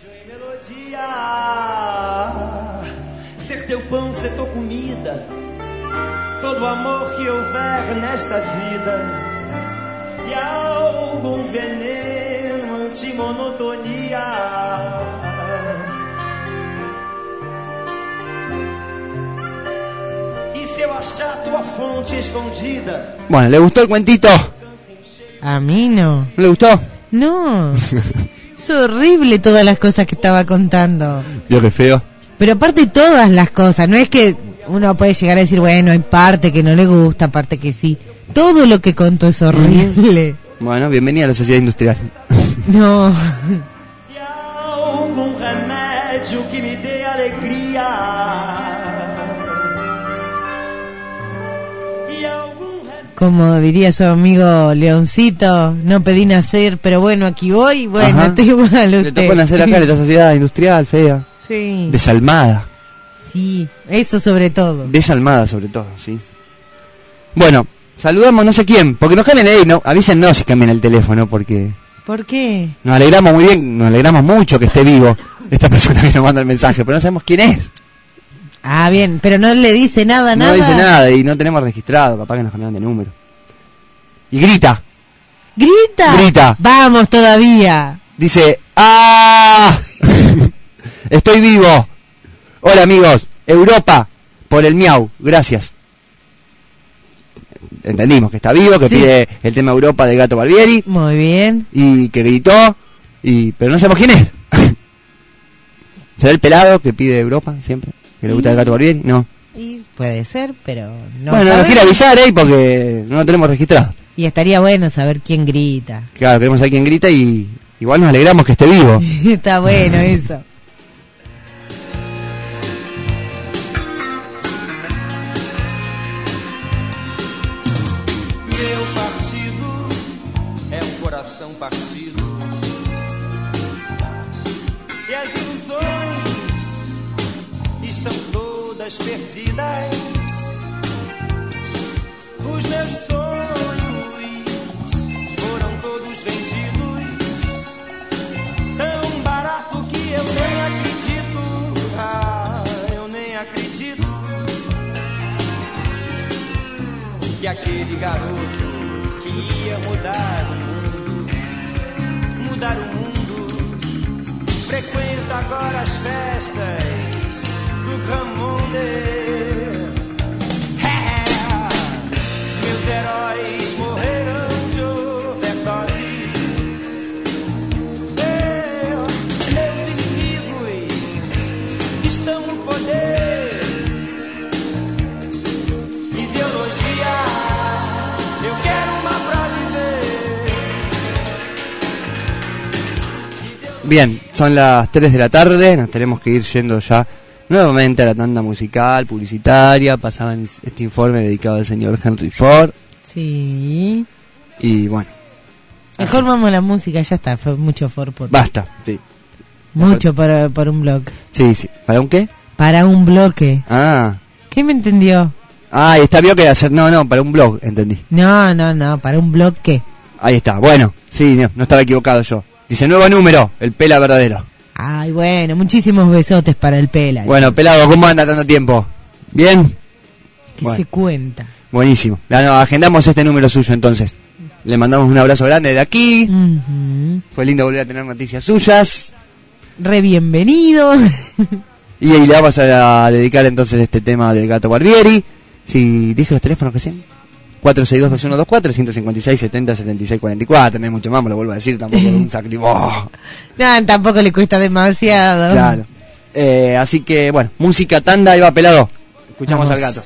Ser teu pão, ser tua comida, todo amor que houver nesta vida, e algum veneno antimonotonia. E se eu achar tua fonte escondida. Bueno, ¿le gustó el cuentito? A mí no. ¿No le gustó? No. Es horrible todas las cosas que estaba contando. Vio qué feo. Pero aparte todas las cosas, no es que uno puede llegar a decir, bueno, hay parte que no le gusta, parte que sí. Todo lo que contó es horrible. Bueno, bienvenida a la sociedad industrial. No. E algum remédio que me dê alegria. Como diría su amigo Leoncito, no pedí nacer, pero bueno, aquí voy. Bueno, Ajá. estoy igual Le usted. tocó nacer acá en esta sociedad industrial fea. Sí. Desalmada. Sí, eso sobre todo. Desalmada sobre todo, sí. Bueno, saludamos no sé quién, porque nos cambian ahí, no, avísennos si cambian el teléfono, porque ¿Por qué? nos alegramos muy bien, nos alegramos mucho que esté vivo esta persona que nos manda el mensaje, pero no sabemos quién es. Ah, bien, pero no le dice nada, No dice nada y no tenemos registrado, capaz que nos cambiaron de número. Y grita. ¿Grita? Grita. Vamos todavía. Dice, ¡ah! Estoy vivo. Hola amigos, Europa, por el miau, gracias. Entendimos que está vivo, que Sí. pide el tema Europa de Gato Barbieri. Muy bien. Y que gritó, pero no sabemos quién es. ¿Será el pelado que pide Europa siempre? ¿Que le gusta el Gato Barbieri? No. Y puede ser, pero no. Bueno, nos sabemos. quiere avisar, porque no lo tenemos registrado. Y estaría bueno saber quién grita. Claro, queremos saber quién grita y igual nos alegramos que esté vivo. Está bueno eso. Meu partido é coração partido. E as ilusões estão todas perdidas. Os meus sonhos foram todos vendidos. Tão barato que eu nem acredito. Ah, eu nem acredito que aquele garoto que ia mudar o mundo, frequenta agora as festas do Camonde. Meus heróis morreram de overdose. Meus inimigos estão no poder. Ideologia, eu quero uma pra viver. Bien, son las 3 de la tarde, nos tenemos que ir yendo ya nuevamente a la tanda musical, publicitaria. Pasaban este informe dedicado al señor Henry Ford. Sí. Y bueno. Mejor vamos a la música, ya está, fue mucho Ford por... Basta, sí. Mucho para un blog. Sí, sí. ¿Para un qué? Para un bloque. Ah. ¿Qué me entendió? Ah, está bien que hacer. No, para un blog, entendí. No, para un bloque. Ahí está, bueno, sí, no estaba equivocado yo. Dice nuevo número, el Pela verdadero. Ay, bueno, muchísimos besotes para el Pela. Bueno, Pelado, ¿cómo anda tanto tiempo? ¿Bien? Que bueno. se cuenta. Buenísimo. Agendamos este número suyo entonces. Le mandamos un abrazo grande de aquí. Fue lindo volver a tener noticias suyas. Re bienvenido. Y ahí le vamos a dedicar entonces este tema del Gato Barbieri. Si dije los teléfonos que sean. 462-2124, 156 70 76 44. No hay mucho más, me lo vuelvo a decir, tampoco un sacrilegio. No, tampoco le cuesta demasiado. Claro. Así que, bueno, música tanda, ahí va Pelado. Escuchamos al gato.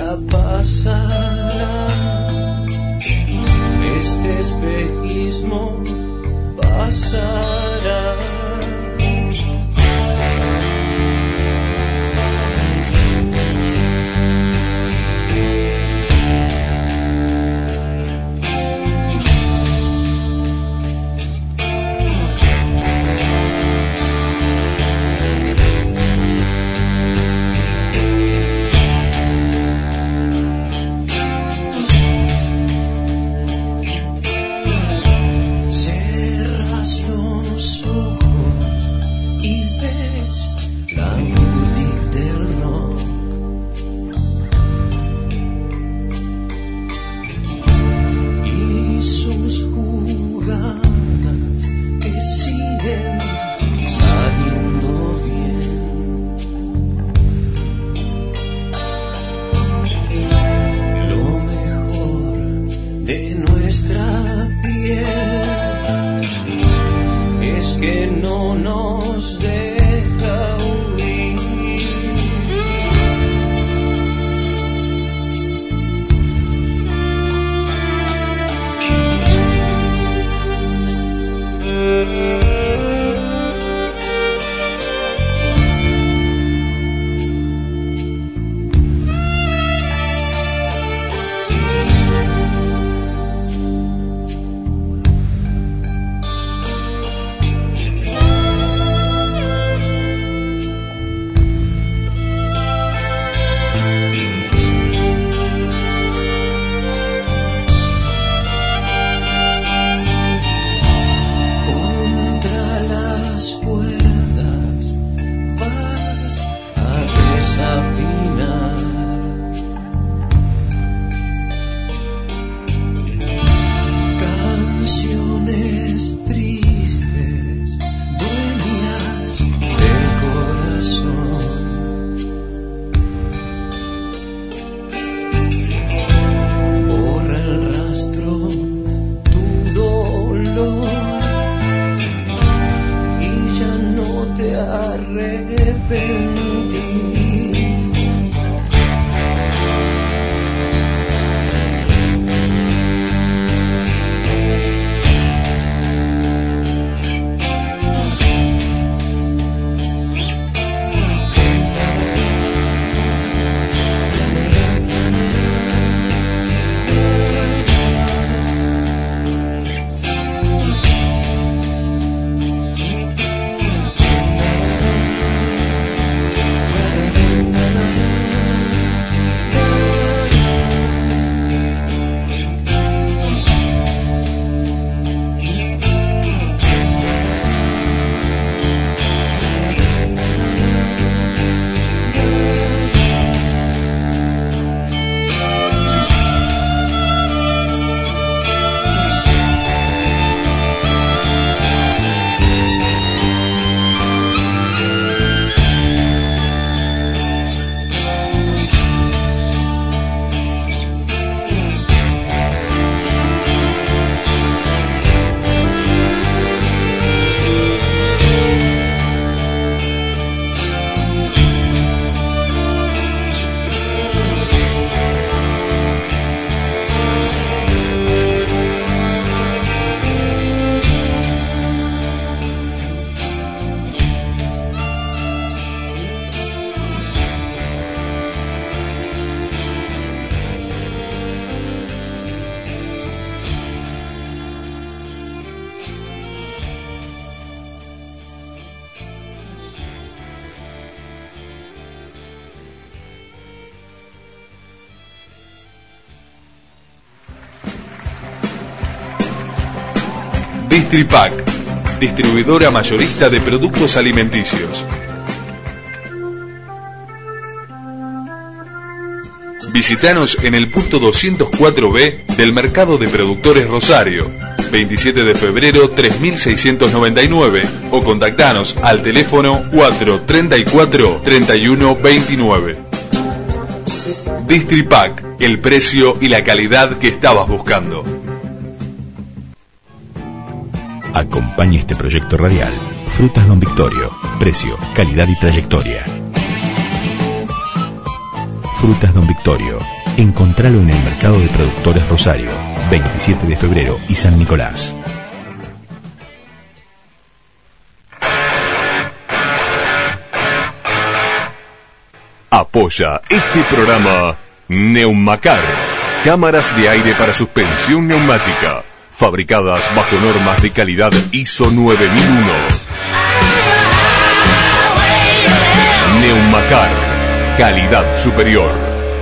ya pasará. Este espejismo pasará. Distripac, distribuidora mayorista de productos alimenticios. Visítanos en el punto 204B del Mercado de Productores Rosario, 27 de febrero 3699, o contactanos al teléfono 434-3129. Distripac, el precio y la calidad que estabas buscando. Acompaña este proyecto radial. Frutas Don Victorio. Precio, calidad y trayectoria. Frutas Don Victorio. Encontralo en el Mercado de Productores Rosario, 27 de febrero y San Nicolás. Apoya este programa Neumacar, cámaras de aire para suspensión neumática, fabricadas bajo normas de calidad ISO 9001. Neumacar, calidad superior.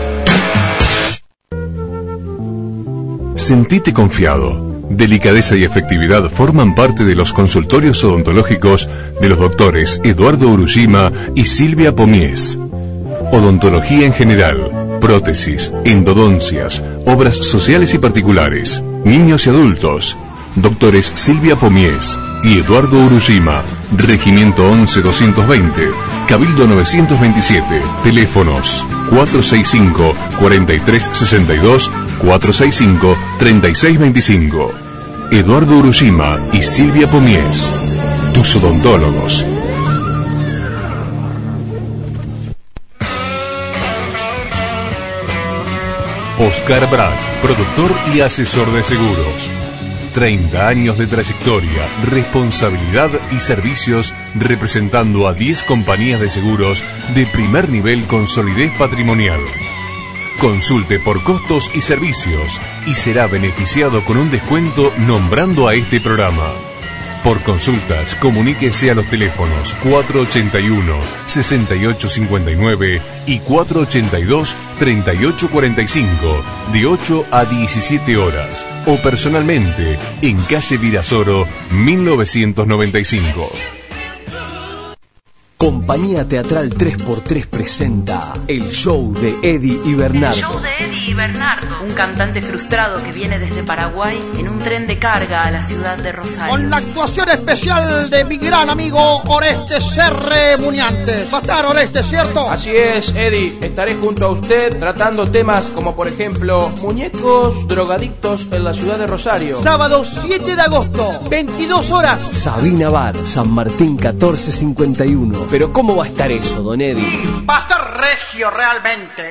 Sentite confiado. Delicadeza y efectividad forman parte de los consultorios odontológicos de los doctores Eduardo Urushima y Silvia Pomies. Odontología en general, prótesis, endodoncias, obras sociales y particulares, niños y adultos. Doctores Silvia Pomies y Eduardo Urushima, Regimiento 11-220, Cabildo 927, teléfonos 465-4362, 465-3625. Eduardo Urushima y Silvia Pomies, tus odontólogos. Oscar Brad, productor y asesor de seguros. 30 años de trayectoria, responsabilidad y servicios representando a 10 compañías de seguros de primer nivel con solidez patrimonial. Consulte por costos y servicios y será beneficiado con un descuento nombrando a este programa. Por consultas, comuníquese a los teléfonos 481-6859 y 482-3845 de 8 a 17 horas o personalmente en calle Virasoro 1995. Compañía Teatral 3x3 presenta el show de Eddie y Bernardo. El show de Eddie y Bernardo, un cantante frustrado que viene desde Paraguay en un tren de carga a la ciudad de Rosario. Con la actuación especial de mi gran amigo Orestes R. Muñantes. Va a estar Orestes, ¿cierto? Así es, Eddie. Estaré junto a usted tratando temas como, por ejemplo, muñecos drogadictos en la ciudad de Rosario. Sábado 7 de agosto, 22 horas. Sabina Bar, San Martín 1451. Pero ¿cómo va a estar eso, don Eddie? Va a estar regio realmente.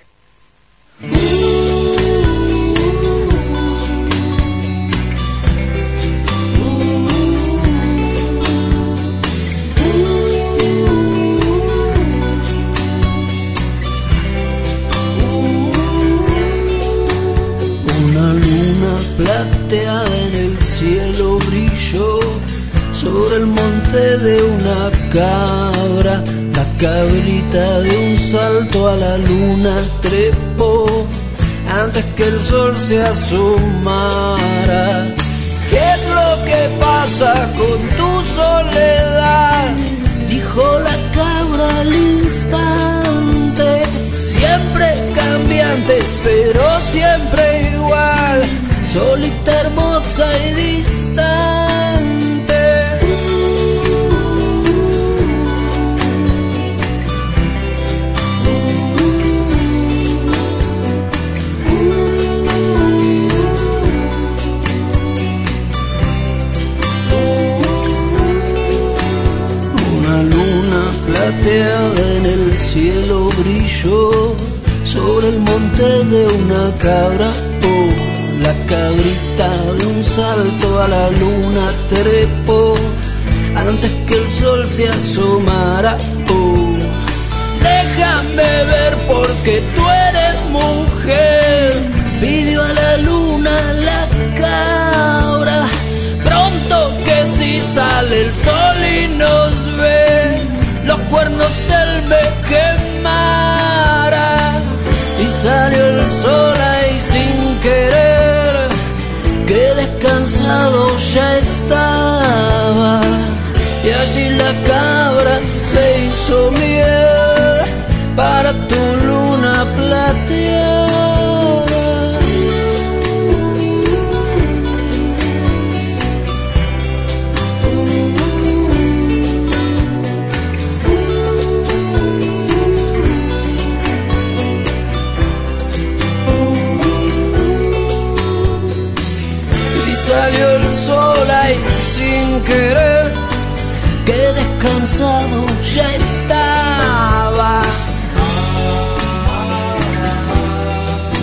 Una luna plateada en el cielo brilló sobre el monte de una cabra. La cabrita de un salto a la luna trepó antes que el sol se asomara. ¿Qué es lo que pasa con tu soledad? Dijo la cabra al instante. Siempre cambiante, pero siempre igual. Solita, hermosa y distante. Plateada en el cielo brilló sobre el monte de una cabra. Oh, la cabrita de un salto a la luna trepó antes que el sol se asomara. Oh, déjame ver porque tú eres mujer, pidió a la luna la cabra. Pronto que si sale el sol y nos ve, los cuernos él me quemara. Y salió el sol ahí sin querer, que descansado ya estaba. Y allí la cabra se hizo miel para tu luna plateada. Salió el sol ahí sin querer, que descansado ya estaba.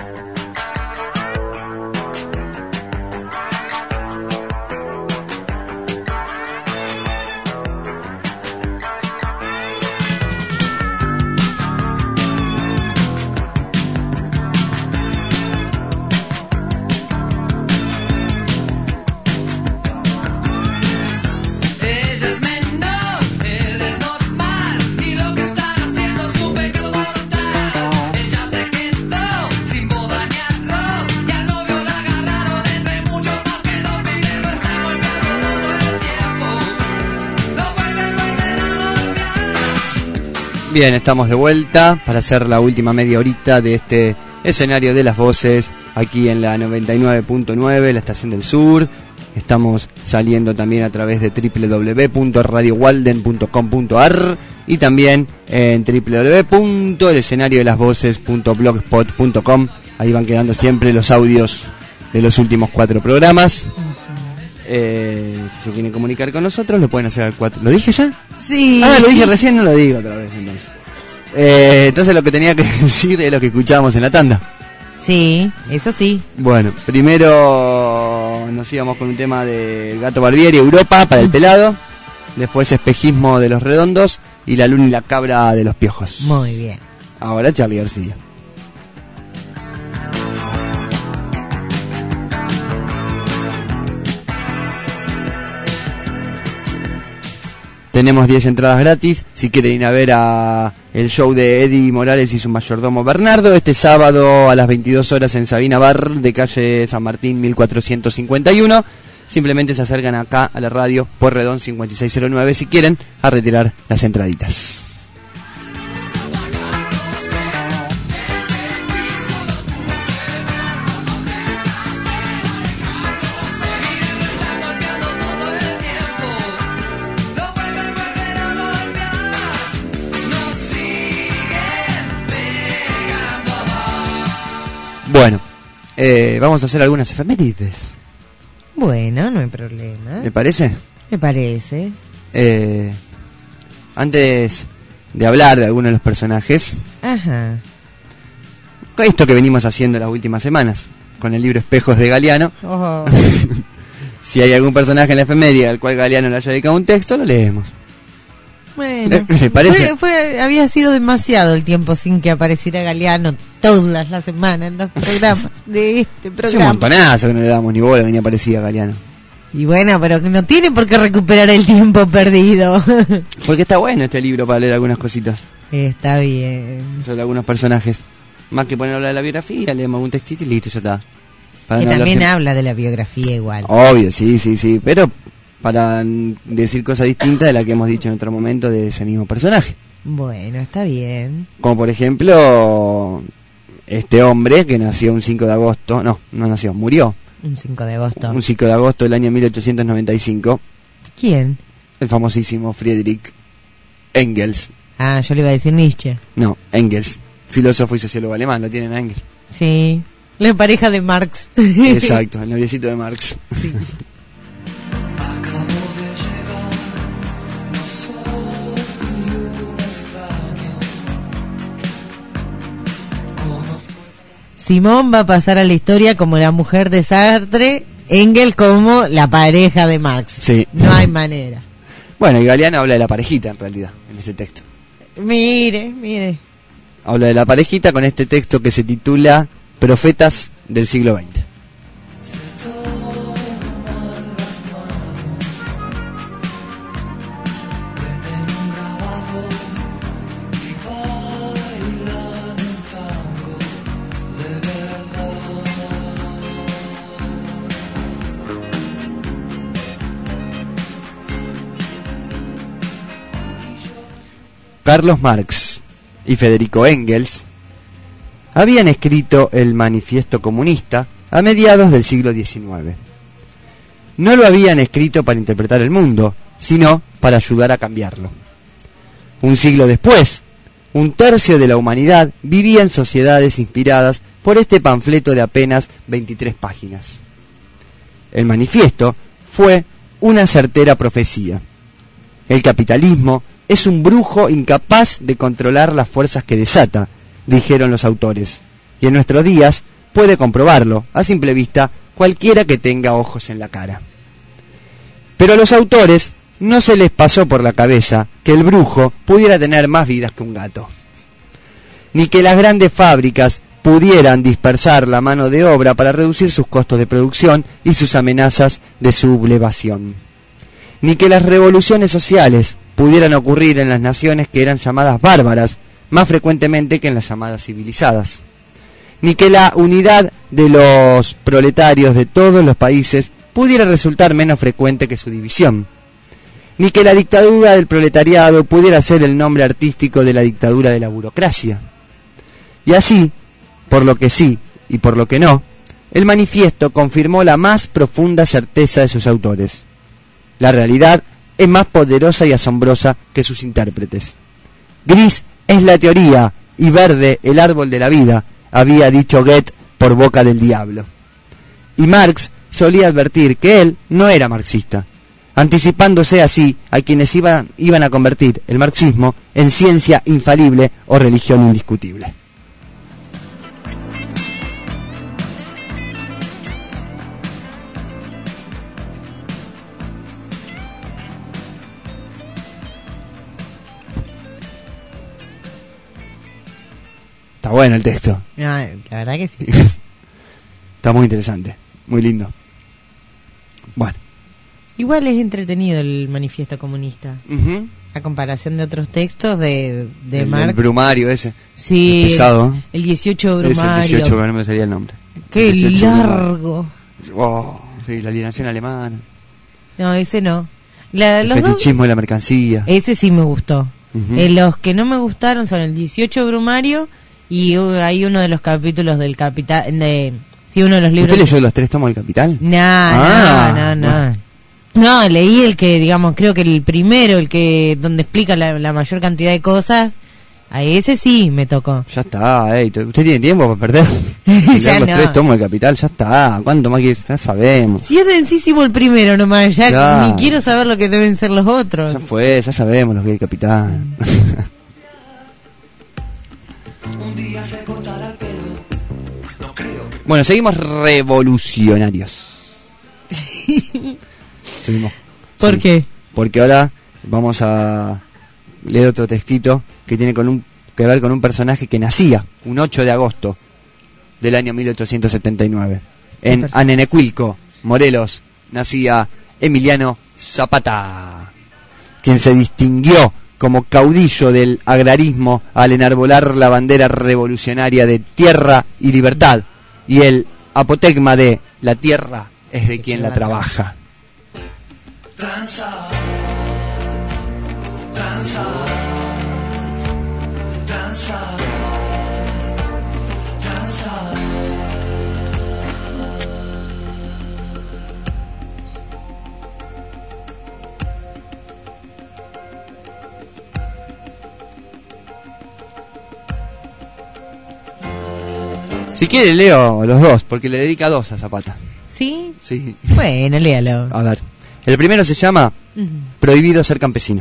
Bien, estamos de vuelta para hacer la última media horita de este escenario de las voces aquí en la 99.9, la estación del sur. Estamos saliendo también a través de www.radiowalden.com.ar y también en www.elescenariodelasvoces.blogspot.com. Ahí van quedando siempre los audios de los últimos 4 programas. Si se quieren comunicar con nosotros, lo pueden hacer al 4. ¿Lo dije ya? Sí. Ah, lo dije recién, no lo digo otra vez entonces. Entonces lo que tenía que decir es lo que escuchábamos en la tanda. Sí, eso sí. Bueno, primero nos íbamos con un tema de Gato Barbieri, Europa, para el pelado. Después Espejismo de los Redondos y La Luna y la Cabra de los Piojos. Muy bien. Ahora Charly García. Tenemos 10 entradas gratis si quieren ir a ver a el show de Eddie Morales y su mayordomo Bernardo este sábado a las 22 horas en Sabina Bar de calle San Martín 1451. Simplemente se acercan acá a la radio Porredón 5609 si quieren a retirar las entraditas. Bueno, vamos a hacer algunas efemérides. Bueno, no hay problema. ¿Me parece? Me parece. Antes de hablar de algunos de los personajes, Ajá. esto que venimos haciendo las últimas semanas, con el libro Espejos de Galeano. Oh. Si hay algún personaje en la efeméride al cual Galeano le haya dedicado un texto, lo leemos. Bueno, ¿Le parece? había sido demasiado el tiempo sin que apareciera Galeano todas las semanas en los programas de este Es un programa. montonazo que no le damos ni bola que ni aparecía Galeano. Y bueno, pero que no tiene por qué recuperar el tiempo perdido. Porque está bueno este libro para leer algunas cositas Está bien. sobre algunos personajes. Más que poner a hablar de la biografía, leemos algún textito y listo, ya está. Para Que no hablar también siempre- habla de la biografía igual. Obvio, sí, pero para decir cosas distintas de las que hemos dicho en otro momento de ese mismo personaje. Bueno, está bien. Como por ejemplo, este hombre que nació un 5 de agosto, no nació, murió Un 5 de agosto. un 5 de agosto del año 1895, ¿Quién? el famosísimo Friedrich Engels. Ah, yo le iba a decir Nietzsche. No, Engels, filósofo y sociólogo alemán, lo tienen a Engels. Sí, la pareja de Marx. Exacto, el noviecito de Marx. Sí. Simón va a pasar a la historia como la mujer de Sartre, Engels como la pareja de Marx. Sí. No hay manera. Bueno, y Galeano habla de la parejita en realidad, en ese texto. Mire. Habla de la parejita con este texto que se titula Profetas del siglo XX. Carlos Marx y Federico Engels habían escrito el Manifiesto Comunista a mediados del siglo XIX. No lo habían escrito para interpretar el mundo, sino para ayudar a cambiarlo. Un siglo después, un tercio de la humanidad vivía en sociedades inspiradas por este panfleto de apenas 23 páginas. El manifiesto fue una certera profecía. El capitalismo es un brujo incapaz de controlar las fuerzas que desata, dijeron los autores. y en nuestros días puede comprobarlo, a simple vista, cualquiera que tenga ojos en la cara. Pero a los autores no se les pasó por la cabeza que el brujo pudiera tener más vidas que un gato, ni que las grandes fábricas pudieran dispersar la mano de obra para reducir sus costos de producción y sus amenazas de sublevación, ni que las revoluciones sociales pudieran ocurrir en las naciones que eran llamadas bárbaras más frecuentemente que en las llamadas civilizadas, ni que la unidad de los proletarios de todos los países pudiera resultar menos frecuente que su división, ni que la dictadura del proletariado pudiera ser el nombre artístico de la dictadura de la burocracia. Y así, por lo que sí y por lo que no, el manifiesto confirmó la más profunda certeza de sus autores. La realidad es más poderosa y asombrosa que sus intérpretes. Gris es la teoría y verde el árbol de la vida, había dicho Goethe por boca del diablo. Y Marx solía advertir que él no era marxista, anticipándose así a quienes iban a convertir el marxismo en ciencia infalible o religión indiscutible. Está bueno el texto. No, la verdad que sí. Está muy interesante, muy lindo. Bueno. Igual es entretenido el manifiesto comunista. Uh-huh. A comparación de otros textos de Marx. El brumario ese. Sí. El pesado. El 18 brumario. Es el 18, no me salía el nombre. Qué largo. Oh, sí, la alienación alemana. No, ese no. El fetichismo de la mercancía. Ese sí me gustó. Uh-huh. Los que no me gustaron son el 18 brumario y hay uno de los capítulos del Capital. Sí, uno de los libros. ¿Usted leyó los 3 tomos del Capital? No. No, leí el que, digamos, creo que el primero, el que donde explica la mayor cantidad de cosas. A ese sí me tocó. Ya está, usted tiene tiempo para perder. Ya los no. 3 tomos del Capital, ya está. ¿Cuánto más quieres? Ya sabemos. Si es densísimo el primero nomás, ya ni quiero saber lo que deben ser los otros. Ya fue, ya sabemos lo que hay Capital. Bueno, seguimos revolucionarios. ¿Por qué? Porque ahora vamos a leer otro textito que tiene que ver con un personaje que nacía un 8 de agosto del año 1879. En Anenecuilco, Morelos, nacía Emiliano Zapata, quien se distinguió como caudillo del agrarismo al enarbolar la bandera revolucionaria de tierra y libertad y el apotegma de la tierra es de quien la trabaja. Si quiere leo los dos, porque le dedica 2 a Zapata. ¿Sí? Sí. Bueno, léalo. A ver. El primero se llama Prohibido ser campesino.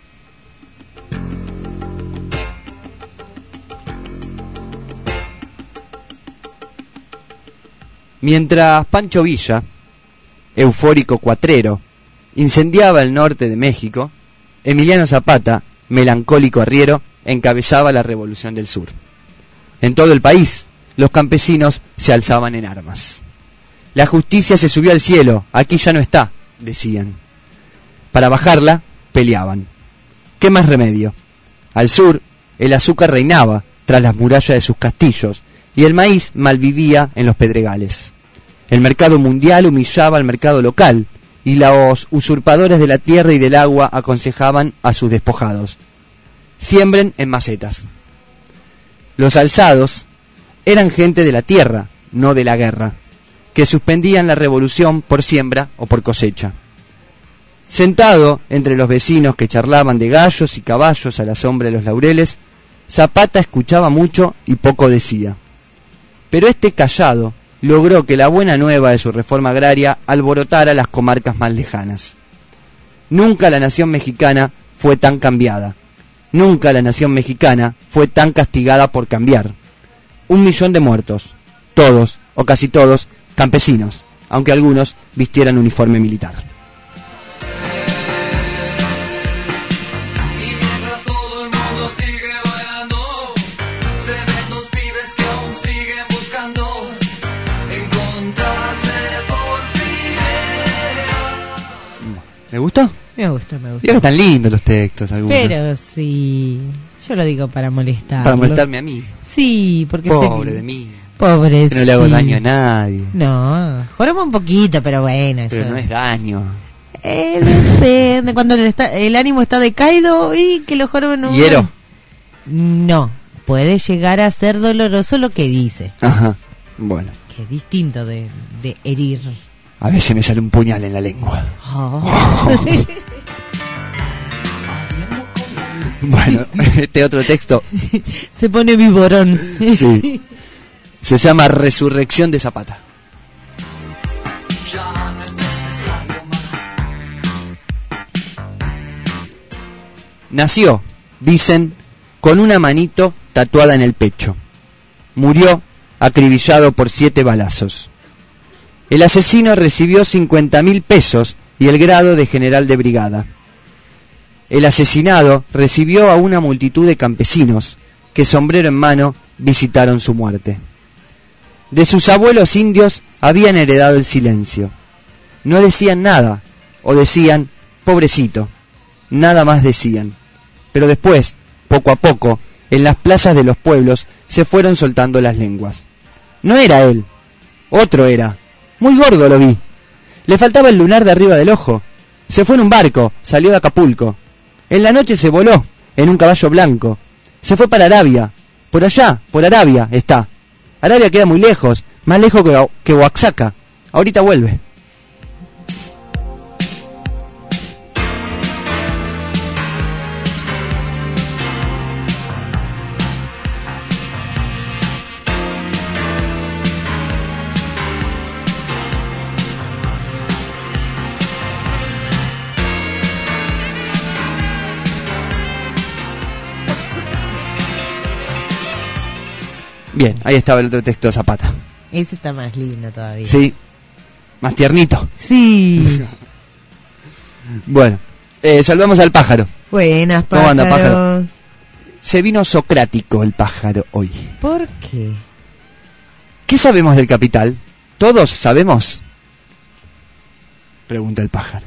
Mientras Pancho Villa, eufórico cuatrero, incendiaba el norte de México, Emiliano Zapata, melancólico arriero, encabezaba la Revolución del Sur. En todo el país, los campesinos se alzaban en armas. La justicia se subió al cielo, aquí ya no está, decían. Para bajarla, peleaban. ¿Qué más remedio? Al sur, el azúcar reinaba tras las murallas de sus castillos y el maíz malvivía en los pedregales. El mercado mundial humillaba al mercado local y los usurpadores de la tierra y del agua aconsejaban a sus despojados: siembren en macetas. Los alzados eran gente de la tierra, no de la guerra, que suspendían la revolución por siembra o por cosecha. Sentado entre los vecinos que charlaban de gallos y caballos a la sombra de los laureles, Zapata escuchaba mucho y poco decía. Pero este callado logró que la buena nueva de su reforma agraria alborotara las comarcas más lejanas. Nunca la nación mexicana fue tan cambiada. Nunca la nación mexicana fue tan castigada por cambiar. 1 millón de muertos, todos, o casi todos, campesinos, aunque algunos vistieran uniforme militar. ¿Me gustó? Me gustó, me gustó. Y ahora están lindos los textos algunos. Pero sí, yo lo digo para molestar. Para molestarme a mí. Sí, porque pobre de mí. Pobre, que no le hago daño a nadie. No, joramos un poquito, pero bueno. Pero eso no es daño. Depende, cuando el ánimo está decaído y que los jorobes no... ¿Hiero? No, puede llegar a ser doloroso lo que dice. Ajá, bueno. Que es distinto de herir. A veces me sale un puñal en la lengua. Oh. Bueno, este otro texto se pone viborón. Sí. Se llama Resurrección de Zapata. Nació, dicen, con una manito tatuada en el pecho. Murió acribillado por 7 balazos. El asesino recibió 50.000 pesos y el grado de general de brigada. El asesinado recibió a una multitud de campesinos que, sombrero en mano, visitaron su muerte. De sus abuelos indios habían heredado el silencio. No decían nada, o decían, pobrecito, nada más decían. Pero después, poco a poco, en las plazas de los pueblos se fueron soltando las lenguas. No era él, otro era. Muy gordo lo vi. Le faltaba el lunar de arriba del ojo. Se fue en un barco, salió de Acapulco. En la noche se voló, en un caballo blanco. Se fue para Arabia. Por allá, por Arabia, está. Arabia queda muy lejos, más lejos que Oaxaca. Ahorita vuelve. Bien, ahí estaba el otro texto de Zapata. Ese está más lindo todavía. Sí, más tiernito. Sí. Bueno, saludamos al pájaro. Buenas, pájaro. ¿Cómo anda, pájaro? Se vino socrático el pájaro hoy. ¿Por qué? ¿Qué sabemos del capital? ¿Todos sabemos? Pregunta el pájaro.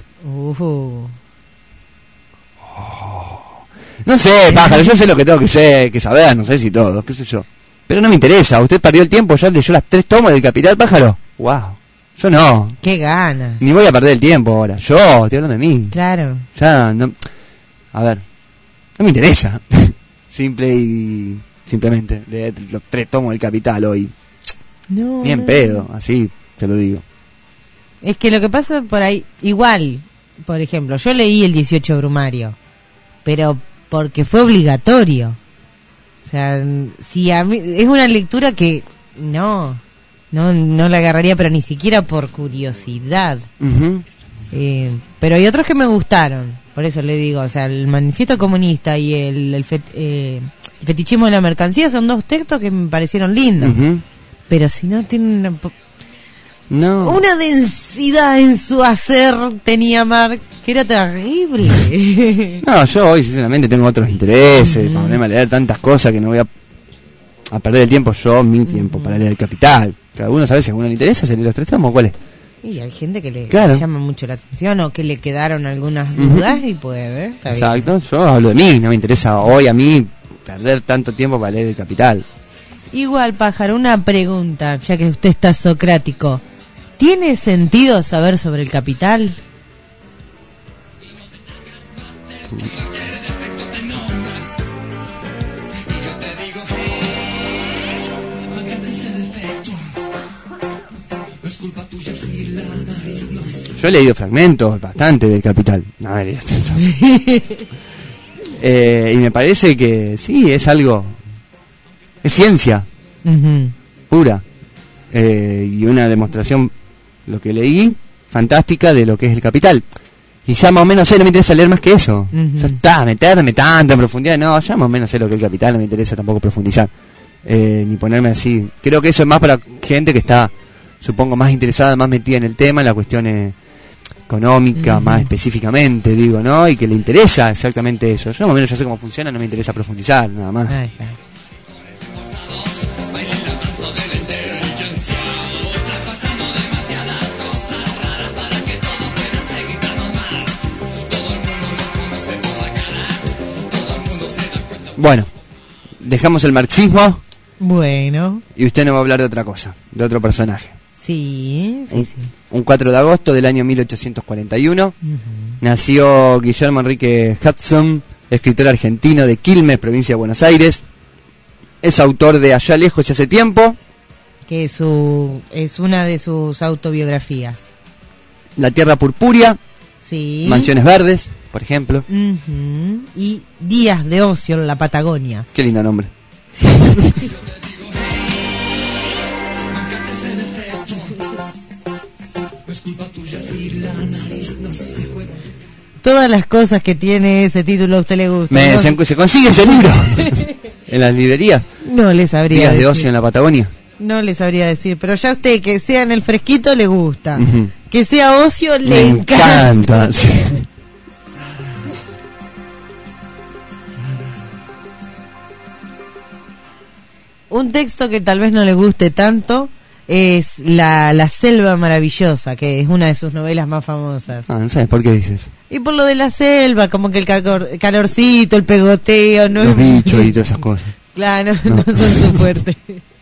No sé, pájaro, yo sé lo que tengo que saber, no sé si todo, qué sé yo. Pero no me interesa, ¿usted perdió el tiempo? ¿Ya leyó las 3 tomas del Capital, pájaro? ¡Wow! Yo no. ¡Qué ganas! Ni voy a perder el tiempo ahora. Yo, estoy hablando de mí. Claro. Ya, no... A ver, no me interesa. Simplemente, leer los 3 tomos del Capital hoy. No. Ni en pedo, así te lo digo. Es que lo que pasa por ahí, igual, por ejemplo, yo leí el 18 Brumario, pero porque fue obligatorio. O sea, si a mí, es una lectura que no la agarraría, pero ni siquiera por curiosidad. Uh-huh. Pero hay otros que me gustaron, por eso le digo, o sea, el Manifiesto Comunista y el Fetichismo de la Mercancía son 2 textos que me parecieron lindos. Uh-huh. Pero si no tienen una densidad en su hacer, tenía Marx, que era terrible. No, yo hoy sinceramente tengo otros intereses, para ponerme a leer tantas cosas que no voy a perder el tiempo mi tiempo para leer el Capital. Cada uno sabe si a uno le interesa, se lee los 3 tomos, ¿cuál es? Y hay gente que le llama mucho la atención o que le quedaron algunas dudas y puede, está exacto, bien. Yo hablo de mí, no me interesa hoy a mí perder tanto tiempo para leer el Capital. Igual, pájaro, una pregunta, ya que usted está socrático. ¿Tiene sentido saber sobre el Capital? Yo he leído fragmentos bastante del Capital. Y me parece que sí, es algo... Es ciencia pura. Y una demostración, lo que leí, fantástica de lo que es el Capital. Y ya más o menos no me interesa leer más que eso. Ya está, meterme tanto en profundidad, no, ya más o menos sé lo que es el Capital, no me interesa tampoco profundizar. ni ponerme así. Creo que eso es más para gente que está, supongo, más interesada, más metida en el tema, en la cuestión económica, más específicamente, digo, ¿no? Y que le interesa exactamente eso. Yo más o menos ya sé cómo funciona, no me interesa profundizar, nada más. Bueno, dejamos el marxismo. Bueno. Y usted nos va a hablar de otra cosa, de otro personaje. Sí. Un 4 de agosto del año 1841 nació Guillermo Enrique Hudson, escritor argentino de Quilmes, provincia de Buenos Aires. Es autor de Allá lejos y hace tiempo, que es una de sus autobiografías. La tierra purpúrea, sí. Mansiones verdes, por ejemplo. Y Días de ocio en la Patagonia. Qué lindo nombre. Todas las cosas que tiene ese título a usted le gustan, ¿no? Se consigue ese libro en las librerías. No les sabría Días decir. de ocio en la Patagonia. No les sabría decir, pero ya a usted que sea en el fresquito le gusta. Que sea ocio le encanta. Sí. Un texto que tal vez no le guste tanto es La selva maravillosa, que es una de sus novelas más famosas. No sabes por qué dices. Y por lo de la selva, como que el calorcito, el pegoteo, ¿no? Los bichos y todas esas cosas. Claro, no son su fuerte.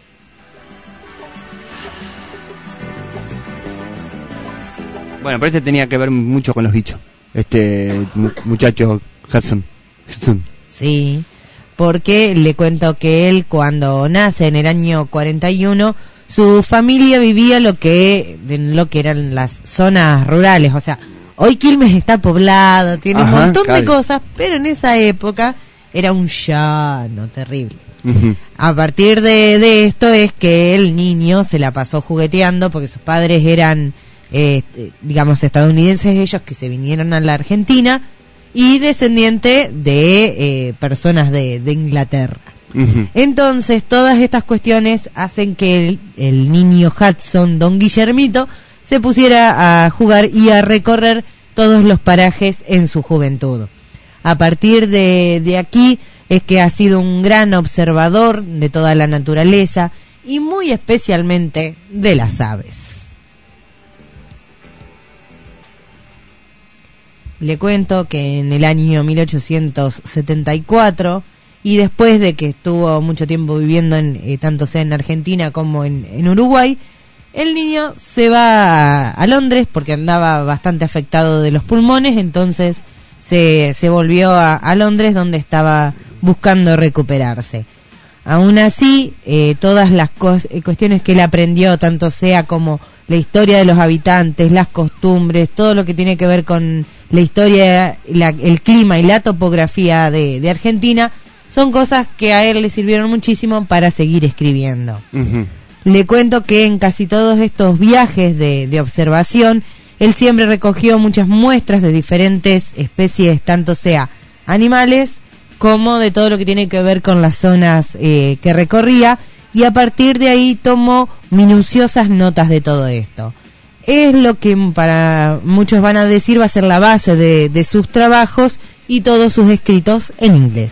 Bueno, pero este tenía que ver mucho con los bichos. Muchacho Hudson. Sí, porque le cuento que él cuando nace en el año 41, su familia vivía en lo que eran las zonas rurales. O sea, hoy Quilmes está poblado, tiene un montón de cosas, pero en esa época era un llano terrible. A partir de esto es que el niño se la pasó jugueteando, porque sus padres eran, digamos, estadounidenses, ellos que se vinieron a la Argentina, y descendiente de personas de Inglaterra. Entonces todas estas cuestiones hacen que el niño Hudson, don Guillermito, se pusiera a jugar y a recorrer todos los parajes en su juventud. A partir de aquí es que ha sido un gran observador de toda la naturaleza y muy especialmente de las aves. Le cuento que en el año 1874, y después de que estuvo mucho tiempo viviendo tanto sea en Argentina como en Uruguay, el niño se va a Londres porque andaba bastante afectado de los pulmones, entonces se volvió a Londres, donde estaba buscando recuperarse. Aún así, todas las cuestiones que él aprendió, tanto sea como la historia de los habitantes, las costumbres, todo lo que tiene que ver con la historia, el clima y la topografía de Argentina, son cosas que a él le sirvieron muchísimo para seguir escribiendo. Le cuento que en casi todos estos viajes de observación, él siempre recogió muchas muestras de diferentes especies, tanto sea animales como de todo lo que tiene que ver con las zonas que recorría, y a partir de ahí tomó minuciosas notas de todo esto. Es lo que para muchos van a decir va a ser la base de sus trabajos y todos sus escritos en inglés.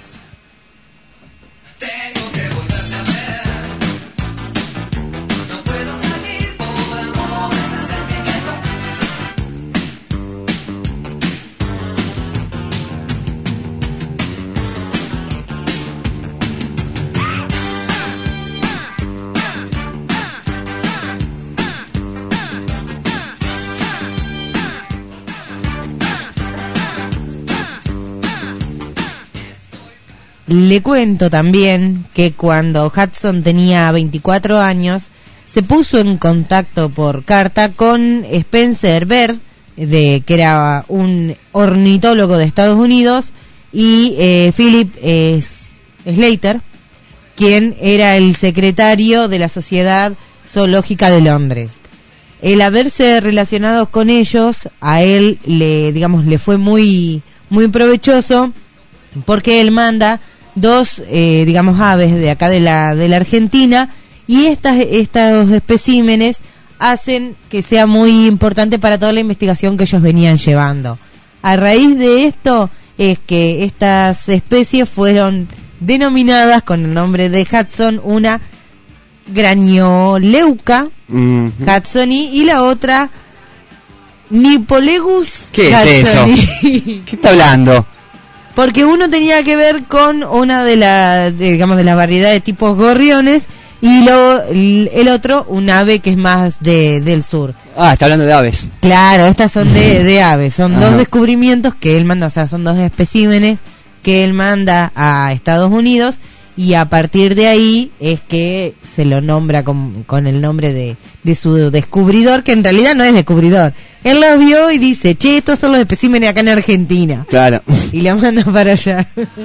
Le cuento también que cuando Hudson tenía 24 años, se puso en contacto por carta con Spencer Bird, que era un ornitólogo de Estados Unidos, y Philip Slater, quien era el secretario de la Sociedad Zoológica de Londres. El haberse relacionado con ellos, a él le fue muy, muy provechoso, porque él manda dos digamos aves de acá de la Argentina, y estos especímenes hacen que sea muy importante para toda la investigación que ellos venían llevando. A raíz de esto es que estas especies fueron denominadas con el nombre de Hudson, una Granioleuca hudsoni y la otra Nipolegus ¿Qué hudsoni. es eso? ¿Qué está hablando? Porque uno tenía que ver con una de las variedades de tipos gorriones, y el otro un ave que es más del sur. Ah, está hablando de aves. Claro, estas son de aves, son dos descubrimientos que él manda, o sea, son dos especímenes que él manda a Estados Unidos, y a partir de ahí es que se lo nombra con el nombre de su descubridor, que en realidad no es descubridor. Él los vio y dice, che, estos son los especímenes acá en Argentina. Claro. Y lo manda para allá.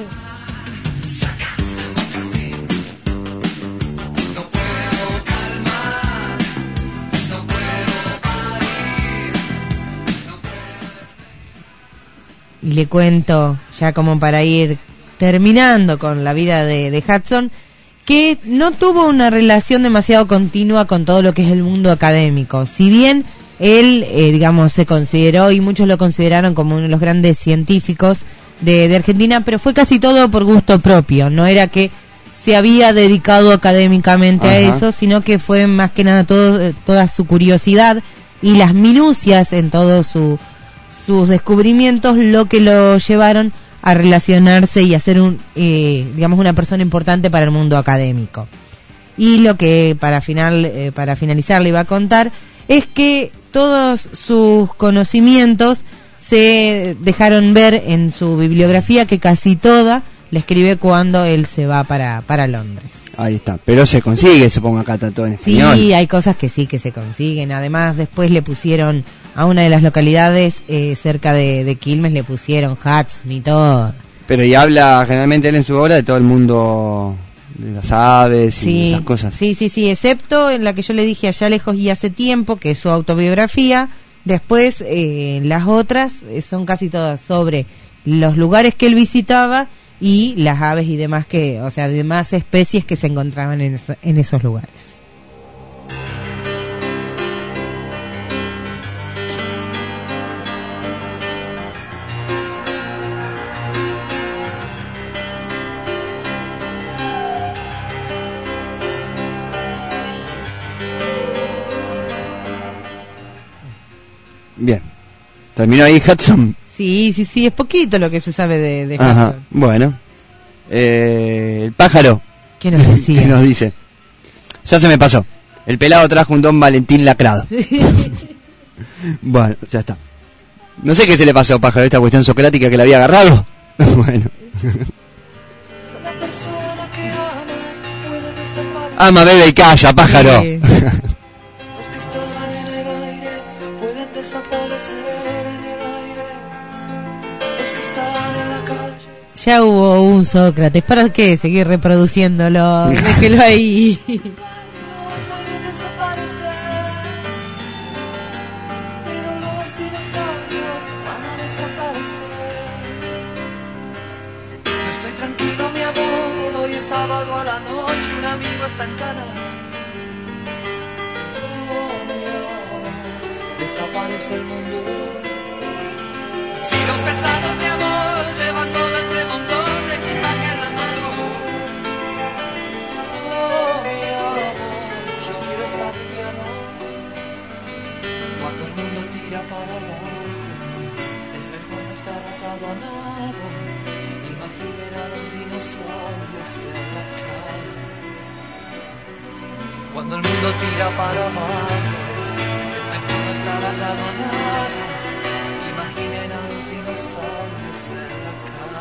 Y le cuento, ya como para ir terminando con la vida de Hudson, que no tuvo una relación demasiado continua con todo lo que es el mundo académico. Si bien él, se consideró, y muchos lo consideraron como uno de los grandes científicos de Argentina, pero fue casi todo por gusto propio. No era que se había dedicado académicamente a eso, sino que fue más que nada toda su curiosidad y las minucias en todos sus descubrimientos lo que lo llevaron a relacionarse y a ser una persona importante para el mundo académico. Y lo que para finalizar le iba a contar es que todos sus conocimientos se dejaron ver en su bibliografía, que casi toda la escribe cuando él se va para Londres. Ahí está, pero se consigue, supongo, acá está todo en español. Sí, hay cosas que sí que se consiguen. Además, después le pusieron a una de las localidades cerca de Quilmes, le pusieron Hudson y todo. Pero y habla generalmente él en su obra de todo el mundo de las aves y esas cosas. Sí, excepto en la que yo le dije Allá lejos y hace tiempo, que es su autobiografía. Después las otras son casi todas sobre los lugares que él visitaba y las aves y demás demás especies que se encontraban en esos lugares. Bien. ¿Terminó ahí Hudson? Sí, es poquito lo que se sabe de Hudson. Ajá, bueno. El pájaro. ¿Qué nos decía? ¿Qué nos dice? Ya se me pasó. El pelado trajo un Don Valentín lacrado. Bueno, ya está. No sé qué se le pasó, pájaro, esta cuestión socrática que le había agarrado. Bueno. Ama, bebe y calla, pájaro. Los que están en el aire pueden desaparecer en el aire. Los que están en la calle. Ya hubo un Sócrates, ¿para qué seguir reproduciéndolo? Déjelo ahí. Sábado a la noche un amigo está en cana. Desaparece el mundo. Si los pesados, mi amor, llevan todo ese montón de equipaje en la mano. Mi amor, yo quiero estar liviano. Cuando el mundo tira para abajo, es mejor no estar atado a nada. Imaginen a los dinosaurios en la cama. Cuando el mundo tira para abajo, es mejor no estar atado a nada. Imaginen a los dinosaurios en la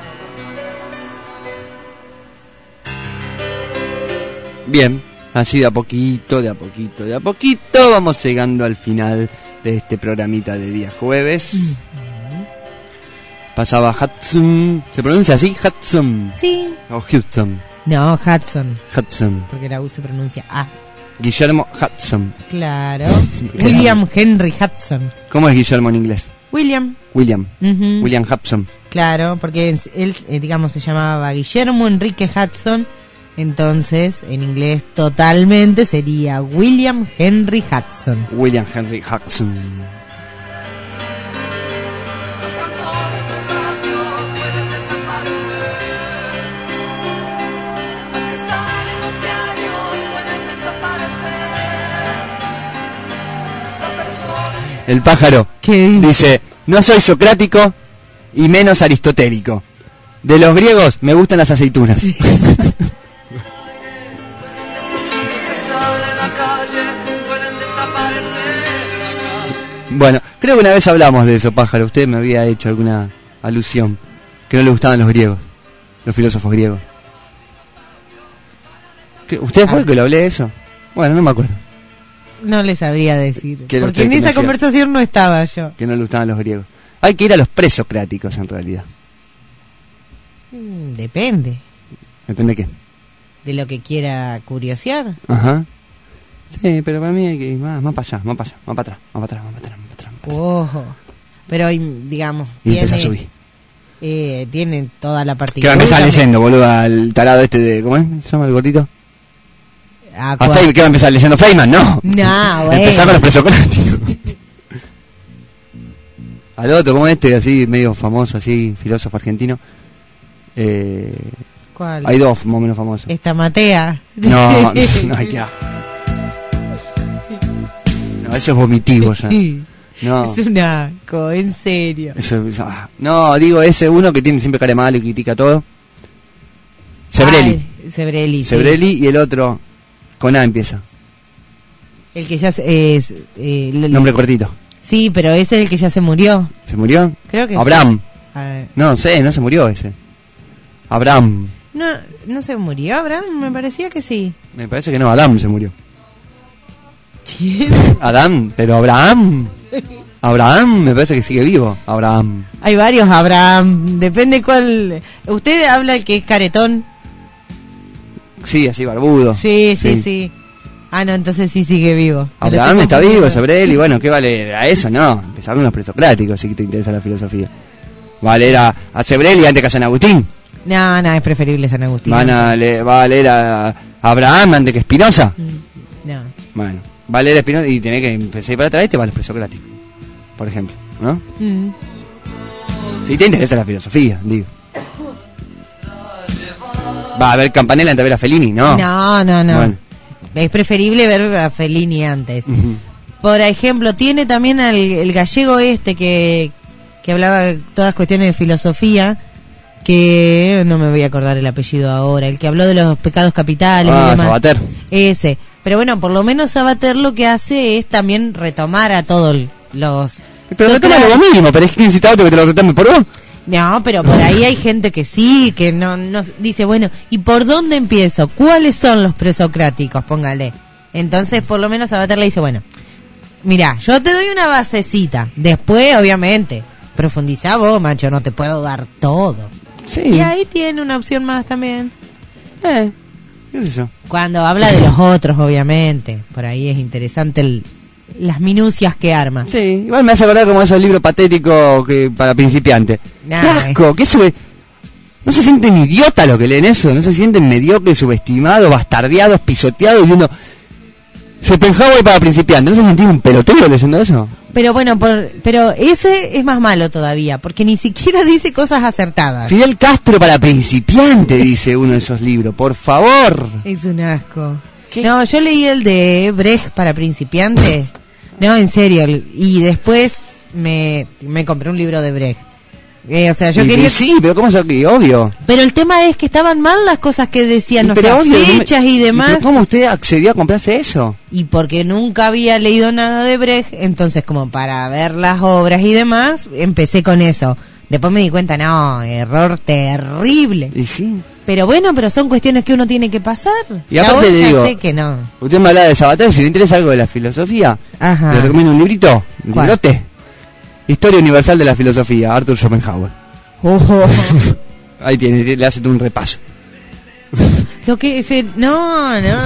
cama. Bien, así de a poquito vamos llegando al final de este programita de día jueves. Pasaba Hudson. ¿Se pronuncia así? Hudson. Sí. O Houston. No, Hudson. Hudson. Porque la U se pronuncia A. Guillermo Hudson. Claro. William Henry Hudson. ¿Cómo es Guillermo en inglés? William. William Hudson. Claro, porque él, digamos, se llamaba Guillermo Enrique Hudson, entonces en inglés totalmente sería William Henry Hudson. William Henry Hudson. El pájaro dice, no soy socrático y menos aristotélico. De los griegos me gustan las aceitunas. Bueno, creo que una vez hablamos de eso, pájaro. Usted me había hecho alguna alusión, que no le gustaban los griegos, los filósofos griegos. ¿Usted fue el que lo hablé de eso? Bueno, no me acuerdo. No le sabría decir, Que porque en esa conversación no estaba yo. Que no le gustaban los griegos. Hay que ir a los presocráticos en realidad. Depende. ¿Depende de qué? De lo que quiera curiosear. Ajá. Sí, pero para mí hay que ir más para allá, más para allá, más para atrás. Ojo. Pero digamos, Y empieza a subir. Tiene toda la ¿Qué partícula. va a empezar leyendo, boludo? Al tarado este de... ¿Cómo es? ¿Se llama el gordito? ¿Qué va a empezar leyendo? ¿Feynman? No. No, bueno. Empezar con los presocráticos. Al otro, como este, así, medio famoso, así, filósofo argentino. ¿Cuál? Hay dos más o menos famosos. Esta Matea. No, hay que... No, eso es vomitivo ya. No. Es un asco, en serio. No, digo, ese uno que tiene siempre cara de malo y critica todo. Sebrelli. Sebrelli, Sebrelli, sí. Y el otro, con A empieza. El que ya es... nombre cortito. Sí, pero ese es el que ya se murió. ¿Se murió? Creo que Abraham. Sí. No sé, no se murió ese. Abraham. No se murió Abraham, me parecía que sí. Me parece que no, Adam se murió. ¿Quién? Adán, pero Abraham. Abraham, me parece que sigue vivo. Abraham. Hay varios Abraham, depende cuál. ¿Usted habla el que es caretón? Sí, así barbudo. Sí. Ah, no, entonces sí sigue vivo. Abraham está vivo, Sebrelli, bueno, ¿qué vale a eso? No, empezar con los presocráticos, si te interesa la filosofía. Va a leer a Sebrelli antes que a San Agustín. No, es preferible San Agustín. Va a leer a Abraham antes que Spinoza. No. Bueno, va a leer a Spinoza y tenés que empezar para atrás y te va a los presocráticos, por ejemplo, ¿no? Si te interesa la filosofía, digo. Va a ver Campanella antes de ver a Fellini, ¿no? No. Bueno. Es preferible ver a Fellini antes. Por ejemplo, tiene también el gallego este que hablaba todas cuestiones de filosofía, que no me voy a acordar el apellido ahora, el que habló de los pecados capitales y demás. Sabater. Ese. Pero bueno, por lo menos Sabater lo que hace es también retomar a todos los... Pero retoma lo mínimo, pero es que necesita otro que te lo retome por vos. No, pero por ahí hay gente que sí, que no dice, bueno, ¿y por dónde empiezo? ¿Cuáles son los presocráticos? Póngale. Entonces, por lo menos Sabater le dice, bueno, mira, yo te doy una basecita. Después, obviamente, profundizá vos, macho, no te puedo dar todo. Sí. Y ahí tiene una opción más también. ¿Qué es eso? Cuando habla de los otros, obviamente. Por ahí es interesante las minucias que arma. Sí, igual me hace acordar como esos libros patéticos que para principiantes. ¡Qué asco! ¿Qué no se sienten idiotas los que leen eso? ¿No se sienten mediocres, subestimados, bastardeados, pisoteados? Y uno... Schopenhauer para principiantes. ¿No se sienten un pelotudo leyendo eso? Pero bueno, pero ese es más malo todavía, porque ni siquiera dice cosas acertadas. Fidel Castro para principiante, dice uno de esos libros. Por favor. Es un asco. No, yo leí el de Brecht para principiantes. No, en serio. Y después me compré un libro de Brecht. O sea, yo quería... Sí, pero ¿cómo se obvio? Pero el tema es que estaban mal las cosas que decían, no sé, fechas y demás. ¿Pero cómo usted accedió a comprarse eso? Y porque nunca había leído nada de Brecht, entonces como para ver las obras y demás, empecé con eso. Después me di cuenta, no, error terrible. Y sí. Pero bueno, pero son cuestiones que uno tiene que pasar. Y aparte le digo, sé que no. Usted me habla de Sabater, si le interesa algo de la filosofía, le recomiendo un librito, un librote. Historia Universal de la Filosofía, Arthur Schopenhauer. Ahí tiene, le hace un repaso. Lo que es... No.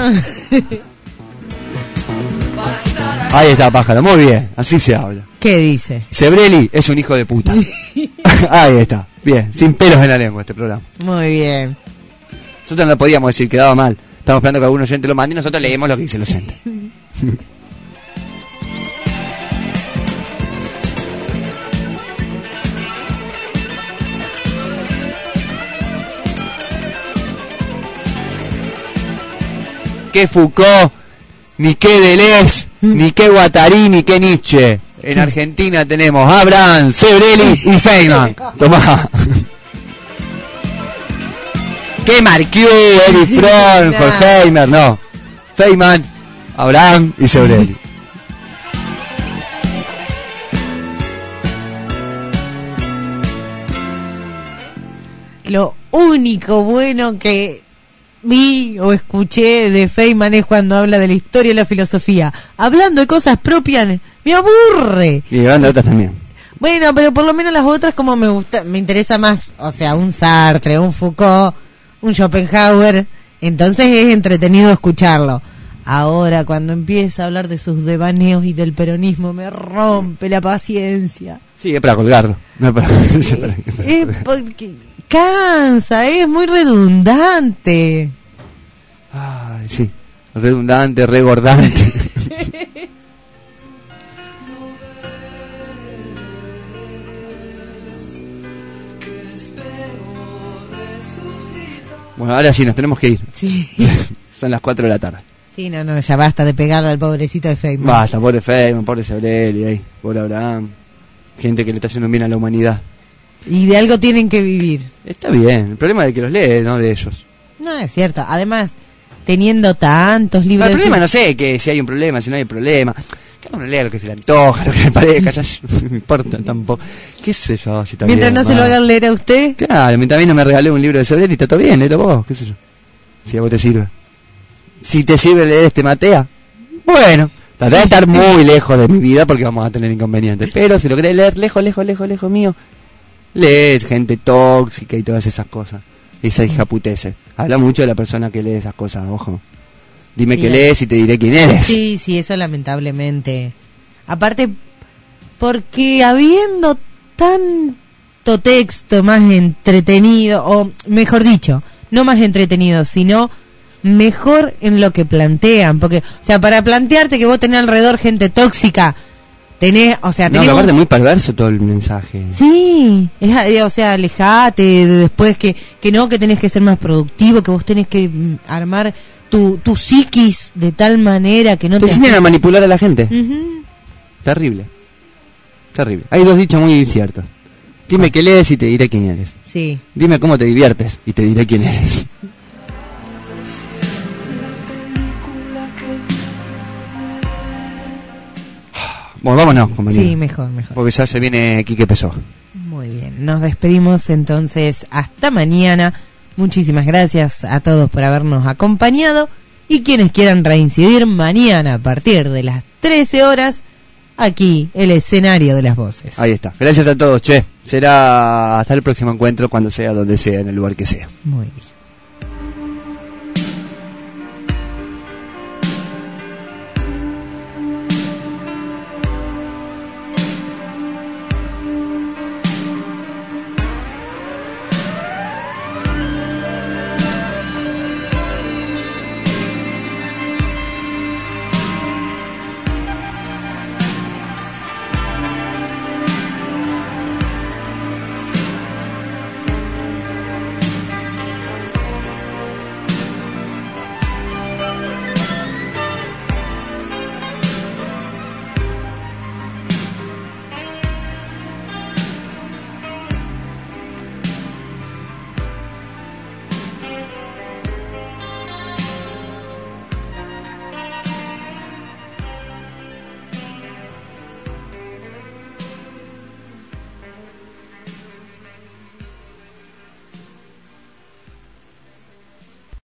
Ahí está, pájaro, muy bien, así se habla. ¿Qué dice? Sebrelli es un hijo de puta. Ahí está. Bien, sin pelos en la lengua este programa. Muy bien. Nosotros no podíamos decir, quedaba mal. Estamos esperando que algún oyente lo mande y nosotros leemos lo que dice el oyente. Que Foucault, ni que Deleuze, ni que Guattari, ni que Nietzsche. En Argentina tenemos Abraham, Sebrelli y Feynman. Tomá. Que Marquieu, Erich Fromm, Horkheimer, no. Feynman, Abraham y Sebrelli. Lo único bueno que vi o escuché de Feynman es cuando habla de la historia y la filosofía. Hablando de cosas propias, me aburre. Y hablando de otras también. Bueno, pero por lo menos las otras como me gusta, me interesa más. O sea, un Sartre, un Foucault, un Schopenhauer. Entonces es entretenido escucharlo. Ahora, cuando empieza a hablar de sus devaneos y del peronismo, me rompe la paciencia. Sí, es para colgarlo. No es para... Es porque cansa, es muy redundante. Ay, sí. Redundante, regordante. Bueno, ahora sí, nos tenemos que ir. Sí. Son las 4 de la tarde. Sí, no, ya basta de pegarle al pobrecito de Feynman. Basta, pobre Feynman, pobre Sebrelli, pobre Abraham. Gente que le está haciendo bien a la humanidad. Y de algo tienen que vivir. Está bien, el problema es de que los lee, no de ellos. No, es cierto. Además, teniendo tantos libros... El problema no sé que si hay un problema, si no hay problema. Cada uno lea lo que se le antoja, lo que le parezca, ya no me importa tampoco. ¿Qué sé yo? Si está mientras bien, no se lo hagan leer a usted. Claro, mientras a mí no me regalé un libro de Sebrelli, está todo bien, léelo vos, qué sé yo. Si a vos te sirve. Si te sirve leer Matea, bueno, trataré de estar muy lejos de mi vida porque vamos a tener inconvenientes. Pero si lo querés leer lejos mío, lee gente tóxica y todas esas cosas. Esa hija putece. Habla mucho de la persona que lee esas cosas, ojo. Dime qué lees y te diré quién eres. Sí, eso lamentablemente. Aparte, porque habiendo tanto texto más entretenido, o mejor dicho, no más entretenido, sino mejor en lo que plantean. Porque, o sea, para plantearte que vos tenés alrededor gente tóxica, tenés, o sea, tenés... No, aparte muy perverso todo el mensaje. Sí, o sea, alejate después que no, que tenés que ser más productivo, que vos tenés que armar tu psiquis de tal manera que no te enseñan a manipular a la gente. Uh-huh. Terrible. Hay dos dichos muy ciertos. Dime qué lees y te diré quién eres. Sí. Dime cómo te diviertes y te diré quién eres. Bueno, vámonos, compañero. Sí, mejor. Porque ya se viene Quique Pesó. Muy bien, nos despedimos entonces hasta mañana. Muchísimas gracias a todos por habernos acompañado. Y quienes quieran reincidir mañana a partir de las 13 horas, aquí el escenario de las voces. Ahí está. Gracias a todos, che. Será hasta el próximo encuentro, cuando sea, donde sea, en el lugar que sea. Muy bien.